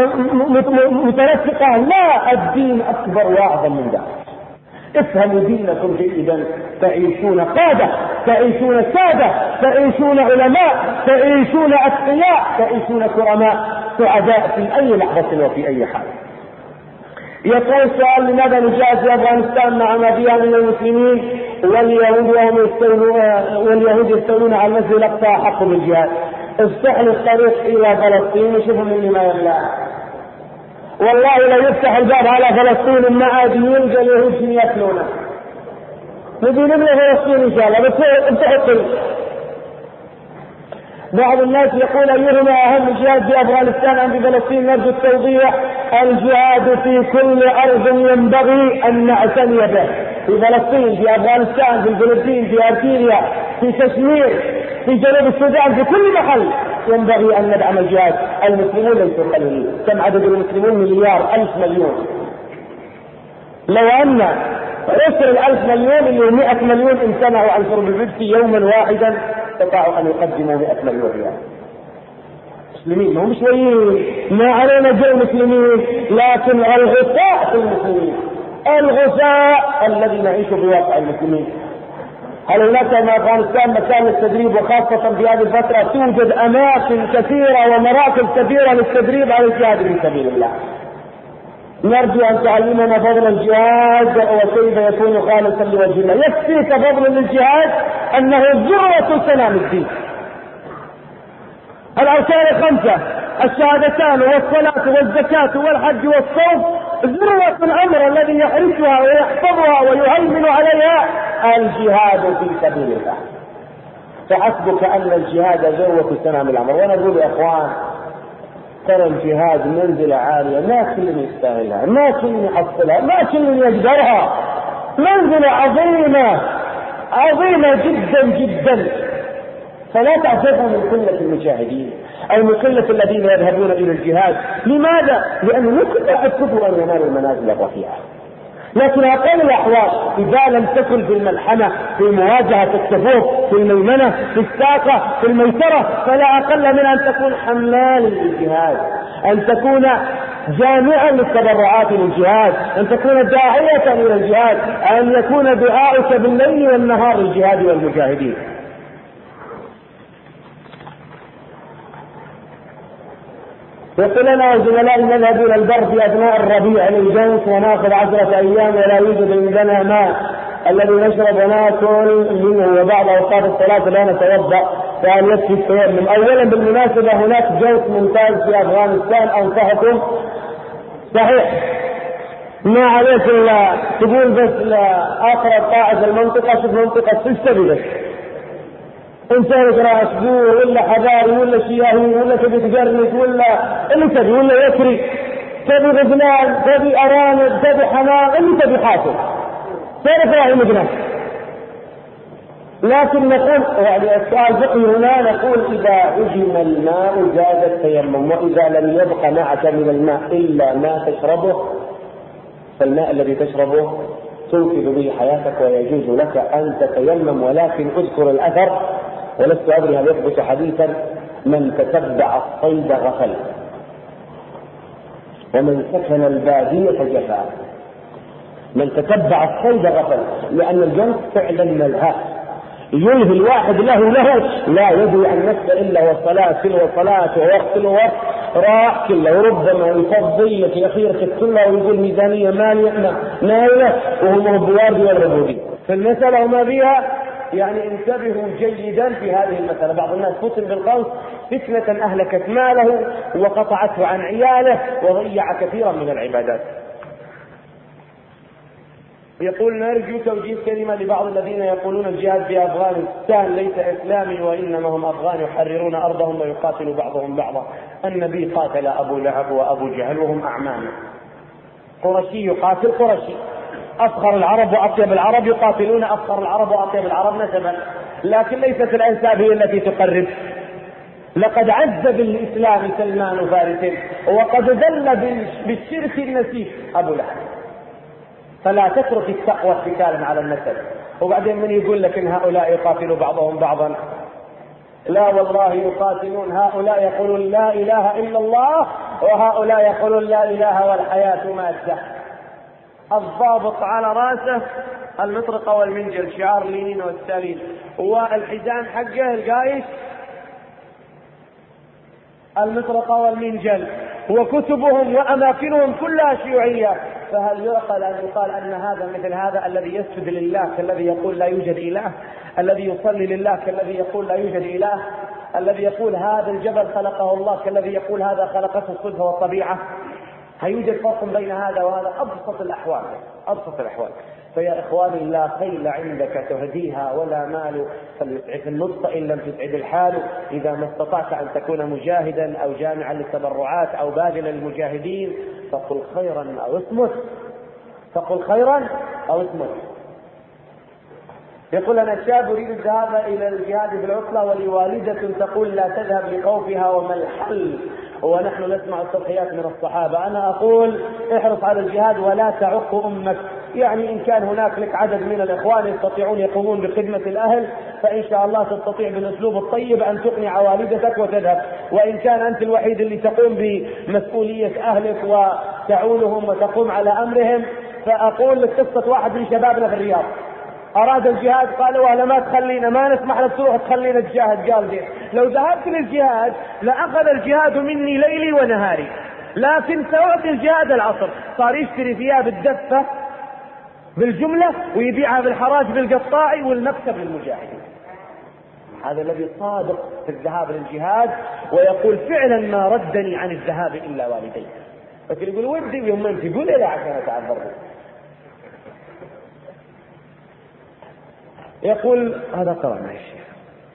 متنسقة. لا، الدين أكبر وأعظم من ذلك. افهموا دينكم جيدا، تعيشون قادة، تعيشون سادة، تعيشون علماء، تعيشون أتقياء، تعيشون كرماء سعداء في أي لحظة وفي أي حال. يقول السؤال: لماذا نجاهد في أفغانستان مع ما فيها من المسلمين واليهود يستولون على المسجد الأقصى حق بالجهاد؟ افتح لي الطريق إلى فلسطين وشوفوا مني ما يملأ. والله لو يفتح الباب على فلسطين ما عاد يلقى اليهود ياكلونه. نبي نبني فلسطين ان شاء الله، بس افتحوا الطريق. بعض الناس يقول: ايهما اهم جهاد في افغانستان ام في فلسطين؟ نرجو التوضيح. الجهاد في كل ارض ينبغي ان نعتني به، في فلسطين، في افغانستان، في الفلبين، في اركينيا، في كشمير، في جنوب السودان، في كل محل ينبغي ان ندعم الجهاد. المسلمون ليسوا قليلين. كم عدد المسلمون؟ 1,000 مليون. لو ان عشر 1,000 مليون اللي 100 مليون امتنعوا عن شرب الربا يوما واحدا استطاعوا ان يقدموا 100 مليون ريال. مسلمين هم شويين، ما علينا جو مسلمين، لكن الغثاء في المسلمين، الغثاء الذي نعيش في واقع المسلمين. هل هناك في افغانستان مكان للتدريب؟ وخاصة في هذه الفترة توجد اماكن كثيرة ومراكز كثيرة للتدريب على الجهاد في سبيل الله. نرجو ان تعلمنا فضل الجهاد وكيف يكون خالصا لوجه الله. يكفيك فضل للجهاد انه ذروة سنام الدين. الاركان 5: الشهادتان والصلاة والزكاة والحج والصوم، ذروة الامر الذي يحرسها ويحفظها ويهيمن عليها الجهاد في سبيل الله. فحسبك ان الجهاد ذروة سنام الامر. وانا اقول يا اخوان، ترى الجهاد منزلة عالية، ما كل يستاهلها، ما كل يحصلها، ما كل يقدرها. منزلة عظيمة عظيمة جدا جدا. فلا تعجبوا من قلة المجاهدين او من قلة الذين يذهبون الى الجهاد. لماذا؟ لانه مو كل واحد كفر ان ينال المنازل الرفيعة، لكن اقل الاحوال اذا لم تكن في الملحمة، في مواجهة الصفوف، في الميمنة، في الساقة، في الميسرة، فلا اقل من ان تكون حمالا للجهاد، ان تكون جامعا للتبرعات للجهاد، ان تكون داعية الى الجهاد، ان يكون دعاؤك بالليل والنهار للجهاد والمجاهدين. يقول لنا الزملاء نذهب الى البر في اثناء الربيع للجنس وناخذ 10 ايام ولا يوجد عندنا ماء الذي نشرب وناكل منه، وبعد اوقات الصلاه لا نتوضا، فهل يكفي التيمم؟ اولا بالمناسبه هناك جوس ممتاز في افغانستان انصحكم. صحيح ما عليك الا تقول بس اقرب قاعده المنطقه، شوف منطقه تشتري بس انت راس بور ولا حضاري ولا شياهي ولا تبي تقرنك ولا اللي تبي ولا يسري، تبي غزلان تبي ارانب تبي حمام اللي تبي حاصل تعرف راهي مجنون. لكن نقول يعني السؤال فقهي هنا نقول إذا هجم الماء جاز التيمم، وإذا لم يبق معك من الماء إلا ما تشربه فالماء الذي تشربه تنقذ به حياتك ويجوز لك أن تتيمم. ولكن اذكر الأثر ولست أدري هل يثبت حديثا: من تتبع الصيد غفل ومن سكن البادية جفا. من تتبع الصيد غفل، لأن الجنس فعلا ملهى يلهي الواحد له لا يدري عن نفسه إلا والصلاة تلو صلاة ووقت تلو وقت راح كله، وربما يفضي في أخيرة كلها ويقول ميزانية مالية وهم بواردي والربودي في المسألة وما فيها. يعني انتبهوا جيدا في هذه المسألة. بعض الناس فتن بالقوس فتنة أهلكت ماله وقطعته عن عياله وضيع كثيرا من العبادات. يقول: نرجو توجيه كلمة لبعض الذين يقولون الجهاد في أفغانستان ليس إسلامي وإنما هم أفغان يحررون أرضهم ويقاتل بعضهم بعضا. النبي قاتل أبو لهب وأبو جهل وهم أعمام. قرشي يقاتل قرشي، أفخر العرب وأطيب العرب يقاتلون أفخر العرب وأطيب العرب نسبا، لكن ليست الأنساب هي التي تقرب. لقد عز بالإسلام سلمان فارس وقد ذل بالشرك النسيف أبو لهب. فلا تترك التقوى اتكالا على النسب. وبعدين من يقول لك ان هؤلاء يقاتلوا بعضهم بعضا؟ لا والله يقاتلون. هؤلاء يقولون لا اله الا الله وهؤلاء يقولون لا اله والحياة مادة. الضابط على راسه المطرقة والمنجل، شعار لينين والستالين، والحزام حقه القايش المطرقة والمنجل، وكتبهم وأماكنهم كلها شيوعية. فهل يعقل أن يقال أن هذا مثل هذا الذي يسجد لله كالذي يقول لا يوجد إله، الذي يصلي لله كالذي يقول لا يوجد إله، الذي يقول هذا الجبل خلقه الله كالذي يقول هذا خلقته الصدفة والطبيعة؟ هيوجد فرق بين هذا وهذا؟ أبسط الأحوال. فيا إخواني، لا خيل عندك تهديها ولا مال فليسعف النطق إن لم تسعد الحال. إذا ما استطعت أن تكون مجاهدا أو جامعا للتبرعات أو باذلا للمجاهدين فقل خيرا أو اصمت. يقول: أنا شاب أريد الذهاب إلى الجهاد في العطلة ولي والدة تقول لا تذهب لخوفها وما الحل ونحن نسمع التضحيات من الصحابة. أنا أقول احرص على الجهاد ولا تعق أمك. يعني إن كان هناك لك عدد من الإخوان يستطيعون يقومون بخدمة الأهل فإن شاء الله تستطيع بالأسلوب الطيب أن تقنع والدتك وتذهب. وإن كان أنت الوحيد اللي تقوم بمسؤولية أهلك وتعولهم وتقوم على أمرهم، فأقول لك قصة واحد من شبابنا في الرياض أراد الجهاد، قالوا أهلا ما تخلينا، ما نسمح لك تروح تخلينا الجهاد. قال زين لو ذهبت للجهاد لأخذ الجهاد مني ليلي ونهاري، لكن سأعطي الجهاد العصر. صار يشتري ثياب الدفة بالجملة ويبيعها بالحراج بالقطاعي والمكسب للمجاهدين. هذا الذي صادق في الذهاب للجهاد ويقول فعلا ما ردني عن الذهاب إلا والدي. لكن يقول ودي يوم انت يقول إلى عشان أتعذر. يقول هذا قرأ معي الشيخ.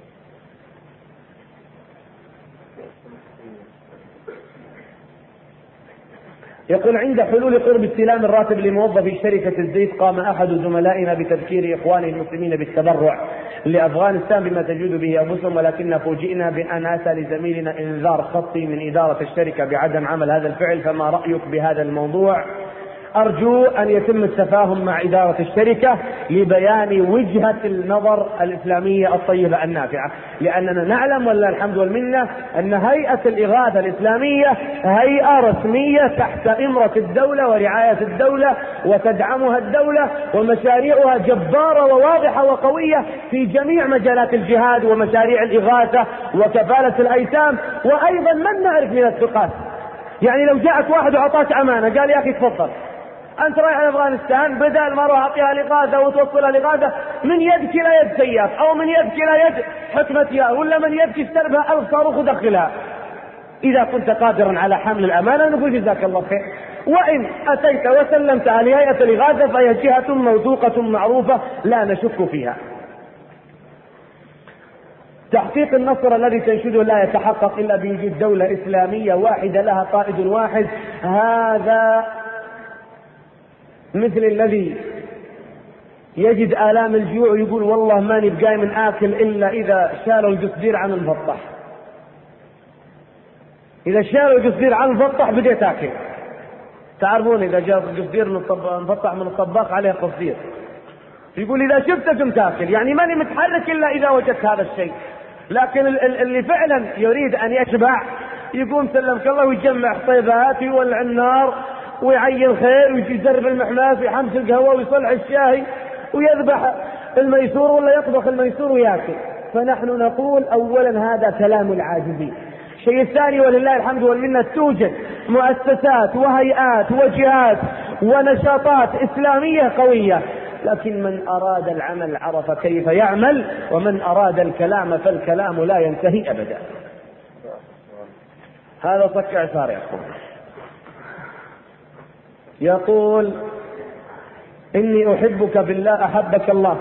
يقول: عند حلول قرب استلام الراتب لموظف شركة الزيت قام أحد زملائنا بتذكير إخوانه المسلمين بالتبرع لأفغانستان بما تجود به أنفسهم، ولكننا فوجئنا بأن أتى لزميلنا إنذار خطي من إدارة الشركة بعدم عمل هذا الفعل. فما رأيك بهذا الموضوع؟ أرجو أن يتم التفاهم مع إدارة الشركة لبيان وجهة النظر الإسلامية الطيبة النافعة، لأننا نعلم ولله الحمد والمنة أن هيئة الإغاثة الإسلامية هيئة رسمية تحت إمرة الدولة ورعاية الدولة وتدعمها الدولة، ومشاريعها جبارة وواضحة وقوية في جميع مجالات الجهاد ومشاريع الإغاثة وكفالة الأيتام. وأيضا من نعرف من الثقات، يعني لو جاءت واحد وعطاك أمانة قال يا أخي تفضل أنت رايح أفغانستان، بدل ما أروح أعطيها الإغاثة وتوصلها الإغاثة من يدك إلى يد سياف أو من يدك إلى يد حكمة يار، ولا من يدك استلبها 1000 صاروخ ودخلها. إذا كنت قادرا على حمل الأمانة نقول جزاك الله خير. وإن أتيت وسلمتها لهيئة الإغاثة فهي جهة موثوقة معروفة لا نشك فيها. تحقيق النصر الذي تنشده لا يتحقق إلا بوجود دولة إسلامية واحدة لها قائد واحد. هذا مثل الذي يجد آلام الجوع يقول والله ماني بقاي من آكل إلا إذا شالوا القصدير عن المفطح. إذا شالوا القصدير عن المفطح بديت آكل. تعرفون إذا جاء القصدير مفطح من الطباخ عليه قصدير، يقول إذا شفتكم تاكل، يعني ماني متحرك إلا إذا وجدت هذا الشيء. لكن اللي فعلا يريد أن يشبع يقوم سلمك الله ويجمع طيبات ويولع النار ويعين خير ويجرب المحماس ويحمس القهوة ويصلح الشاي ويذبح الميسور ولا يطبخ الميسور وياكل. فنحن نقول أولا هذا كلام العاجزين. الشيء الثاني ولله الحمد والمنة توجد مؤسسات وهيئات وجهات ونشاطات إسلامية قوية، لكن من أراد العمل عرف كيف يعمل، ومن أراد الكلام فالكلام لا ينتهي أبدا. هذا صك عصار يقول إني أحبك بالله أحبك الله.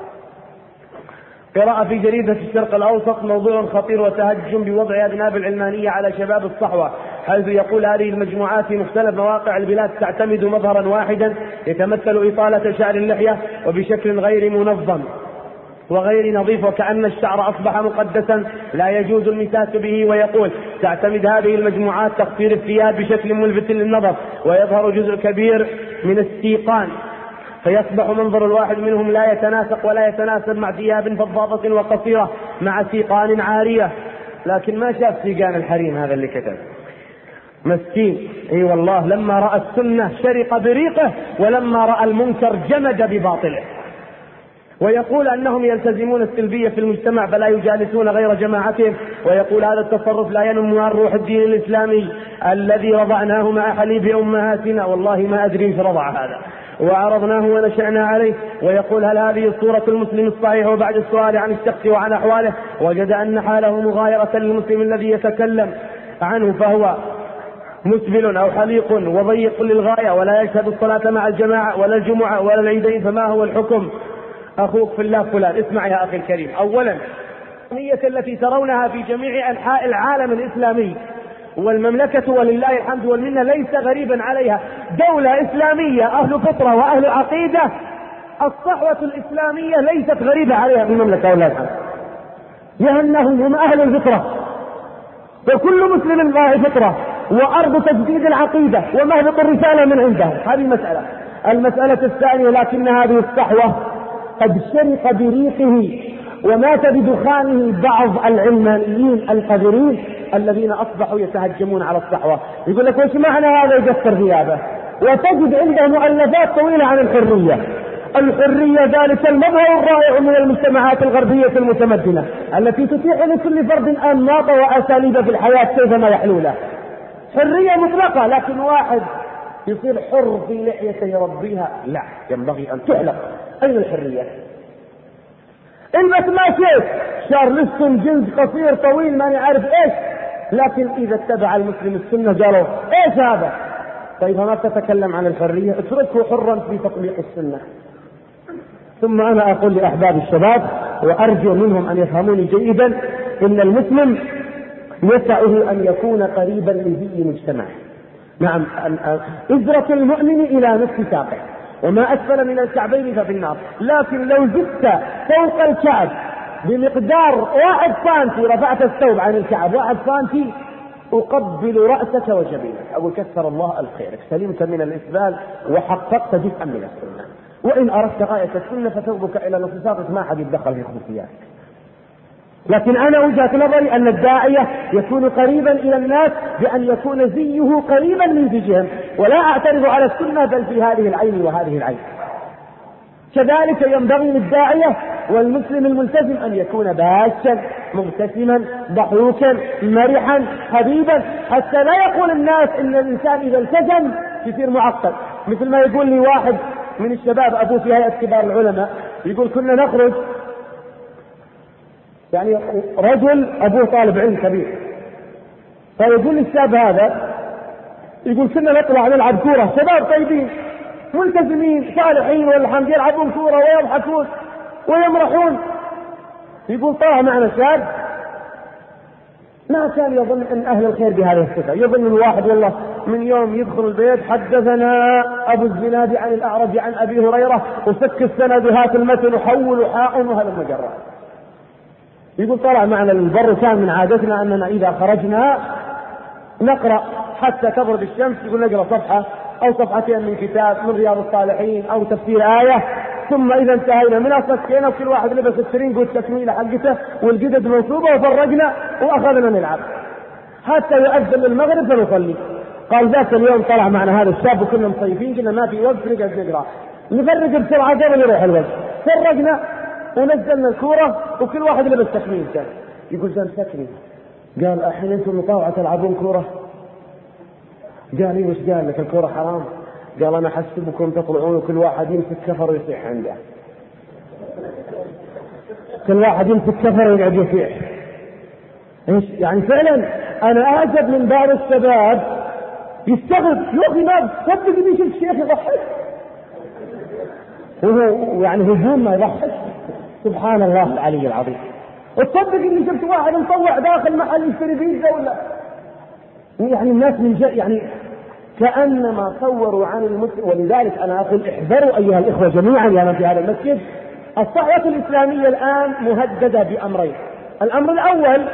قراءة في جريدة الشرق الأوسط موضوع خطير وتهجم بوضع أذناب العلمانية على شباب الصحوة، حيث يقول هذه المجموعات في مختلف مواقع البلاد تعتمد مظهرا واحدا يتمثل إطالة شعر اللحية وبشكل غير منظم وغير نظيف، وكأن الشعر أصبح مقدسا لا يجوز المساس به. ويقول تعتمد هذه المجموعات تقصير الثياب بشكل ملفت للنظر، ويظهر جزء كبير من السيقان، فيصبح منظر الواحد منهم لا يتناسق ولا يتناسب مع ثياب فضاضة وقصيرة مع سيقان عارية. لكن ما شاف سيقان الحريم هذا اللي كتب، مسكين. اي والله لما رأى السنة شرق بريقه، ولما رأى المنكر جمد بباطله. ويقول أنهم يلتزمون السلبية في المجتمع فلا يجالسون غير جماعتهم، ويقول هذا التصرف لا ينم عن روح الدين الإسلامي الذي رضعناه مع حليب أمهاتنا، والله ما أدري ايش رضع هذا، وعرضناه ونشأنا عليه. ويقول هل هذه صورة المسلم الصحيح؟ وبعد السؤال عن الشخص وعن أحواله وجد أن حاله مغايرة للمسلم الذي يتكلم عنه، فهو مسبل أو حليق وضيق للغاية ولا يشهد الصلاة مع الجماعة ولا الجمعة ولا العيدين، فما هو الحكم؟ أخوك في الله فلان. اسمع يا أخي الكريم، أولا النية التي ترونها في جميع أنحاء العالم الإسلامي والمملكة ولله الحمد والمنة ليس غريبا عليها، دولة إسلامية أهل فطرة وأهل عقيدة. الصحوة الإسلامية ليست غريبة عليها في المملكة ولله الحمد، لأنهم هم أهل الفطرة، وكل مسلم غاية فطرة وأرض تجديد العقيدة ومهبط الرسالة من عندهم. هذه مسألة. المسألة الثانية لكن هذه الصحوة قد شرق بريقه ومات بدخانه بعض العلمانيين القذرين الذين أصبحوا يتهجمون على الصحوة. يقول لك وش معنى هذا؟ يكسر ثيابه. وتجد عنده مؤلفات طويلة عن الحرية. الحرية ذلك المظهر الرائع من المجتمعات الغربية المتمدنة التي تتيح لكل فرد أنماط وأساليب في الحياة كيفما يحلو له. حرية مطلقة، لكن واحد يصير حر في لحيته يربيها، لا، ينبغي أن تحلق. أين الحرية؟ البس ما شئت، شارلستون جنس قصير طويل ماني عارف ايش، لكن إذا اتبع المسلم السنة قالوا ايش هذا؟ طيب ما تتكلم عن الحرية؟ اتركه حرا في تطبيق السنة. ثم أنا أقول لأحباب الشباب وأرجو منهم أن يفهموني جيدا، إن المسلم يسعه أن يكون قريبا لذي مجتمعه. نعم، إزرة المؤمن إلى نصف ساقه وما أسفل من الكعبين ففي النار، لكن لو زدت فوق الكعب بمقدار 1 سنتي رفعت الثوب عن الكعب 1 سنتي أقبل رأسك وجبينك. أقول كثر الله الخير، سلمت من الإسبال وحققت جزءا من السنة. وإن أردت غاية السنة فثوبك إلى نصف ساقك، ما حد يتدخل في خصوصياتك. لكن أنا وجهة نظري أن الداعية يكون قريبا إلى الناس بأن يكون زيه قريبا من زيهم، ولا أعترض على السنة بل في هذه العين وهذه العين. كذلك ينبغي للداعية والمسلم الملتزم أن يكون باشا مبتسما ضحوكا مرحا حبيبا، حتى لا يقول الناس إن الإنسان إذا التزم يصير معقد. مثل ما يقول لي واحد من الشباب أبوه في هيئة كبار العلماء، يقول كنا نخرج، يعني رجل أبوه طالب علم كبير، فيقول الشاب هذا، يقول كنا نطلع نلعب كورة، شباب طيبين ملتزمين صالحين والحمد يلعبون كورة ويضحكون ويمرحون. يقول طلع معنا شاب ما كان يظن أن أهل الخير بهذه الصفة. يظن الواحد والله من يوم يدخل البيت حدثنا أبو الزناد عن الأعرج عن أبي هريرة وفك السند هات المتن وحول حاء وهذا المجرد. يقول طلع معنا البر كان من عادتنا أننا إذا خرجنا نقرأ حتى تغرب الشمس، يقول نقرأ صفحة أو صفحتين من كتاب من رياض الصالحين أو تفسير آية، ثم إذا انتهينا من أصلنا وكل واحد لبس الترنج والتكميلة حقته والقدد منصوبة وفرجنا وأخذنا نلعب حتى يؤذن المغرب فنصلي. قال ذاك اليوم طلع معنا هذا الشاب وكنا مصيفين قلنا ما في وقت نقعد نقرأ نفرج بسرعة قبل يروح الوقت. فرجنا ونزلنا الكورة وكل واحد لبس تكميل كان. يقول جان سكني قال الحين انتم مطاوعة تلعبون كورة؟ قال لي وش قال لك الكورة حرام؟ قال أنا حسبكم تطلعون وكل واحد يمسك كفر ويصيح عنده، كل واحد يمسك كفر ويقعد يصيح. ايش يعني؟ فعلا أنا أعجب من بعض الشباب يستغرب يا أخي ما تصدق إني شفت شيخ يضحك وهو يعني هجوم ما يضحك. سبحان الله العلي العظيم. وتصدق إني شفت واحد مطوع داخل محل يشتري بيتزا ولا يعني الناس من جاء يعني كأنما صوروا عن المسلم. ولذلك أنا أقول احذروا أيها الإخوة جميعا يا من في هذا المسجد. الصحوة الإسلامية الآن مهددة بأمرين. الأمر الأول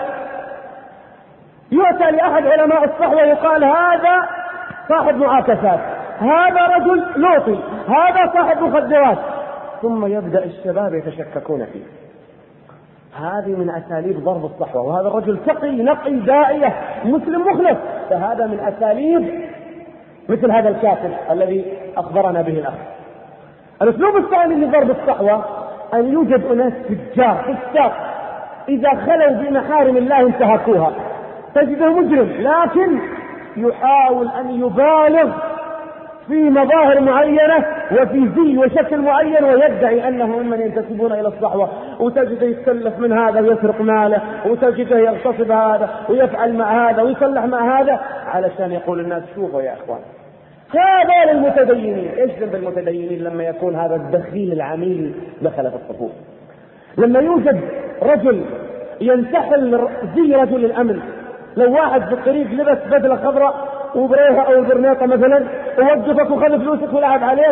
يؤتى لأحد علماء الصحوة يقال هذا صاحب معاكسات، هذا رجل لوطي، هذا صاحب مخدرات، ثم يبدأ الشباب يتشككون فيه. هذه من أساليب ضرب الصحوة. وهذا الرجل تقي نقي داعية مسلم مخلص، فهذا من أساليب مثل هذا الكاتب الذي أخبرنا به الأخ. الأسلوب الثاني لضرب الصحوة أن يوجد أناس تجار فساق إذا خلوا بمحارم الله انتهكوها، تجده مجرم لكن يحاول أن يبالغ في مظاهر معينة وفي زي وشكل معين ويدعي أنه ممن ينتسبون إلى الصحوة، وتجده يتسلف من هذا ويسرق ماله، وتجده يغتصب هذا ويفعل مع هذا ويصلح مع هذا علشان يقول الناس شوفوا يا أخوان. هذا للمتدينين. ايش ذنب المتدينين لما يكون هذا الدخيل العميل دخل في الصفوف؟ لما يوجد رجل ينتحل زي رجل الأمن، لو واحد في الطريق لبس بدلة خضراء وبريها أو البرنيطة مثلا ووقفك وخذ فلوسك ولعب عليك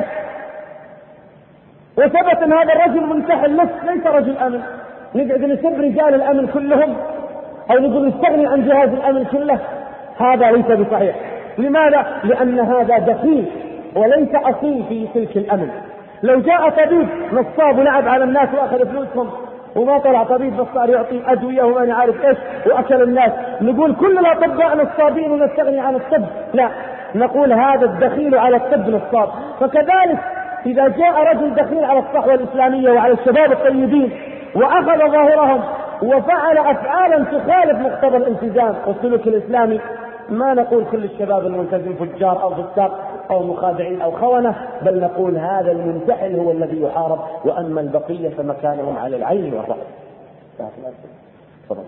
وثبت أن هذا الرجل منتحل ليس رجل أمن، نقعد نسب رجال الأمن كلهم أو نقول نستغني عن جهاز الأمن كله؟ هذا ليس بصحيح. لماذا؟ لأن هذا دخيل وليس أصيل في سلك الأمن. لو جاء طبيب نصاب ولعب على الناس وأخذ فلوسهم وما طلع طبيب بس صار يعطي أدوية وما نعرف إيش وأكل الناس، نقول كل الأطباء نصابين ونستغني عن الطب؟ لا، نقول هذا الدخيل على الطب نصاب. فكذلك إذا جاء رجل دخيل على الصحوة الإسلامية وعلى الشباب الطيبين وأخذ ظاهرهم وفعل أفعالا تخالف مقتضى الالتزام والسلوك الإسلامي، ما نقول كل الشباب الملتزم فجار أو فساق أو مخادعين أو خونة، بل نقول هذا المنتحل هو الذي يحارب، وأما البقية فمكانهم على العين والرأس. تفضل.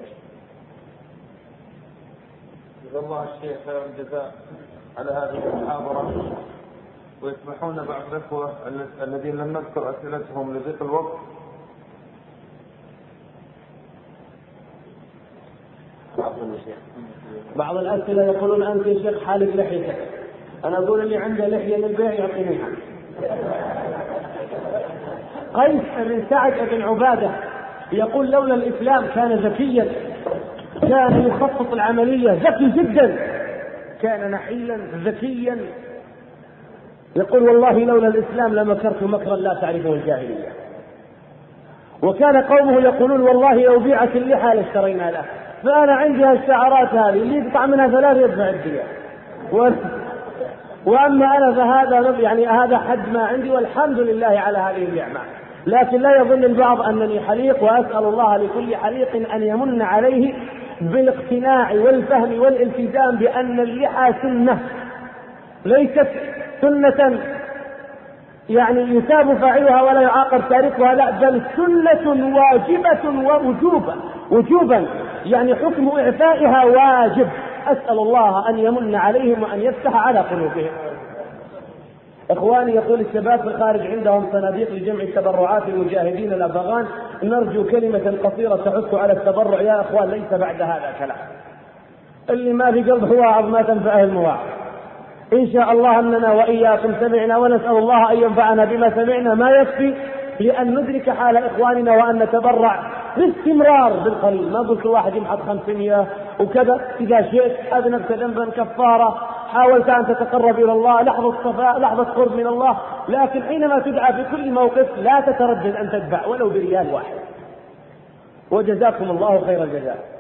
جزا الله الشيخ خير الجزاء على هذه المحاضرة. ويسمحون بعض الأخوة الذين لم نذكر أسئلتهم لضيق الوقت بعض الأسئلة يقولون أنت يا شيخ حالق لحيتك، أنا أقول اللي عنده لحية للبيع يعطينيها. قيس بن سعد بن عبادة يقول لولا الإسلام كان ذكيا، كان يخطط العملية ذكي جدا، كان نحيلا ذكيا. يقول والله لولا الإسلام لمكرت مكرا لا تعرفه الجاهلية. وكان قومه يقولون والله لو بيعت اللحى لاشترينا له. فأنا عندي هالشعارات هذه اللي يقطع منها 3 يدفع الدية، وأما أنا فهذا يعني هذا حد ما عندي، والحمد لله على هذه النعمة. لكن لا يظن البعض أنني حليق، وأسأل الله لكل حليق أن يمن عليه بالاقتناع والفهم والالتزام بأن اللحى سنة ليست سنة يعني يثاب فاعلها ولا يعاقب تاركها، لا، بل سنة واجبة وجوبا يعني حكم إعفائها واجب. أسأل الله أن يمن عليهم وأن يفتح على قلوبهم. إخواني، يقول الشباب في الخارج عندهم صناديق لجمع التبرعات للمجاهدين الأفغان، نرجو كلمة قصيرة تحث على التبرع يا إخوان، ليس بعد هذا كلام. اللي ما في قلبه واعظ ما تنفعه المواعظ. إن شاء الله أننا وإياكم سمعنا، ونسأل الله أن ينفعنا بما سمعنا ما يكفي لأن ندرك حال إخواننا وأن نتبرع باستمرار بالقليل. ما قلت واحد يمحط 500 وكذا، إذا شئت أذنبت ذنبا كفارة، حاولت أن تتقرب إلى الله، لحظة صفاء، لحظة قرب من الله، لكن حينما تدعى في كل موقف لا تتردد أن تدفع ولو بريال واحد. وجزاكم الله خير الجزاء.